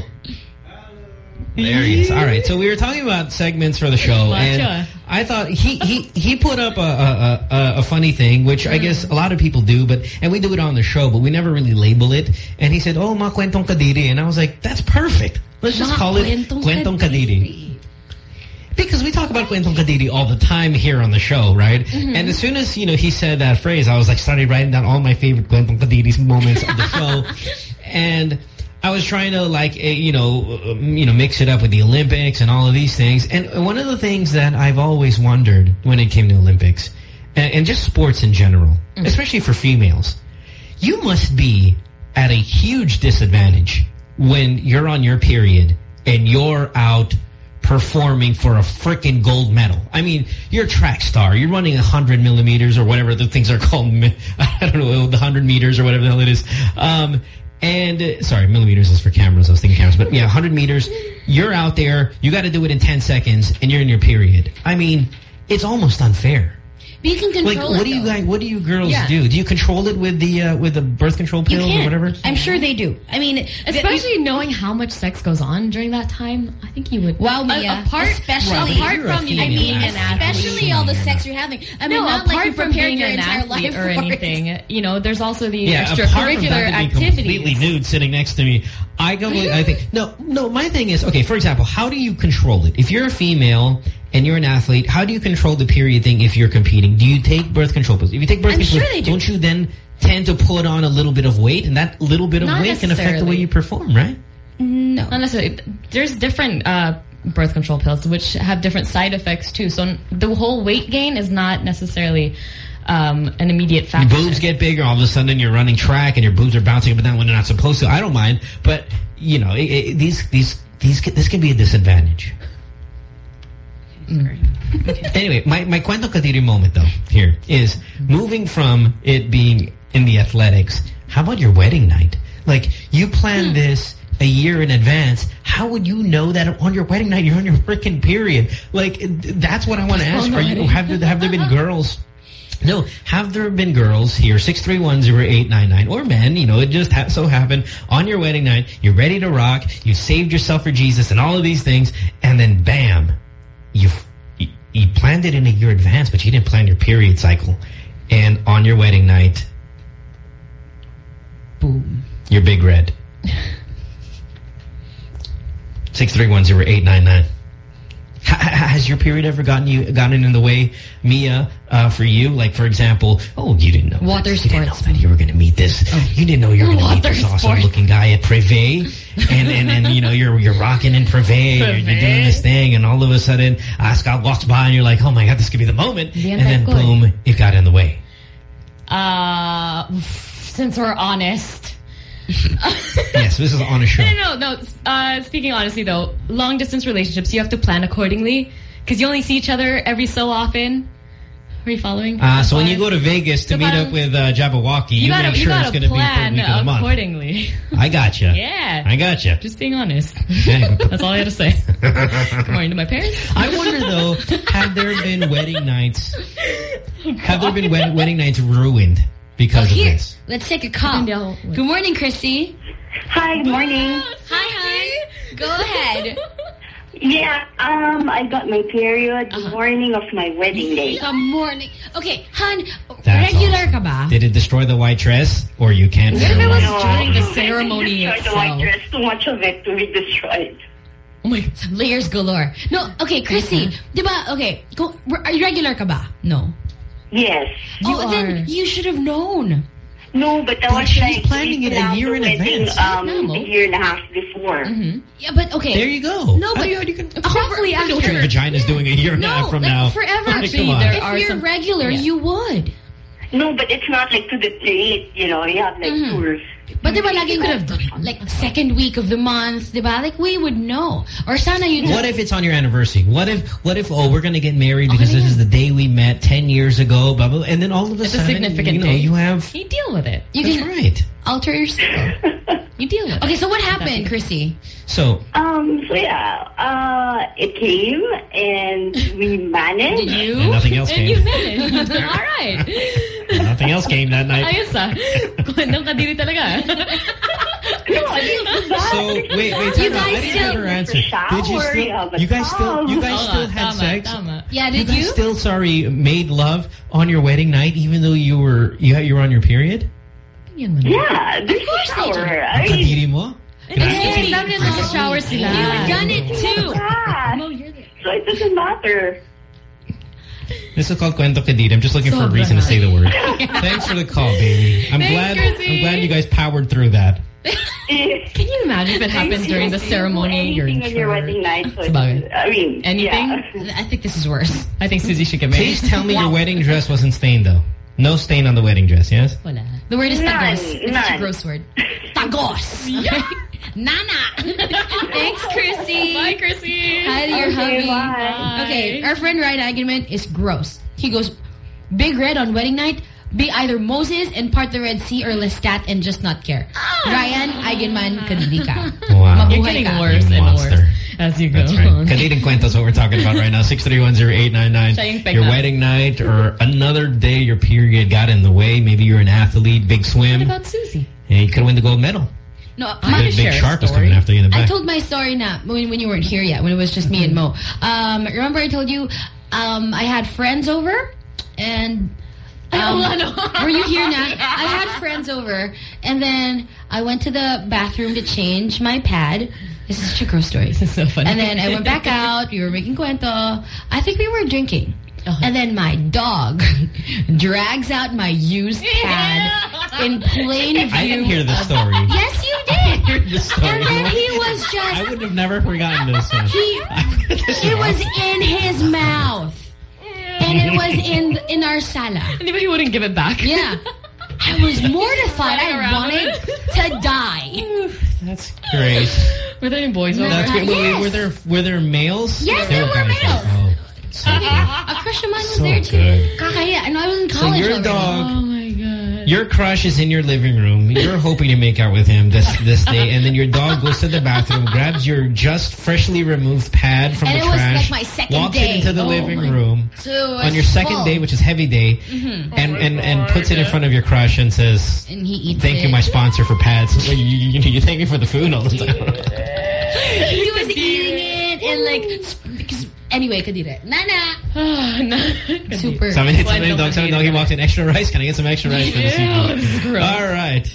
There he is. All right, so we were talking about segments for the show, and I thought he he he put up a a, a, a funny thing, which I guess a lot of people do, but and we do it on the show, but we never really label it. And he said, "Oh, ma kwentong kadiri," and I was like, "That's perfect. Let's just Ma call it kwentong kwentong kadiri." Because we talk about Kwentong Kadiri all the time here on the show, right? Mm-hmm. And as soon as, you know, he said that phrase, I was like, started writing down all my favorite Kwentong Kadiri moments of the show. And I was trying to, like, you know, you know, mix it up with the Olympics and all of these things. And one of the things that I've always wondered when it came to Olympics, and, and just sports in general, mm-hmm. especially for females, you must be at a huge disadvantage when you're on your period and you're out performing for a freaking gold medal. I mean, you're a track star. You're running one hundred millimeters or whatever the things are called. I don't know, the one hundred meters or whatever the hell it is. Um, and, uh, sorry, millimeters is for cameras. I was thinking cameras. But, yeah, one hundred meters. You're out there. You got to do it in ten seconds, and you're in your period. I mean, it's almost unfair. But you can control like, it, what do you though. guys? What do you girls yeah. do? Do you control it with the uh, with the birth control pills or whatever? I'm sure they do. I mean, especially knowing how much sex goes on during that time, I think you would. Wow, Mia. Uh, apart, especially apart from you, I mean, athlete, especially all the sex you're having. I mean, no, not apart like you from prepared being your an entire athlete life or for anything, it. you know, there's also the yeah, extracurricular activities. Completely nude sitting next to me. I completely, I think no, no. My thing is, okay. For example, how do you control it? If you're a female and you're an athlete, how do you control the period thing if you're competing? Do you take birth control pills? If you take birth I'm control, sure they do. don't you then tend to put on a little bit of weight, and that little bit of Not weight can affect the way you perform, right? No, not necessarily. There's different uh, birth control pills which have different side effects too. So the whole weight gain is not necessarily um, an immediate factor. Your boobs get bigger, all of a sudden you're running track and your boobs are bouncing up and down when they're not supposed to. I don't mind, but you know, it, it, these these these this can be a disadvantage. Mm. Anyway, my, my Kwentong Kadiri moment, though, here, is moving from it being in the athletics, how about your wedding night? Like, you plan hmm. this a year in advance. How would you know that on your wedding night you're on your freaking period? Like, that's what I want to ask. Are you, have, there, have there been girls... No, have there been girls here, six three one zero eight nine nine, or men, you know, it just ha so happened, on your wedding night, you're ready to rock, you saved yourself for Jesus and all of these things, and then bam, you you planned it in a year advance, but you didn't plan your period cycle. And on your wedding night, boom, you're big red. six three one zero eight nine nine. has your period ever gotten you gotten in the way, Mia, uh, for you? Like, for example, oh, you didn't know water this. sports. You didn't know that you were going to meet this. Oh. You didn't know you were going to meet this awesome-looking guy at Privé, and and and you know you're you're rocking in Privé, you're, you're doing this thing, and all of a sudden, uh, Scott walks by, and you're like, oh my God, this could be the moment, and then boom, it got in the way. Uh, since we're honest. Yes, this is on a show. No, no, no. Uh, speaking honestly, though, long distance relationships, you have to plan accordingly because you only see each other every so often. Are you following? Uh, so when you go to Vegas to so meet up with uh, Jabberwocky, you, you gotta, make sure it's going to be third week of the month. Accordingly. I gotcha. Yeah. I gotcha. Just being honest. Okay. That's all I had to say. Good morning to my parents. I wonder, though, have there been wedding nights, oh, have there been wed wedding nights ruined because oh, here, of this? Let's take a call. Good morning, Chrissy. Hi, good morning. Hi, hi. Go ahead. Yeah, um, I got my period the uh-huh. morning of my wedding day. The morning. Okay, hon, That's regular awesome. ka ba? Did it destroy the white dress, or you can't? What if it was no, during the ceremony it itself? The white dress, too much of it to be destroyed. Oh my, some layers galore. No, okay, Chrissy, di ba? Okay, go, are you regular ka ba? No. Yes. You oh, are. Then you should have known. No, but I but was she's like planning it a year in wedding, advance. Um, a year and a half before. Mm-hmm. Yeah, but okay. There you go. No, but you, you can hopefully I know what your vagina's doing a year and no, a half from like now. Forever. Actually, like, there if are you're some, regular, yeah. you would. No, but it's not like to the date, you know, you have like mm-hmm. tours. But diba, like you could have done like second week of the month, diba? Like we would know. Or sana you. What if it's on your anniversary? What if what if oh we're gonna get married because okay, this is the day we met ten years ago, blah blah, and then all of a it's sudden a significant you know day. you have you deal with it. You That's can right. Alter your style. You deal with okay, it. Okay, so what happened, Definitely. Chrissy? So um so yeah, uh it came and we managed. Did you? And nothing else and came. You managed. All right. Nothing else came that night. Ayos ah. Kwentong kadiri talaga. So wait, wait, time out. I didn't get her answer. Did you still? You guys still? You guys still had tama, sex? Tama. Yeah, did you? Guys you? Still, sorry, made love on your wedding night, even though you were you you were on your period? Yeah, this is shower. I mean, kadiri mo? Excuse me, in the shower sila. You've done it too. Yeah. No, you're there. So it doesn't matter. This is called Cuento Kadiri. I'm just looking so for a reason to say the word. Thanks for the call, baby. I'm Thanks, glad. Chrissy. I'm glad you guys powered through that. Can you imagine if it happened during the ceremony? You're on your wedding night. So I mean, anything? Yeah. I think this is worse. I think Susie should get married. Please tell me your wedding dress wasn't stained, though. No stain on the wedding dress, yes? Wala. The word is none, tagos. It's none. a gross word. Tagos. Yeah. Nana. Thanks, Chrissy. Bye, Chrissy. Hi to your okay, hubby. Bye. Okay, our friend Ryan Eigenman is gross. He goes, Big Red on wedding night, be either Moses and part the Red Sea or Lestat and just not care. Oh. Ryan Eigenman, kadidi ka. Wow. You're getting ka. worse and monster. worse as you go. That's right. Kadiding Kwento is what we're talking about right now. six three one zero eight nine nine. Your wedding night or another day your period got in the way. Maybe you're an athlete, big swim. What about Susie? And you could win the gold medal. No, my big, big shark was coming after you in the back. I told my story now when, when you weren't here yet, when it was just me and Mo. Um, remember I told you um, I had friends over and... Um, were you here now? I had friends over and then I went to the bathroom to change my pad. This is such a gross story. This is so funny. And then I went back out. We were making cuento. I think we were drinking. Uh-huh. And then my dog drags out my used pad in plain view. I didn't hear the story. Yes, you did. I heard the story. And then he was just... I would have never forgotten this one. He, it was in his mouth. And it was in in our sala. Anybody wouldn't give it back. Yeah. I was mortified. I wanted to die. That's great. Were there any boys over? That's great. Yes. Were there were there males? Yes, there, there were males. Oh, so a crush of mine was so there too. Good. Kakaya, and I was in So college your already. dog, oh my god, your crush is in your living room. You're hoping to make out with him this this day, and then your dog goes to the bathroom, grabs your just freshly removed pad from and the it was trash, like my second walks day. it into the oh living room so on your second full. day, which is heavy day, mm-hmm. and and and puts it in front of your crush and says, and he eats "Thank it. you, my sponsor, for pads." you, you, you thank me for the food all the time. He was eating it and like because anyway, kadire. Nana. Super. Somebody, somebody, dog, somebody, dog, he walks in extra rice. Can I get some extra rice for the seafood? All right.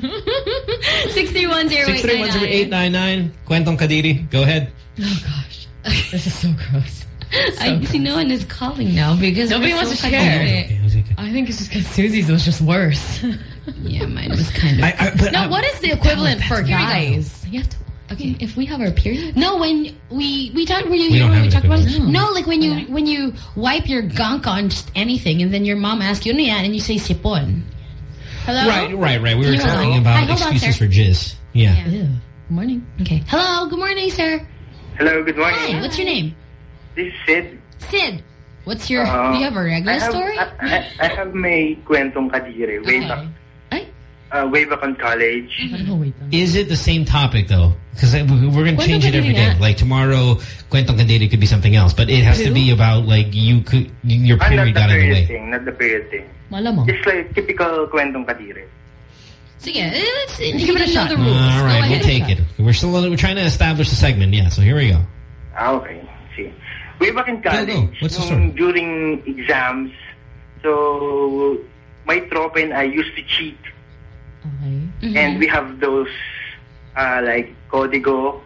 Six three one zero Six three one zero eight nine nine. Kwentong Kadiri. Go ahead. Oh gosh, this is so gross. I see no one is calling now because nobody we're wants so to share. Okay, okay, okay. I think it's just because Susie's was just worse. Yeah, mine was kind of. I, I, but now, I, what is the equivalent for guys? You have to. Okay, if we have our period. No, when we we talked, were you We here don't when we have talked an about it? equivalent. No, like when you when you wipe your gunk on just anything, and then your mom asks you, "Ano yan?" and you say sipon. Hello. Right, right, right. We were Hello? talking Hi, about hold on, excuses sir. for jizz. Yeah. Yeah. Good morning. Okay. Hello. Good morning, sir. Hello. Good morning. Hi. What's your name? This is Sid. Sid. What's your? Uh, do you have a regular I have, story? I, I, I have my kwentong kadiri way Okay. back. Uh, way back on college. Is it the same topic though? Because we're going to Kwentong change it every kadiri day. nga. Like tomorrow, kwentong kadiri could be something else, but it has to be about like you could your Ah, period not got the in the period way. thing. Not the period thing. Malamang. It's like typical kwentong kadiri. So yeah, let's give it a shot. The rules. All Go right, ahead. we'll take it. We're still we're trying to establish the segment. Yeah, so here we go. Ah, okay. See. Way back in college, Go, go. What's the nung during exams, so my tropa and I used to cheat. Mm-hmm. And we have those, uh, like, Código.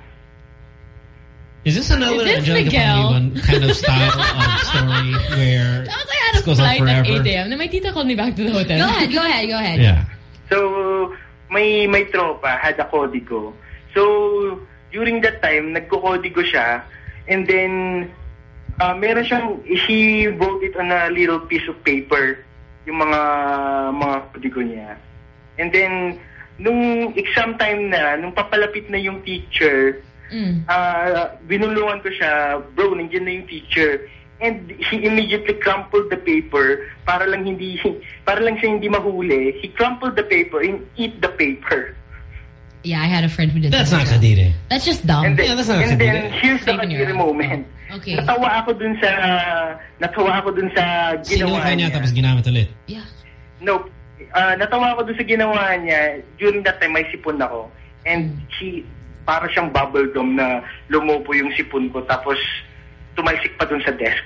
Is this another Is this Angelica Miguel? Panganiban kind of style of story where I had this a goes on flight at forever? eight A M Then my tita called me back to the hotel. Go ahead. Go ahead. Go ahead. Yeah. So, may, may tropa had a Código. So, during that time, nagko-Código siya. And then, uh, meron siyang, he wrote it on a little piece of paper, yung mga, mga Código niya. And then, nung exam time na, nung papalapit na yung teacher, Mm. uh, binulungan ko siya, bro, nandiyan na yung teacher. And he immediately crumpled the paper para lang hindi, para lang siya hindi mahuli. He crumpled the paper and eat the paper. Yeah, I had a friend who did That's that. not kadire. That's just dumb. And then, Yeah, that's not and kadire. then here's the Saving your kadiri ass. moment. Okay. Natawa ako dun sa, natawa ako dun sa ginawa Sinuka niya niya. tapos ginamit ulit. Yeah. No, uh, natawa ako dun sa ginawa niya. During that time, may sipon ako. And he, para siyang bubble gum na lumupo yung sipon ko. Tapos, tumalsik pa dun sa desk.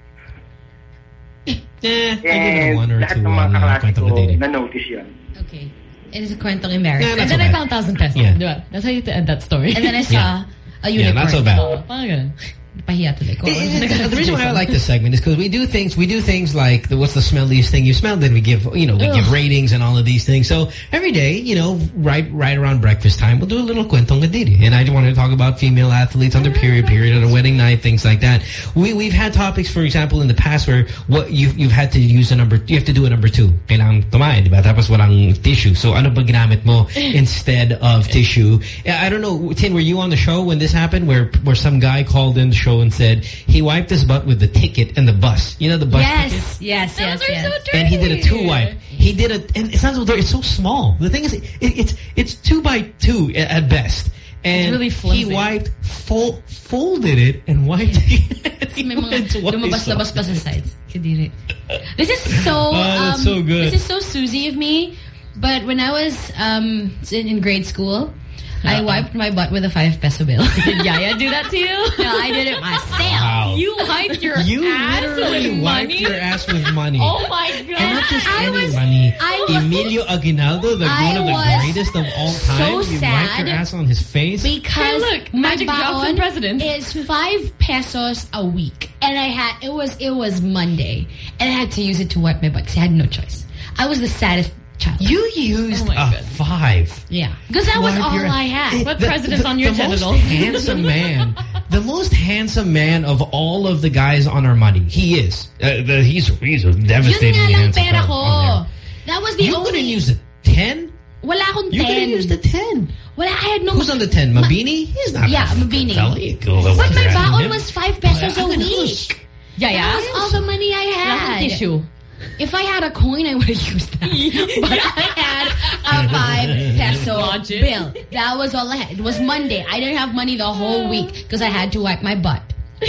Eh, I give it a And one or lahat two ng mga on uh, kaklase kwentong ko kadiri. na-notice yun. Okay. It is a kwentong embarrassing. Yeah, And not then so I bad. found thousand pesos. Yeah. Diba? That's how you have to end that story. And then I saw a Yeah, unicorn. not so bad. Oh, parang ganun. Pahiya tuloy ko. It- it- the reason why I like this segment is because we do things. We do things like the, what's the smelliest thing you smelled? Then we give you know we Ugh. give ratings and all of these things. So every day, you know, right right around breakfast time, we'll do a little kwentong kadiri. And I want to talk about female athletes on their period, period on a wedding night, things like that. We we've had topics, for example, in the past where what you you've had to use a number. You have to do a number two. Kailangan tumae, diba? Tapos walang tissue. So ano ba ginamit mo instead of tissue? I don't know, Tin, were you on the show when this happened? Where where some guy called in the show and said he wiped his butt with the ticket and the bus. You know the bus ticket? Yes, yes, yes, Those are yes. so And he did a dirty. two wipe. He did a, and it's not so dirty. It's so small. The thing is, it, it's it's two by two at, at best. And really he flimsy. wiped, fol folded it, and wiped it. May mga lumabas-labas pa sa sides. Kadiri. This is so, Oh, um, that's so good. This is so Susie of me. But when I was um, in, in grade school, I wiped my butt with a five peso bill. Did Yaya do that to you? No, I did it myself. Wow. You wiped your You ass literally with wiped money? your ass with money. Oh my god. And not just I any was- money. I was- Emilio Aguinaldo, the I one of the was greatest of all time. so you wiped sad your ass on his face. Because Hey, look, my Magic Johnson baon president. is five pesos a week, and I had it was it was Monday, and I had to use it to wipe my butt because I had no choice. I was the saddest child. You used Oh my a God. five. Yeah, because that was Wipe all your- I had. What president's on your the genitals? most handsome man, the most handsome man of all of the guys on our money. He is. Uh, the, he's he's a Yun devastatingly nga lang handsome pera guy ko. on That was there. the You could only. have used a ten. Wala akong You could have ten. used a ten. Wala, I had no. Who's on the ten? Mabini? He's not. Yeah, Mabini. Tell you, go But wipe my your ass on baon him. was five pesos a Oh, yeah. week. Yaya? That was all the money I Wala kang had. tissue. If I had a coin, I would have used that. But I had a five peso Logic. bill. That was all I had. It was Monday. I didn't have money the whole week because I had to wipe my butt.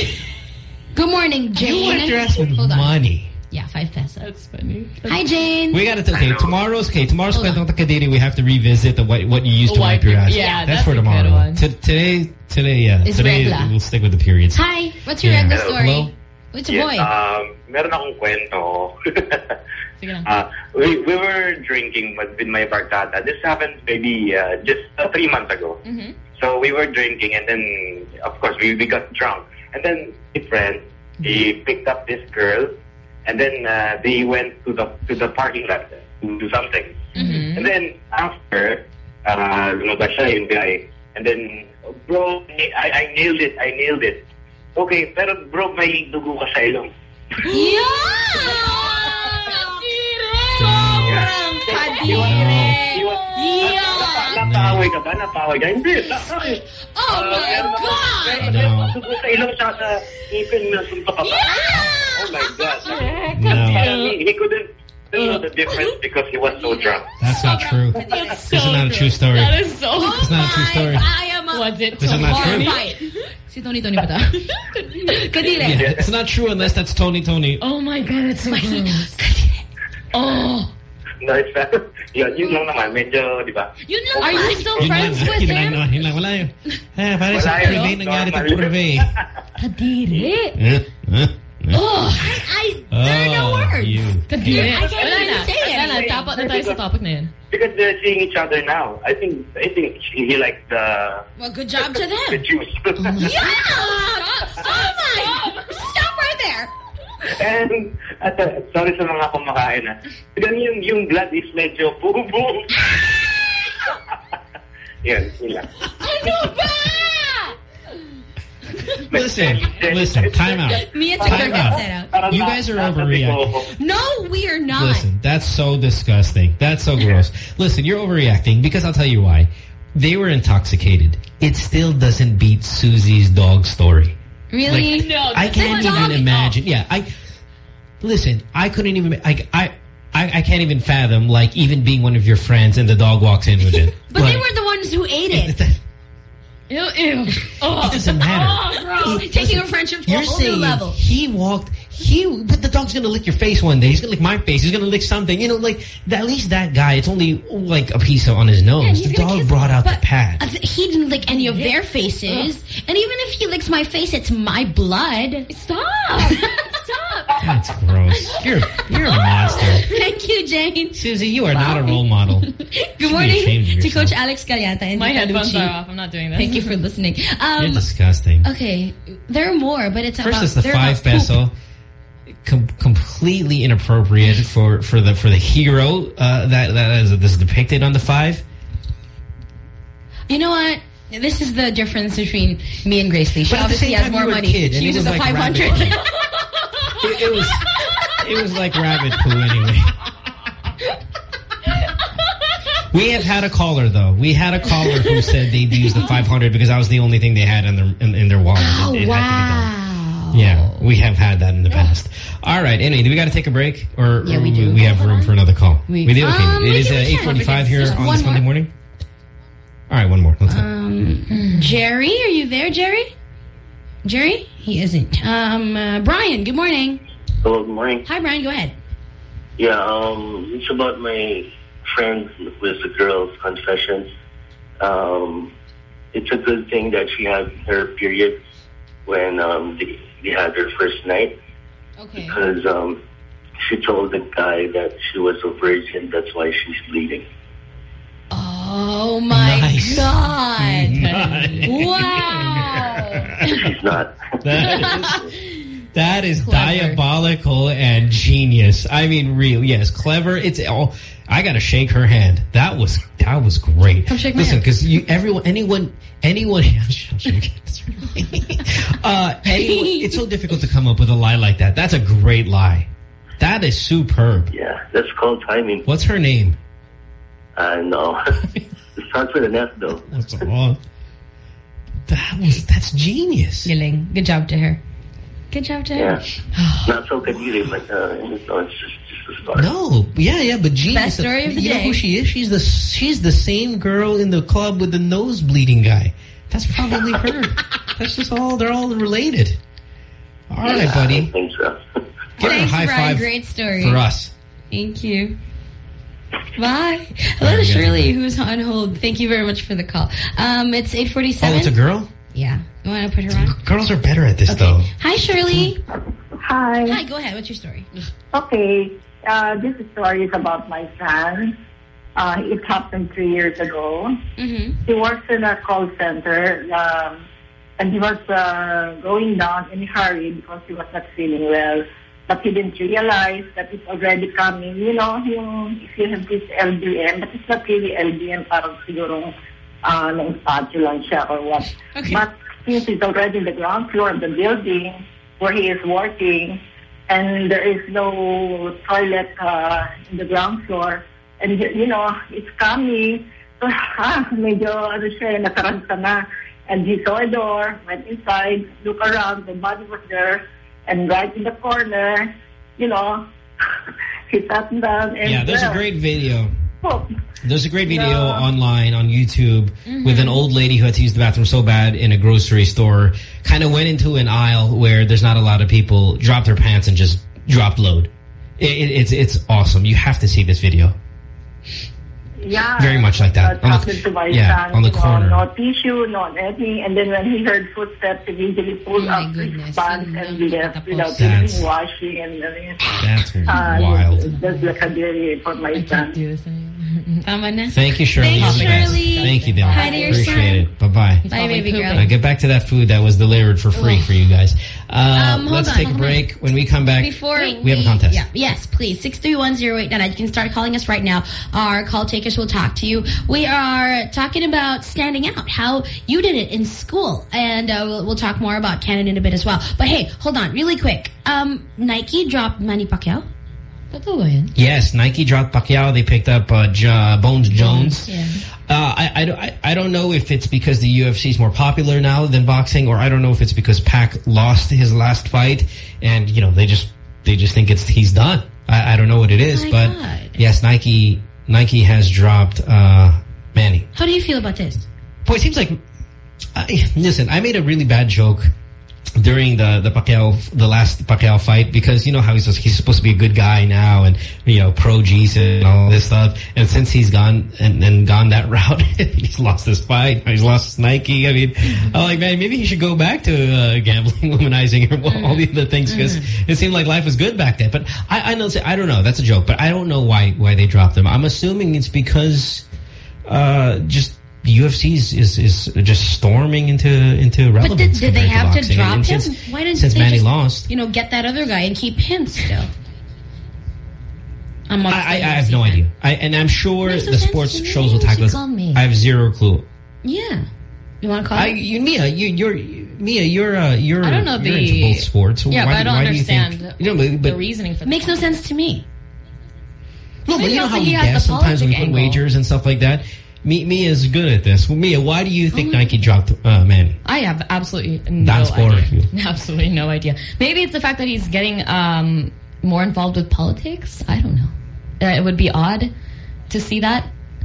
Good morning, Jane. You wiped your ass with Hold on. money. Yeah, five pesos. That's funny. Hi, Jane. We got to okay. Tomorrow's okay. Tomorrow's Hold on. Kwentong Takadiri. We have to revisit the what what you used to Wipe wipe your your- ass. yeah, that's, that's for a good tomorrow. one. T today, today, yeah, It's today regla. we'll stick with the periods. Hi. What's your Yeah. regular Hello. story? Hello. It's a Yes, boy. um, meron akong kwento. uh, we, we were drinking with, with my barkada. This happened maybe uh, just uh, three months ago. Mm-hmm. So we were drinking and then, of course, we, we got drunk. And then my friend He picked up this girl, and then uh, they went to the to the parking lot to do something. Mm-hmm. And then after, uh, lumabas siya yung guy. And then, bro, I, I nailed it. I nailed it. Okay, pero bro, may dugo ka sa ilong. Yeah! Napaway ka ba? Napaway ka? Hindi. Oh my God! No. Dugo sa ilong sa ipin na suntok ka ba? Oh my God. No. He, he couldn't know the difference because he was so drunk. That's not true. That's This is not a true story. That is so It's not a true story. I am a... Was it This is not true. Si Tony Tony ba ta? Kadire. Yeah, it's not true unless that's Tony Tony. Oh my God, it's so gross. Oh. No, it's not. Yun, yun lang naman. Medyo, di ba? Yun lang. Are you still Yun friends lang, with yun him? lang, yun lang, wala yun. Eh, parang Wala sa yun, Privé, no? nangyari sa Normal. Privé. Kadiri. Eh, eh, eh. Oh, I, there are no Oh, words. you. Kadiri. I can't Wala even na. say it. Wala na. Tapat na tayo sa topic na yun. Because they're seeing each other now. I think, I think he, he liked the, Well, good job to the them. juice. Yeah! Oh my! Stop right there. And, at, uh, sorry sa mga kumakain na. Ganun yung, yung blood is medyo bubo. Yan, yun lang. Ano ba? Listen, listen, time out. Mia took her Time out. headset out. You guys are overreacting. No, we are not. Listen, that's so disgusting. That's so gross. Listen, you're overreacting because I'll tell you why. They were intoxicated. It still doesn't beat Susie's dog story. Really? Like, No. I can't Dog- even imagine. Yeah, I listen. I couldn't even. I, I I I can't even fathom like even being one of your friends and the dog walks in with it. But they were the ones who ate it. Ew, ew. Oh. It doesn't matter. Oh, bro. Taking a friendship to a You're whole new saying level. he walked. He, but the dog's gonna lick your face one day. He's gonna lick my face. He's gonna lick something. You know, like at least that guy. It's only like a piece on his nose. Yeah, he's the gonna dog kiss- brought out the but- pad. Uh, He didn't lick any of their faces. And even if he licks my face, it's my blood. Stop. Stop. That's gross. You're you're a monster. Thank you, Jane. Susie, you are not a role model. Good morning to Coach Alex Calianta and My Tita headphones Lucci. are off. I'm not doing this. Thank you for listening. Um, You're disgusting. Okay, there are more, but it's First about... is the they're five about poop. peso. Com completely inappropriate for for the for the hero uh, that that is, this is depicted on the five. You know what? This is the difference between me and Grace Lee. She But at the obviously same has time, more you were a money. kid, and She it uses was a like five hundred. rabbit It, it was it was like rabbit poo anyway. We have had a caller though. We had a caller who said they'd use the five hundred because that was the only thing they had in their in, in their wallet. Oh, It- it had to be done. wow. Yeah, we have had that in the past. All right. Anyway, do we got to take a break, or, Yeah, or we do. we have room for another call? We- we do. Okay, Um, it we is uh, can- we eight can. forty-five here Just on one this Monday more. morning. All right, one more. Let's go. Um, Jerry, are you there, Jerry? Jerry? He isn't. Um, uh, Brian, good morning. Hello, good morning. Hi, Brian. Go ahead. Yeah, um, it's about my friend with the girl's confession. Um, it's a good thing that she had her period when um, they, they had their first night. Okay. Because um, she told the guy that she was a virgin, that's why she's bleeding. Oh, my Nice. God. Nice. Wow. She's not. That is, that is Clever. diabolical and genius. I mean, real, yes, clever. It's all. I gotta shake her hand. That was that was great. Come shake my Listen, hand. because you, everyone, anyone, anyone. uh, anyone. It's so difficult to come up with a lie like that. That's a great lie. That is superb. Yeah, that's called timing. What's her name? I know. It starts with an F, though. That's all. That was that's genius. Galing. Good job to her. Good job to her. Yeah. Not so kadiri, but uh, no, it's just, just a start. No, yeah, yeah, but genius. Best story of the you know day. who she is? She's the she's the same girl in the club with the nose bleeding guy. That's probably her. That's just all. They're all related. All right, Yeah, buddy. I think so. Give her a Thanks, high Brian. five Great story. for us. Thank you. Bye. Hello to Very good. Shirley, who's on hold. Thank you very much for the call. Um, it's eight forty-seven. Oh, it's a girl? Yeah. You want to put her on? Girls are better at this, though. Hi, Shirley. Hi. Hi, go ahead. What's your story? Okay. Uh, this story is about my son. Uh, it happened three years ago. Mm-hmm. He works in a call center. Um, and he was uh, going down in a hurry because he was not feeling well. But he didn't realize that it's already coming. You know, yung, if you have this L B M, but it's not really L B M, parang sigurong uh, nang statue lang siya or what. Okay. But since he's already in the ground floor of the building where he is working, and there is no toilet uh, in the ground floor, and you know, it's coming, so ha, medyo ano siya, nasaranta na. And he saw a door, went inside, looked around, the body was there, and right in the corner, you know, he sat down and... Yeah, there's uh, a great video. Oh. There's a great video No. online on YouTube Mhm. with an old lady who had to use the bathroom so bad in a grocery store, kind of went into an aisle where there's not a lot of people, dropped their pants and just dropped load. It, it, it's it's awesome. You have to see this video. Yeah. Very much like that. Uh, On the- talking to my yeah, son, on the you know, corner. No tissue, no anything. And then when he heard footsteps, he immediately pulled up his pants and left without That's- even washing. And uh, That's uh, wild. That's like a day for my son. Tama na. Thank you, Shirley. Thanks, You're the best. Shirley. Thank you, Dylan. Hi to your Appreciate son. it. Bye-bye. Bye, baby girl. Now get back to that food that was delivered for free for you guys. Uh, Um, hold let's on, take a hold on. break. When we come back, Before we have a contest. Yeah, yes, please. six three one zero eight nine nine. You can start calling us right now. Our call takers will talk to you. We are talking about standing out, how you did it in school. And uh, we'll, we'll talk more about Canon in a bit as well. But hey, hold on, really quick. Um, Nike dropped Manny Pacquiao. Yes, Nike dropped Pacquiao. They picked up uh, J Bones Jones. Yeah. Uh, I, I, I, I don't know if it's because the U F C is more popular now than boxing, or I don't know if it's because Pac lost his last fight and, you know, they just they just think it's he's done. I, I don't know what it is, Oh my but God. yes, Nike Nike has dropped uh, Manny. How do you feel about this? Boy, it seems like... I, listen, I made a really bad joke during the the Pacquiao, the last Pacquiao fight, because you know how he's he's supposed to be a good guy now, and you know, pro Jesus and all this stuff. And since he's gone and, and gone that route, he's lost his fight. He's lost his Nike. I mean, I'm like, man, maybe he should go back to uh, gambling, womanizing, or all the other things, because it seemed like life was good back then. But I, I know, I don't know. That's a joke, but I don't know why why they dropped him. I'm assuming it's because uh, just. The U F C is, is is just storming into into relevance. But did, did they compared have to boxing. drop And him? since, Why didn't since they Manny just, lost? you know, get that other guy and keep him still? I'm not I, I, I saying have this no either. idea. I, and I'm sure Makes no the sense sports to me. shows will tackle She this. called me. I have zero clue. Yeah. You want to call I, it? you, Mia, you, you're Mia, you're uh, you're I don't know you're the- into both sports. Yeah, why, but I don't why understand do you think, you know, but, but, the reasoning for that. Makes no sense to me. No, but Maybe you know also how he we has the guess sometimes when we politic put angle. wagers and stuff like that. Mi- Mia is good at this. Well, Mia, why do you think Nike dropped uh, Manny? I have absolutely no Dance floor. idea. Absolutely no idea. Maybe it's the fact that he's getting um, more involved with politics. I don't know. Uh, it would be odd to see that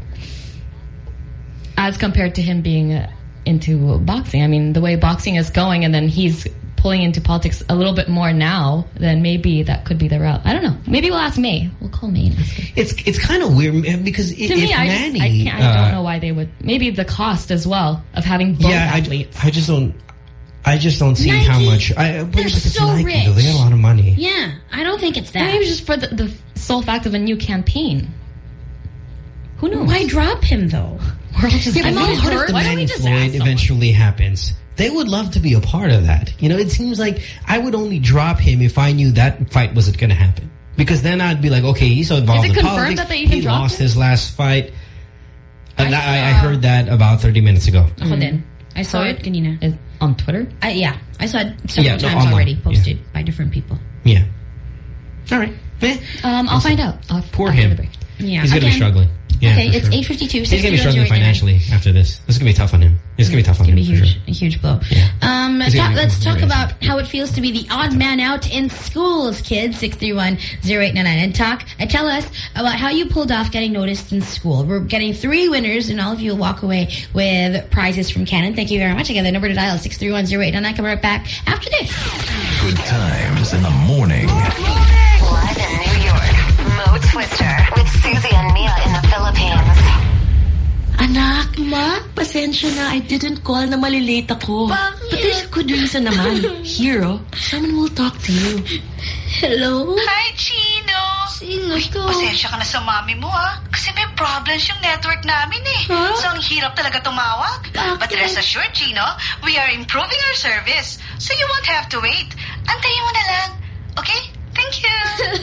as compared to him being uh, into boxing. I mean, the way boxing is going, and then he's pulling into politics a little bit more now, then maybe that could be the route. I don't know. Maybe we'll ask May. We'll call May and ask her. It's it's kind of weird because if, To me, if I, Manny, just, I, can't, I uh, don't know why they would. Maybe the cost as well of having both yeah, I, athletes. I just don't. I just don't see Nike, how much. I, but they're it's so Nike, rich. though. They got a lot of money. Yeah, I don't think it's that. Maybe just for the, the sole fact of a new campaign. Who knows? Why drop him though? We're all just. Yeah, I'm but all what if hurt. the Why don't we Manny just Floyd ask someone? eventually happens? They would love to be a part of that. You know, it seems like I would only drop him if I knew that fight wasn't going to happen. Because then I'd be like, okay, he's so involved Is it in confirmed politics. that they even he dropped lost him? his last fight. And I I, I saw- heard that about thirty minutes ago. Ako din. I saw So it kanina. Is on Twitter? I, yeah, I saw it several Yeah, no, times online. already posted by different people. Yeah. All right. Eh, Um, I'll find out. I'll, Poor after him. the break. Yeah, He's going to be again- struggling. Yeah, okay, for it's sure. eight fifty-two. He's going to be struggling financially after this. This is going to be tough on him. It's going to be tough on It's him. gonna be for huge, sure. a huge blow. Yeah. Um, He's talk, gonna be let's talk very about how it feels to be the odd man out in schools, kids. six three one zero eight nine nine. And talk, and tell us about how you pulled off getting noticed in school. We're getting three winners, and all of you will walk away with prizes from Canon. Thank you very much. Again, the number to dial is six three one zero eight nine nine. Come right back after this. Good times in the morning. Live in New York, Mo Twister with Susie and Mia in the Philippines. Anak, ma, pasensya na. I didn't call na malilate ako. Bakit? But there's a good reason naman. Here, oh, someone will talk to you. Hello? Hi, Chino. Ingat ka. Pasensya ka na sa mami mo, ha? Kasi may problems yung network namin, eh. Huh? So, ang hirap talaga tumawag. Bakit? But rest assured, Gino, we are improving our service. So, you won't have to wait. Antayin mo na lang. Okay? Thank you.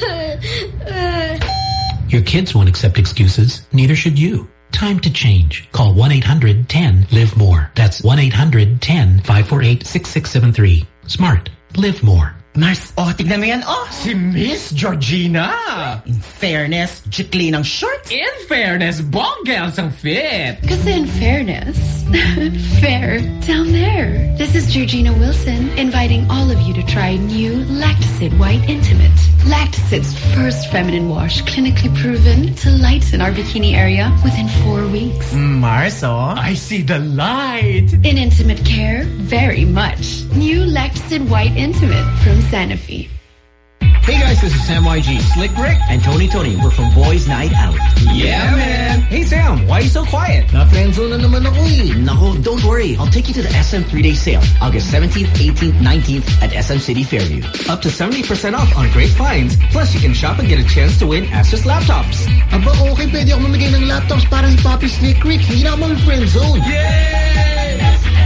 Your kids won't accept excuses. Neither should you. Time to change. Call one eight hundred ten live more. That's one eight hundred ten five four eight six six seven three. Smart. Live more. Nars, oh, tignan mo yan. Oh, si Miss Georgina. In fairness, jikli ng shorts. In fairness, bong girls ang fit. Kasi in fairness, fair down there. This is Georgina Wilson, inviting all of you to try new Lactacid White Intimate. Lactacid's first feminine wash, clinically proven to lighten our bikini area within four weeks. Mars, oh, I see the light. In intimate care, very much. New Lactacid White Intimate from Sanofi. Hey guys, this is Sam Y G, Slick Rick, and Tony Tony. We're from Boys Night Out. Yeah, man. Hey Sam, why are you so quiet? Na-friendzone na naman ako eh. Nako, don't worry. I'll take you to the S M three-day sale, August seventeenth, eighteenth, nineteenth at S M City Fairview. Up to seventy percent off on great finds. Plus, you can shop and get a chance to win Asus laptops. Aba, okay, pwede ako mamigay ng laptops para si Papi Slick Rick. Hindi na ako mag-friendzone. Yay!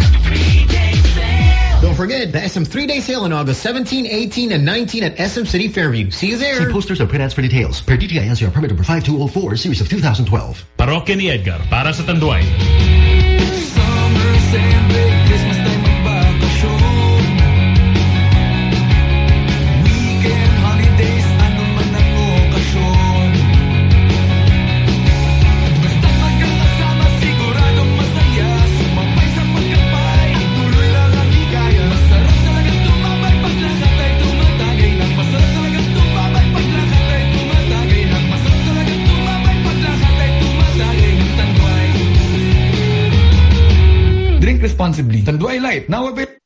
Don't forget, the S M three-day sale on August seventeenth, eighteenth, and nineteenth at S M City Fairview. See you there. See posters or print ads for details. Per D T I N C R permit number five two oh four, series of two thousand twelve. Parokya ni Edgar, para sa Tanduay. Responsibly. Tanduay Light, now available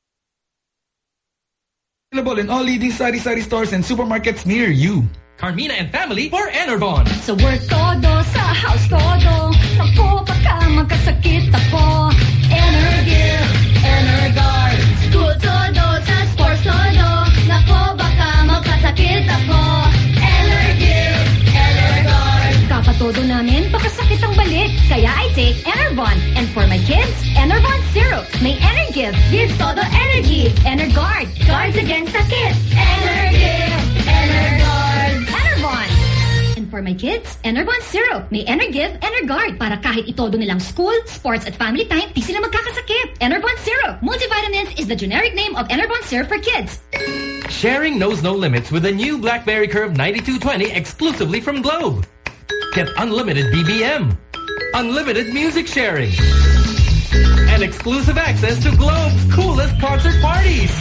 in all leading sari-sari stores and supermarkets near you. Carmina and family for Enervon. Sa work todo, sa house todo, naku, baka magkasakit ako. Energive, Energuard. School todo, sa sports todo, naku, baka magkasakit ako. Energive, Energuard. Kapatodo namin, baka sakit ang balik. Kaya I take Enervon. And for my kids, Enervon Syrup. May Energive, gives todo energy. Energuard, guards against sakit. Energive, Energuard. Enervon. And for my kids, Enervon Syrup. May Energive, Energuard. Para kahit itodo nilang school, sports, at family time, di sila magkakasakit. Enervon Syrup. Multivitamins is the generic name of Enervon Syrup for kids. Sharing knows no limits with the new BlackBerry Curve ninety-two twenty exclusively from Globe. Get unlimited B B M, unlimited music sharing, and exclusive access to Globe's coolest concert parties.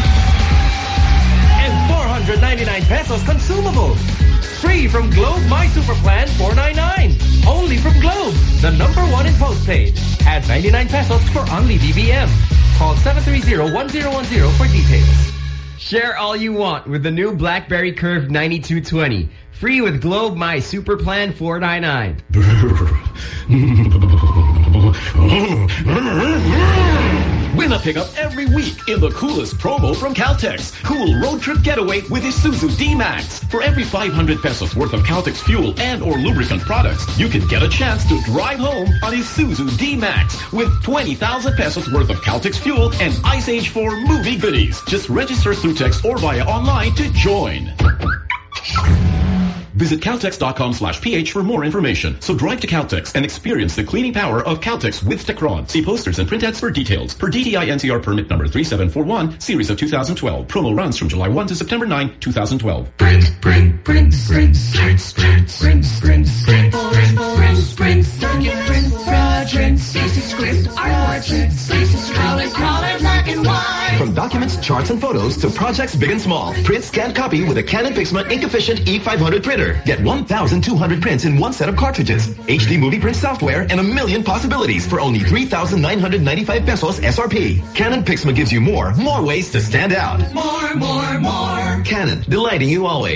And four hundred ninety-nine pesos consumables. Free from Globe My Super Plan four ninety-nine. Only from Globe, the number one in postpaid. Add ninety-nine pesos for only B B M. Call seven three zero, one zero one zero for details. Share all you want with the new BlackBerry Curve ninety-two twenty. Free with Globe My Super Plan four ninety-nine. Win a pickup every week in the coolest promo from Caltex. Cool road trip getaway with Isuzu D-Max. For every five hundred pesos worth of Caltex fuel and or lubricant products, you can get a chance to drive home on Isuzu D-Max with twenty thousand pesos worth of Caltex fuel and Ice Age four movie goodies. Just register through text or via online to join. Visit Caltex.com slash PH for more information. So drive to Caltex and experience the cleaning power of Caltex with Tecron. See posters and print ads for details. Per D T I N C R permit number three seven four one, series of two thousand twelve. Promo runs from July first to September ninth, two thousand twelve. Print, print, print, print, print, print, print, print, print, print, print, circular print, print, Stacy script, artwork, Stacy scrolling, crawling, black and white. From documents, charts, and photos to projects big and small, print, scan, copy with a Canon Pixma ink-efficient E five hundred printer. Get one thousand two hundred prints in one set of cartridges, H D movie print software, and a million possibilities for only three thousand nine hundred ninety-five pesos S R P. Canon Pixma gives you more, more ways to stand out. More, more, more. Canon, delighting you always.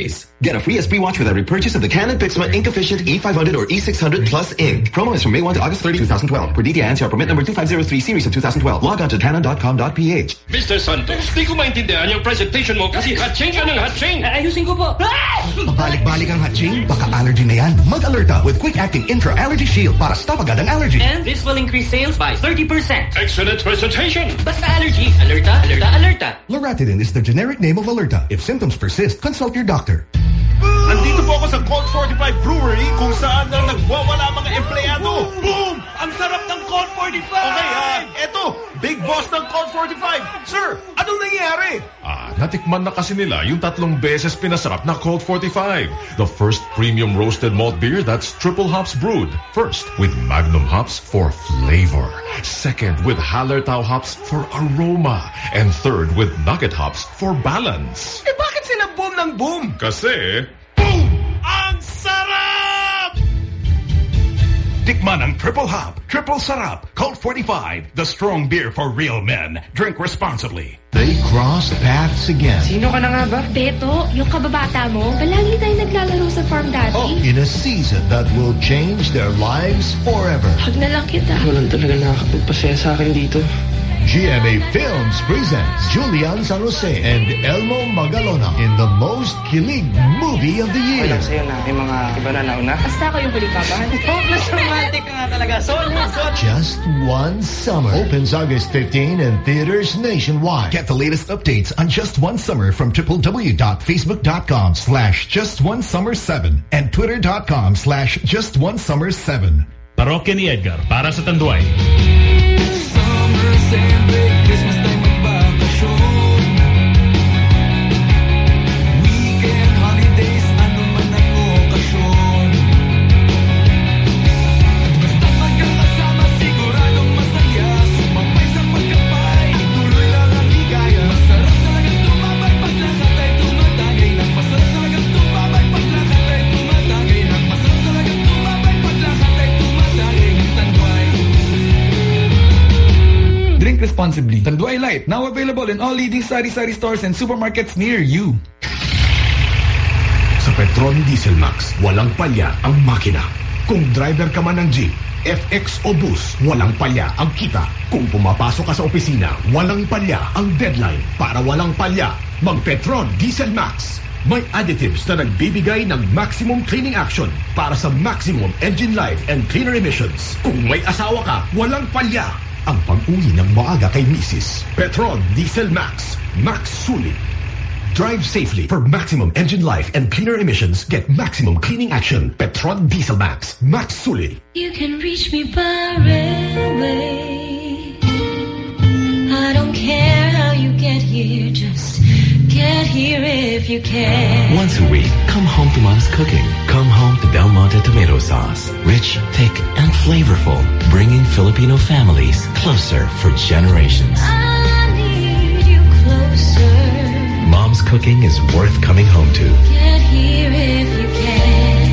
Get a free S P watch with every purchase of the Canon Pixma Ink Efficient E five hundred or E six hundred Plus ink. Promo is from May first to August thirtieth, twenty twelve. Per D T I N C R permit number two five zero three series of two thousand twelve. Log on to canon dot com dot p h. Mister Santos, di ko maintindihan yung presentation mo kasi hatching ka ng hatching. Ayusin ko po. Pabalik-balik ang hatching? Baka allergy na yan. Mag-Alerta with quick-acting intra-allergy shield para stop agad ang allergy. And this will increase sales by thirty percent. Excellent presentation. Basta allergy, Alerta, Alerta, Alerta. Loratadine is the generic name of Alerta. If symptoms persist, consult your doctor. Nandito po ako sa Colt forty-five Brewery kung saan na nagwawala mga empleyado. Boom! Ang sarap ng Colt forty-five! Okay, ah, eto, big boss ng Colt forty-five. Sir, anong nangyayari? Ah, natikman na kasi nila yung tatlong beses pinasarap na Colt forty-five. The first premium roasted malt beer that's triple hops brewed. First, with Magnum hops for flavor. Second, with Hallertau hops for aroma. And third, with Nugget hops for balance. Eh bakit sila boom ng boom? Kasi... ang sarap! Tikman ang triple hop, triple sarap, Colt forty-five, the strong beer for real men. Drink responsibly. They crossed paths again. Sino ka na nga ba? Beto, yung kababata mo, palagi tayo naglalaro sa farm dati. Oh, in a season that will change their lives forever. Hug na lang kita. Walang talaga nakakapagpasaya sa akin dito. G M A Films presents Julian San Jose and Elmo Magalona in the most kilig movie of the year. Walang sa'yo na, may mga iba na nauna. Basta ako yung huli ka ba? Hopeless romantic ka nga talaga. Solid, solid. Just One Summer opens August fifteenth in theaters nationwide. Get the latest updates on Just One Summer from w w w dot facebook dot com slash just one summer seven and twitter dot com slash just one summer seven. Parokya ni Edgar para sa Tanduay. Christmas time magbakasyon. Weekend, holidays, ano man ang okasyon. Basta magkakasama, siguradong masaya. Sumabay sa pagkapay, tuloy lang ang ligaya. Masarap talagang tumabay pag lahat ay tumatagay lang. Masarap talagang tumabay pag lahat ay tumatagay lang. Masarap talagang tumabay pag lahat ay tumatagay ng Tanduay. Drink responsibly. Tanduay Light, now available in all leading sari-sari stores and supermarkets near you. Sa Petron Diesel Max, walang palya ang makina. Kung driver ka man ng jeep, F X o bus, walang palya ang kita. Kung pumapasok ka sa opisina, walang palya ang deadline. Para walang palya, mag-Petron Diesel Max. May additives na nagbibigay ng maximum cleaning action para sa maximum engine life and cleaner emissions. Kung may asawa ka, walang palya ang pag-uwi ng maaga kay Missus Petron Diesel Max. Max Sulit. Drive safely for maximum engine life and cleaner emissions. Get maximum cleaning action. Petron Diesel Max. Max Sulit. You can reach me by railway. I don't care how you get here, just get here if you can. Once a week, come home to Mom's cooking. Come home to Del Monte tomato sauce. Rich, thick, and flavorful. Bringing Filipino families closer for generations. I need you closer. Mom's cooking is worth coming home to. Get here if you can.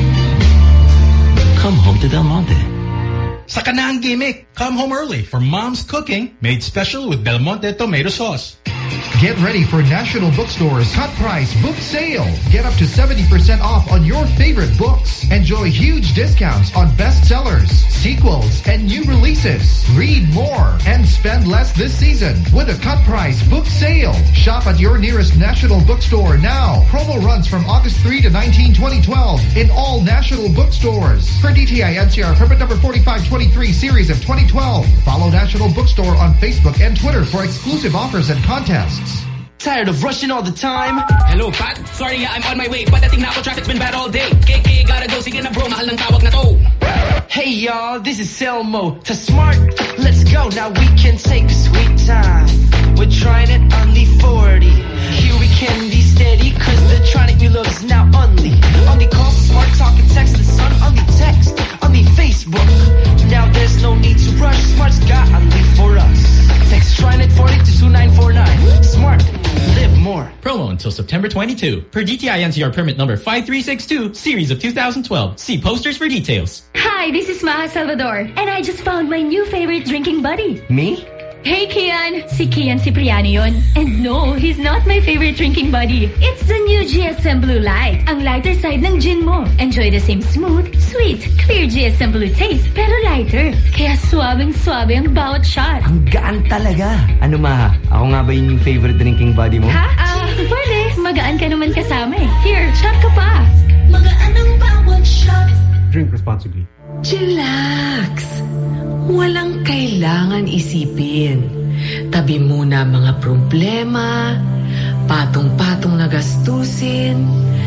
Come home to Del Monte. Saka na ang gimmick. Come home early for Mom's cooking, made special with Del Monte tomato sauce. Get ready for National Bookstore's Cut Price Book Sale. Get up to seventy percent off on your favorite books. Enjoy huge discounts on bestsellers, sequels, and new releases. Read more and spend less this season with a Cut Price Book Sale. Shop at your nearest National Bookstore now. Promo runs from August third to nineteenth, twenty twelve in all National Bookstores. For D T I N C R permit number forty-five twenty-three series of twenty twelve. Follow National Bookstore on Facebook and Twitter for exclusive offers and contests. Tired of rushing all the time? Hello, Pat. Sorry, I'm on my way. Padating na ako, traffic's been bad all day. K K, gotta go. Sige na bro, mahal ng tawag na to. Hey y'all, this is Selmo. To Smart, let's go. Now we can take a sweet time. We're trying it on the forty. Here we can be steady, cause the Tronic we love is now only. On the call, Smart talk and text the sun on the text, on the Facebook. Now there's no need to rush. Smart's got only for us. Text Tronic forty to two nine four nine. Smart. Live more. Promo until September twenty-second. Per D T I N C R permit number five three six two, series of two thousand twelve. See posters for details. Hi, this is Maha Salvador, and I just found my new favorite drinking buddy. Me? Hey, Kian. Si Kian Cipriano yun. And no, he's not my favorite drinking buddy. It's the new G S M Blue Light. Ang lighter side ng gin mo. Enjoy the same smooth, sweet, clear G S M Blue taste, pero lighter. Kaya swabing-swabe ang bawat shot. Ang gaan talaga. Ano ma, ako nga ba yung favorite drinking buddy mo? Ha? Ah, uh, pwede. Magaan ka naman kasama eh. Here, shot ka pa. Magaan ang bawat shot. Drink responsibly. Chillax. Walang kailangan isipin. Tabi muna mga problema, patong-patong na gastusin.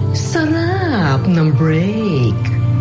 Sarap ng break.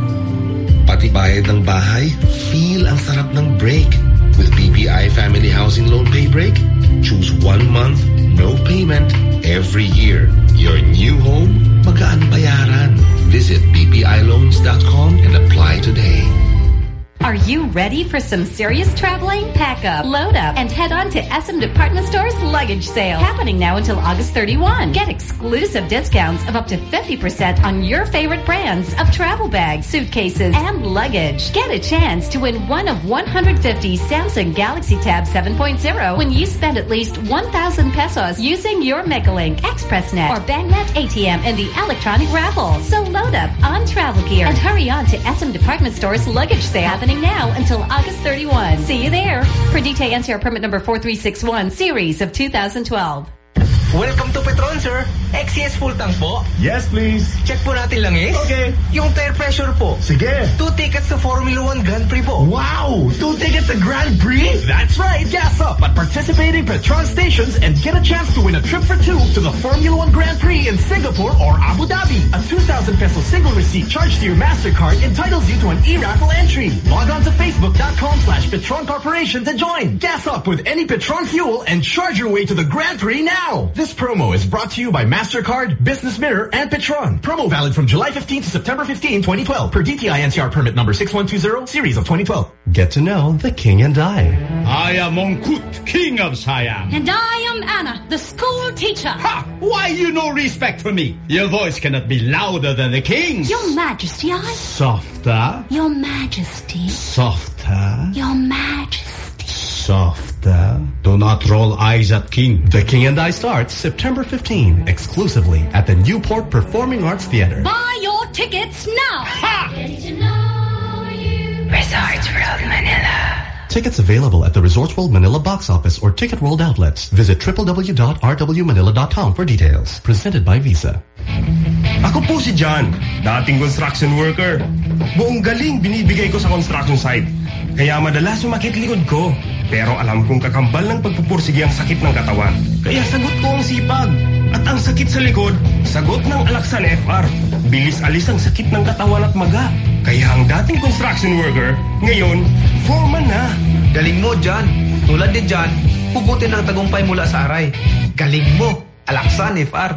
Pati bayad ng bahay, feel ang sarap ng break. With B P I Family Housing Loan Pay Break, choose one month, no payment, every year. Your new home, magaan bayaran. Visit b p i loans dot com and apply today. Are you ready for some serious traveling? Pack up, load up, and head on to S M Department Store's luggage sale. Happening now until August thirty-first. Get exclusive discounts of up to fifty percent on your favorite brands of travel bags, suitcases, and luggage. Get a chance to win one of one hundred fifty Samsung Galaxy Tab seven point oh when you spend at least one thousand pesos using your Megalink, ExpressNet, or BankNet A T M in the electronic raffle. So load up on travel gear and hurry on to S M Department Store's luggage sale. Happening now until August thirty-first. See you there. Per D T I N C R permit number four three six one, series of two thousand twelve. Welcome to Petron, sir. X C S full tank po? Yes, please. Check po natin langis. Okay. Yung tire pressure po? Sige. Two tickets to Formula One Grand Prix po. Wow! Two tickets to Grand Prix? That's right. Gas up at participating Petron stations and get a chance to win a trip for two to the Formula One Grand Prix in Singapore or Abu Dhabi. A two thousand peso single receipt charged to your MasterCard entitles you to an e-raffle entry. Log on to facebook.com slash Petron Corporation to join. Gas up with any Petron fuel and charge your way to the Grand Prix now. This promo is brought to you by MasterCard, Business Mirror, and Petron. Promo valid from July fifteenth to September fifteenth, twenty twelve. Per D T I N C R permit number six one two zero, series of twenty twelve. Get to know the King and I. I am Mongkut, King of Siam. And I am Anna, the school teacher. Ha! Why you no respect for me? Your voice cannot be louder than the king's. Your Majesty, I... Softer. Your Majesty. Softer. Your Majesty. Softer. Do not roll eyes at King. The King and I starts September fifteenth, exclusively at the Newport Performing Arts Theater. Buy your tickets now. Ha! Resorts World Manila. Tickets available at the Resorts World Manila box office or Ticket World outlets. Visit w w w dot r w manila dot com for details. Presented by Visa. Ako po si John, dating construction worker. Buong galing binibigay ko sa construction site. Kaya madalas sumakit likod ko. Pero alam kong kakambal ng pagpupursige ang sakit ng katawan. Kaya sagot ko ang sipag. At ang sakit sa likod, sagot ng Alaxan F R. Bilis alis ang sakit ng katawan at maga. Kaya ang dating construction worker, ngayon, foreman na. Galing mo, John. Tulad ni John, pugutin ang tagumpay mula sa aray. Galing mo, Alaxan F R.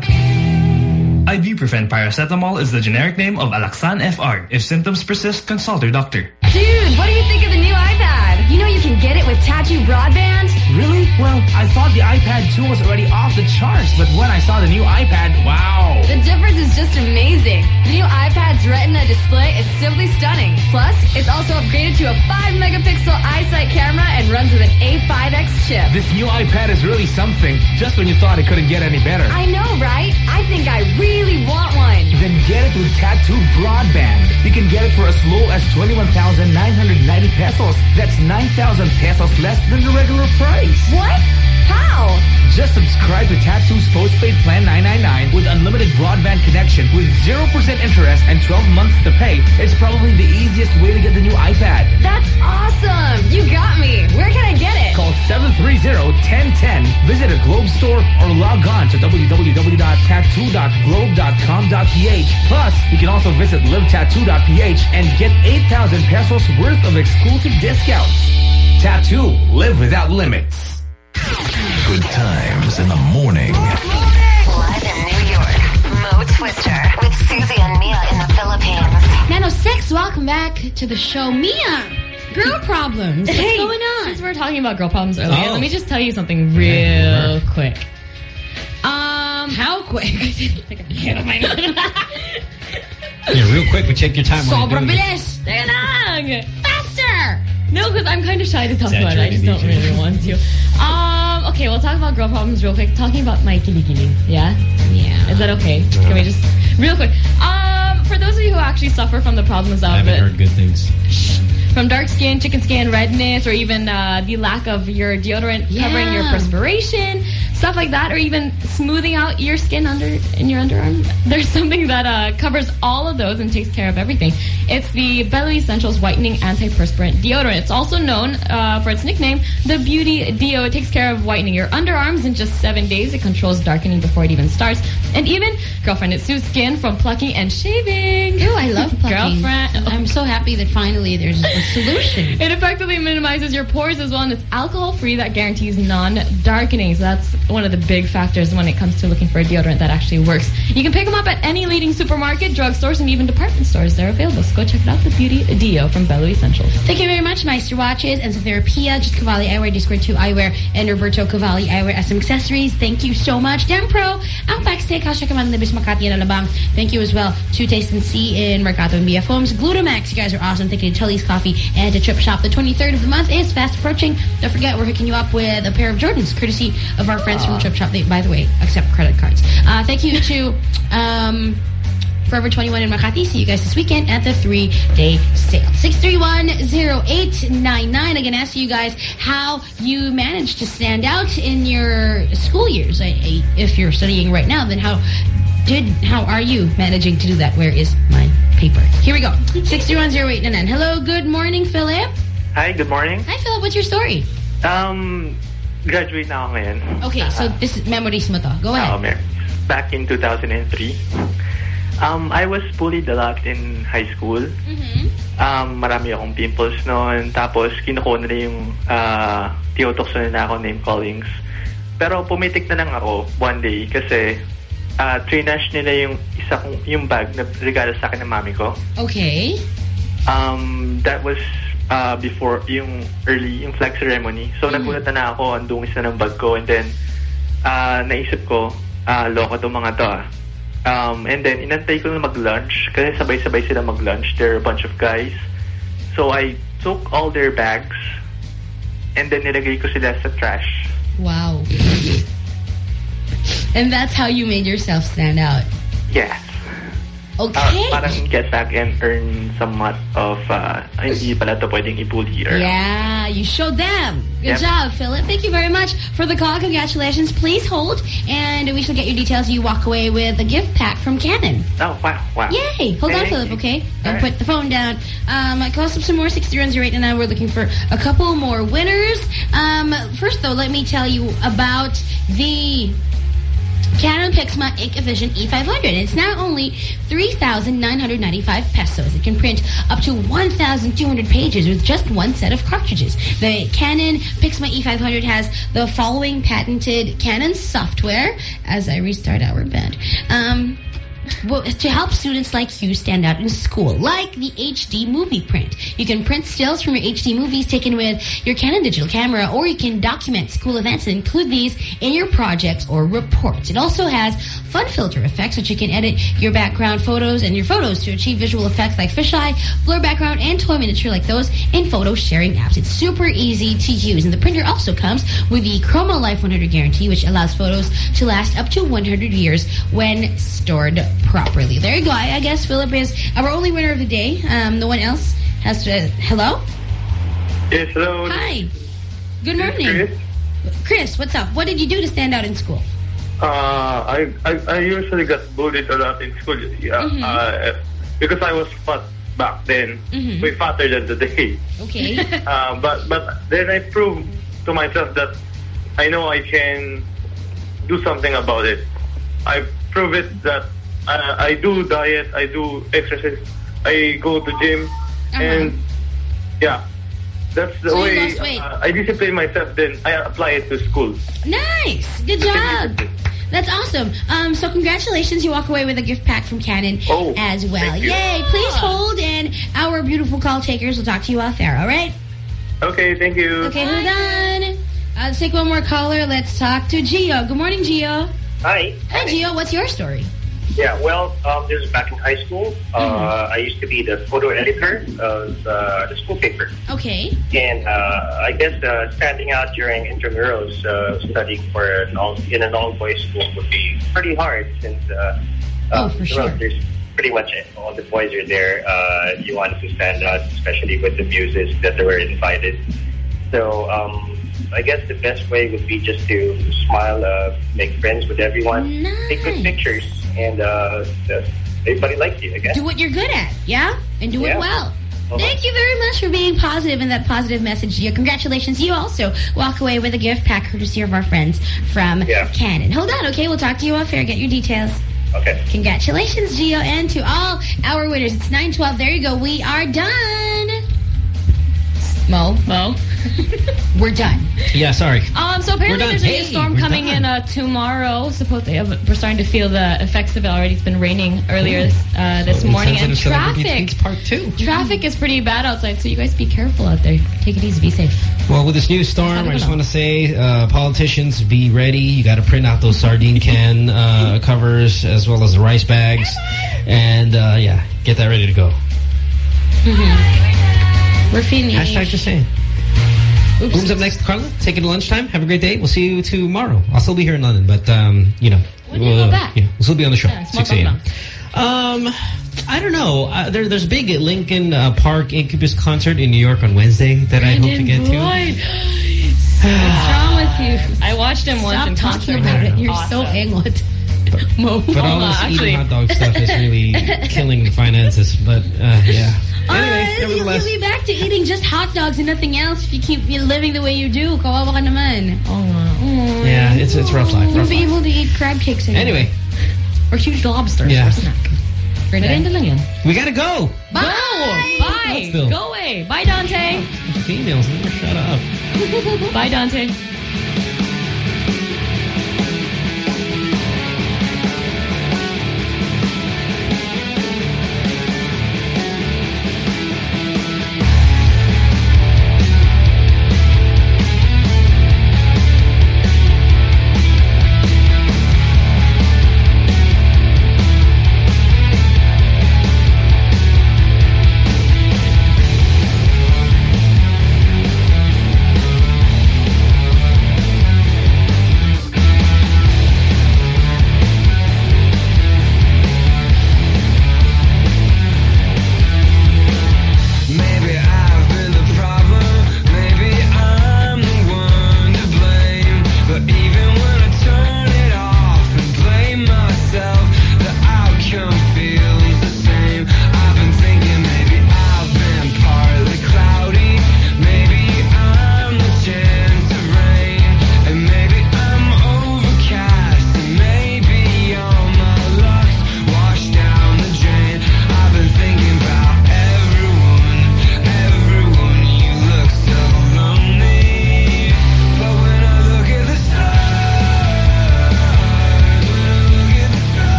Ibuprofen paracetamol is the generic name of Alaxan F R. If symptoms persist, consult your doctor. Dude, what do you think of the new iPad? You know you can get it with Tattoo Broadband? Really? Well, I thought the iPad two was already off the charts, but when I saw the new iPad, wow. The difference is just amazing. The new iPad's Retina display is simply stunning. Plus, it's also upgraded to a five megapixel iSight camera and runs with an A five X chip. This new iPad is really something, just when you thought it couldn't get any better. I know, right? I think I really want one. Then get it with Tattoo Broadband. You can get it for as low as twenty-one thousand nine hundred ninety pesos. That's nine thousand pesos less than the regular price. What? How? Just subscribe to Tattoo's postpaid plan nine ninety-nine with unlimited broadband connection with zero percent interest and twelve months to pay. It's probably the easiest way to get the new iPad. That's awesome! You got me. Where can I get it? Call seven three zero, one zero one zero. Visit a Globe store or log on to w w w dot tattoo dot globe dot com dot p h. Plus, you can also visit live tattoo dot p h and get eight thousand pesos worth of exclusive discounts. Tattoo, live without limits. Good times in the morning. Live in New York, Mo Twister with Susie and Mia in the Philippines. nine oh six, welcome back to the show. Mia, girl problems. What's hey, going on? Since we're talking about girl problems earlier, Oh. let me just tell you something real quick. Um, How quick? Yeah, real quick, but check your time. while Sobrang you're doing it. bilis. Teka lang. Faster. No, because I'm kind of shy to talk about it. I just don't really want to. Um, okay, we'll talk about girl problems real quick. Talking about my kilikili. Yeah? Yeah. Is that okay? Can we just... Real quick. Um, for those of you who actually suffer from the problems of I haven't it, heard good things. from dark skin, chicken skin, redness, or even uh, the lack of your deodorant Yeah. covering your perspiration, stuff like that, or even smoothing out your skin under in your underarm. There's something that uh, covers all of those and takes care of everything. It's the Bello Essentials Whitening Antiperspirant Deodorant. It's also known uh, for its nickname, the Beauty Deo. It takes care of whitening your underarms in just seven days. It controls darkening before it even starts. And even, girlfriend, it soothes skin from plucking and shaving. Ew, I love plucking. Girlfriend. I'm so happy that finally there's a solution. It effectively minimizes your pores as well, and it's alcohol-free that guarantees non-darkening. So that's one of the big factors when it comes to looking for a deodorant that actually works. You can pick them up at any leading supermarket, drugstores, and even department stores. They're available. So go check it out. The Beauty Deo from Bello Essentials. Thank you very much, Meister Watches, and Therapia, just Cavalli Eyewear, Discord two Eyewear, and Roberto Cavalli Eyewear S M Accessories. Thank you so much. Dempro, Outback Steakhouse, check them out in Libis, Makati, and Alabang. Thank you as well to Taste and See in Mercato and B F Homes. Glutamax, you guys are awesome. Thank you to Tully's Coffee and to Trip Shop. The twenty-third of the month is fast approaching. Don't forget, we're hooking you up with a pair of Jordans, courtesy of our friends from Trip Shop. They, by the way, accept credit cards. Uh, thank you to um, Forever twenty-one in Makati. See you guys this weekend at the three-day sale. six three one, zero eight nine nine. Again, ask you guys how you managed to stand out in your school years. I, I, if you're studying right now, then how did how are you managing to do that? Where is my paper? Here we go. six three one, zero eight nine nine. Hello, good morning, Philip. Hi, good morning. Hi, Philip. What's your story? Um, graduate na ako ngayon. Okay, so this is memories mo to. Go ahead. Uh, back in two thousand three, um, I was bullied a lot in high school. Mm-hmm. Um, marami akong pimples noon. Tapos, kinukuha nila yung uh, tinutokso na ako name callings. Pero pumitik na lang ako one day kasi uh, trinash nila yung isa kong, yung bag na regalo sa akin ng mami ko. Okay. Um, that was uh, before yung early, yung flag ceremony. So, mm-hmm. nagulat na ako, ang dungis na ng bag ko. And then, uh, naisip ko, uh, loko itong mga to ah. Um, and then, inantay ko na mag-lunch kasi sabay-sabay sila mag-lunch. They're a bunch of guys. So, I took all their bags and then nilagay ko sila sa trash. Wow. And that's how you made yourself stand out. Yes. Okay. Uh, parang get back and earn somewhat of, uh, hindi pala ito pwedeng i-bully. Yeah, you showed them. Good yep. job, Philip. Thank you very much for the call. Congratulations. Please hold, and we shall get your details. You walk away with a gift pack from Canon. Oh, wow, wow. Yay. Hold Thank on, Philip, you. okay? Don't right. put the phone down. Um, call us up some more, six three one zero eight nine nine. We're looking for a couple more winners. Um, first, though, let me tell you about the Canon Pixma Ink Vision E five hundred. It's now only three thousand nine hundred ninety-five pesos. It can print up to one thousand two hundred pages with just one set of cartridges. The Canon Pixma E five hundred has the following patented Canon software, as I restart our band, um, well, to help students like you stand out in school, like the H D movie print. You can print stills from your H D movies taken with your Canon digital camera, or you can document school events and include these in your projects or reports. It also has fun filter effects, which you can edit your background photos and your photos to achieve visual effects like fisheye, blur background, and toy miniature like those in photo sharing apps. It's super easy to use. And the printer also comes with the Chroma Life one hundred guarantee, which allows photos to last up to one hundred years when stored properly. There you go. I, I guess Philip is our only winner of the day. Um, no one else has to... Uh, hello? Yes, hello. Hi. Good morning. Chris? Chris, what's up? What did you do to stand out in school? Uh, I, I I usually got bullied a lot in school. Yeah, Mm-hmm. uh, because I was fat back then, Mhm. way fatter than today. Okay. uh, but but then I proved to myself that I know I can do something about it. I prove it that uh, I do diet, I do exercise, I go to gym, Uh-huh. and yeah, that's the So you way lost weight. uh, I discipline myself. Then I apply it to school. Nice. Good job. That's awesome. Um, so congratulations. You walk away with a gift pack from Canon Oh, as well. thank you. Yay. Please hold, and our beautiful call takers will talk to you off there, all right? Okay, thank you. Okay, hold on. Uh, let's take one more caller. Let's talk to Gio. Good morning, Gio. Hi. Hi, Gio. What's your story? Yeah, well, um, this was back in high school. Uh, mm-hmm. I used to be the photo editor of uh, the school paper. Okay. And uh, I guess uh, standing out during intramurals, uh, studying for an all, in an all-boys school would be pretty hard since uh, oh, for uh, sure. well, there's pretty much all the boys are there. Uh, you wanted to stand out, especially with the muses that were invited. So um, I guess the best way would be just to smile, uh, make friends with everyone, nice. take good pictures, and uh, everybody likes you, I guess. Do what you're good at, yeah? And do yeah. it well. Uh-huh. Thank you very much for being positive and that positive message, Gio. Congratulations. You also walk away with a gift pack courtesy of our friends from yeah. Canon. Hold on, okay? We'll talk to you off air. Get your details. Okay. Congratulations, Gio, and to all our winners. It's nine twelve. There you go. We are done. Mo. Mo. We're done. Yeah, sorry. Um, so apparently there's a hey, new storm coming done. in uh, tomorrow. Supposedly, uh, we're starting to feel the effects of it already. It's been raining earlier uh, this so morning. And traffic. Part two. Traffic is pretty bad outside, so you guys be careful out there. Take it easy. Be safe. Well, with this new storm, I just want to say, uh, politicians, be ready. You got to print out those sardine can uh, covers as well as the rice bags. And, uh, yeah, get that ready to go. Mm-hmm. We're feeling Hashtag just saying. Oops. Boom's up next, Carla. Take it to lunchtime. Have a great day. We'll see you tomorrow. I'll still be here in London, but, um, you know. When do you go back? Yeah, we'll still be on the show. Yeah, six A M Um, I don't know. Uh, there, there's a big Lincoln uh, Park Incubus concert in New York on Wednesday that Brandon I hope to get Boyd. to. What's wrong with you? I watched him once Stop in talking concert. about it. You're awesome. so angled. Mo. But all this actually. eating hot dog stuff is really killing the finances. But, uh, yeah. Anyway, uh, nevertheless. You'll be back to eating just hot dogs and nothing else if you keep living the way you do. Kawawa ka naman. Oh, yeah, it's it's rough life. You'll Rough be life. able to eat crab cakes anymore. Anyway. Or huge lobsters Yeah. for snack. Grenada lang yan. We gotta go. Bye! Go! Bye! Phil. Go away. Bye, Dante. Females never shut up. Bye, Dante.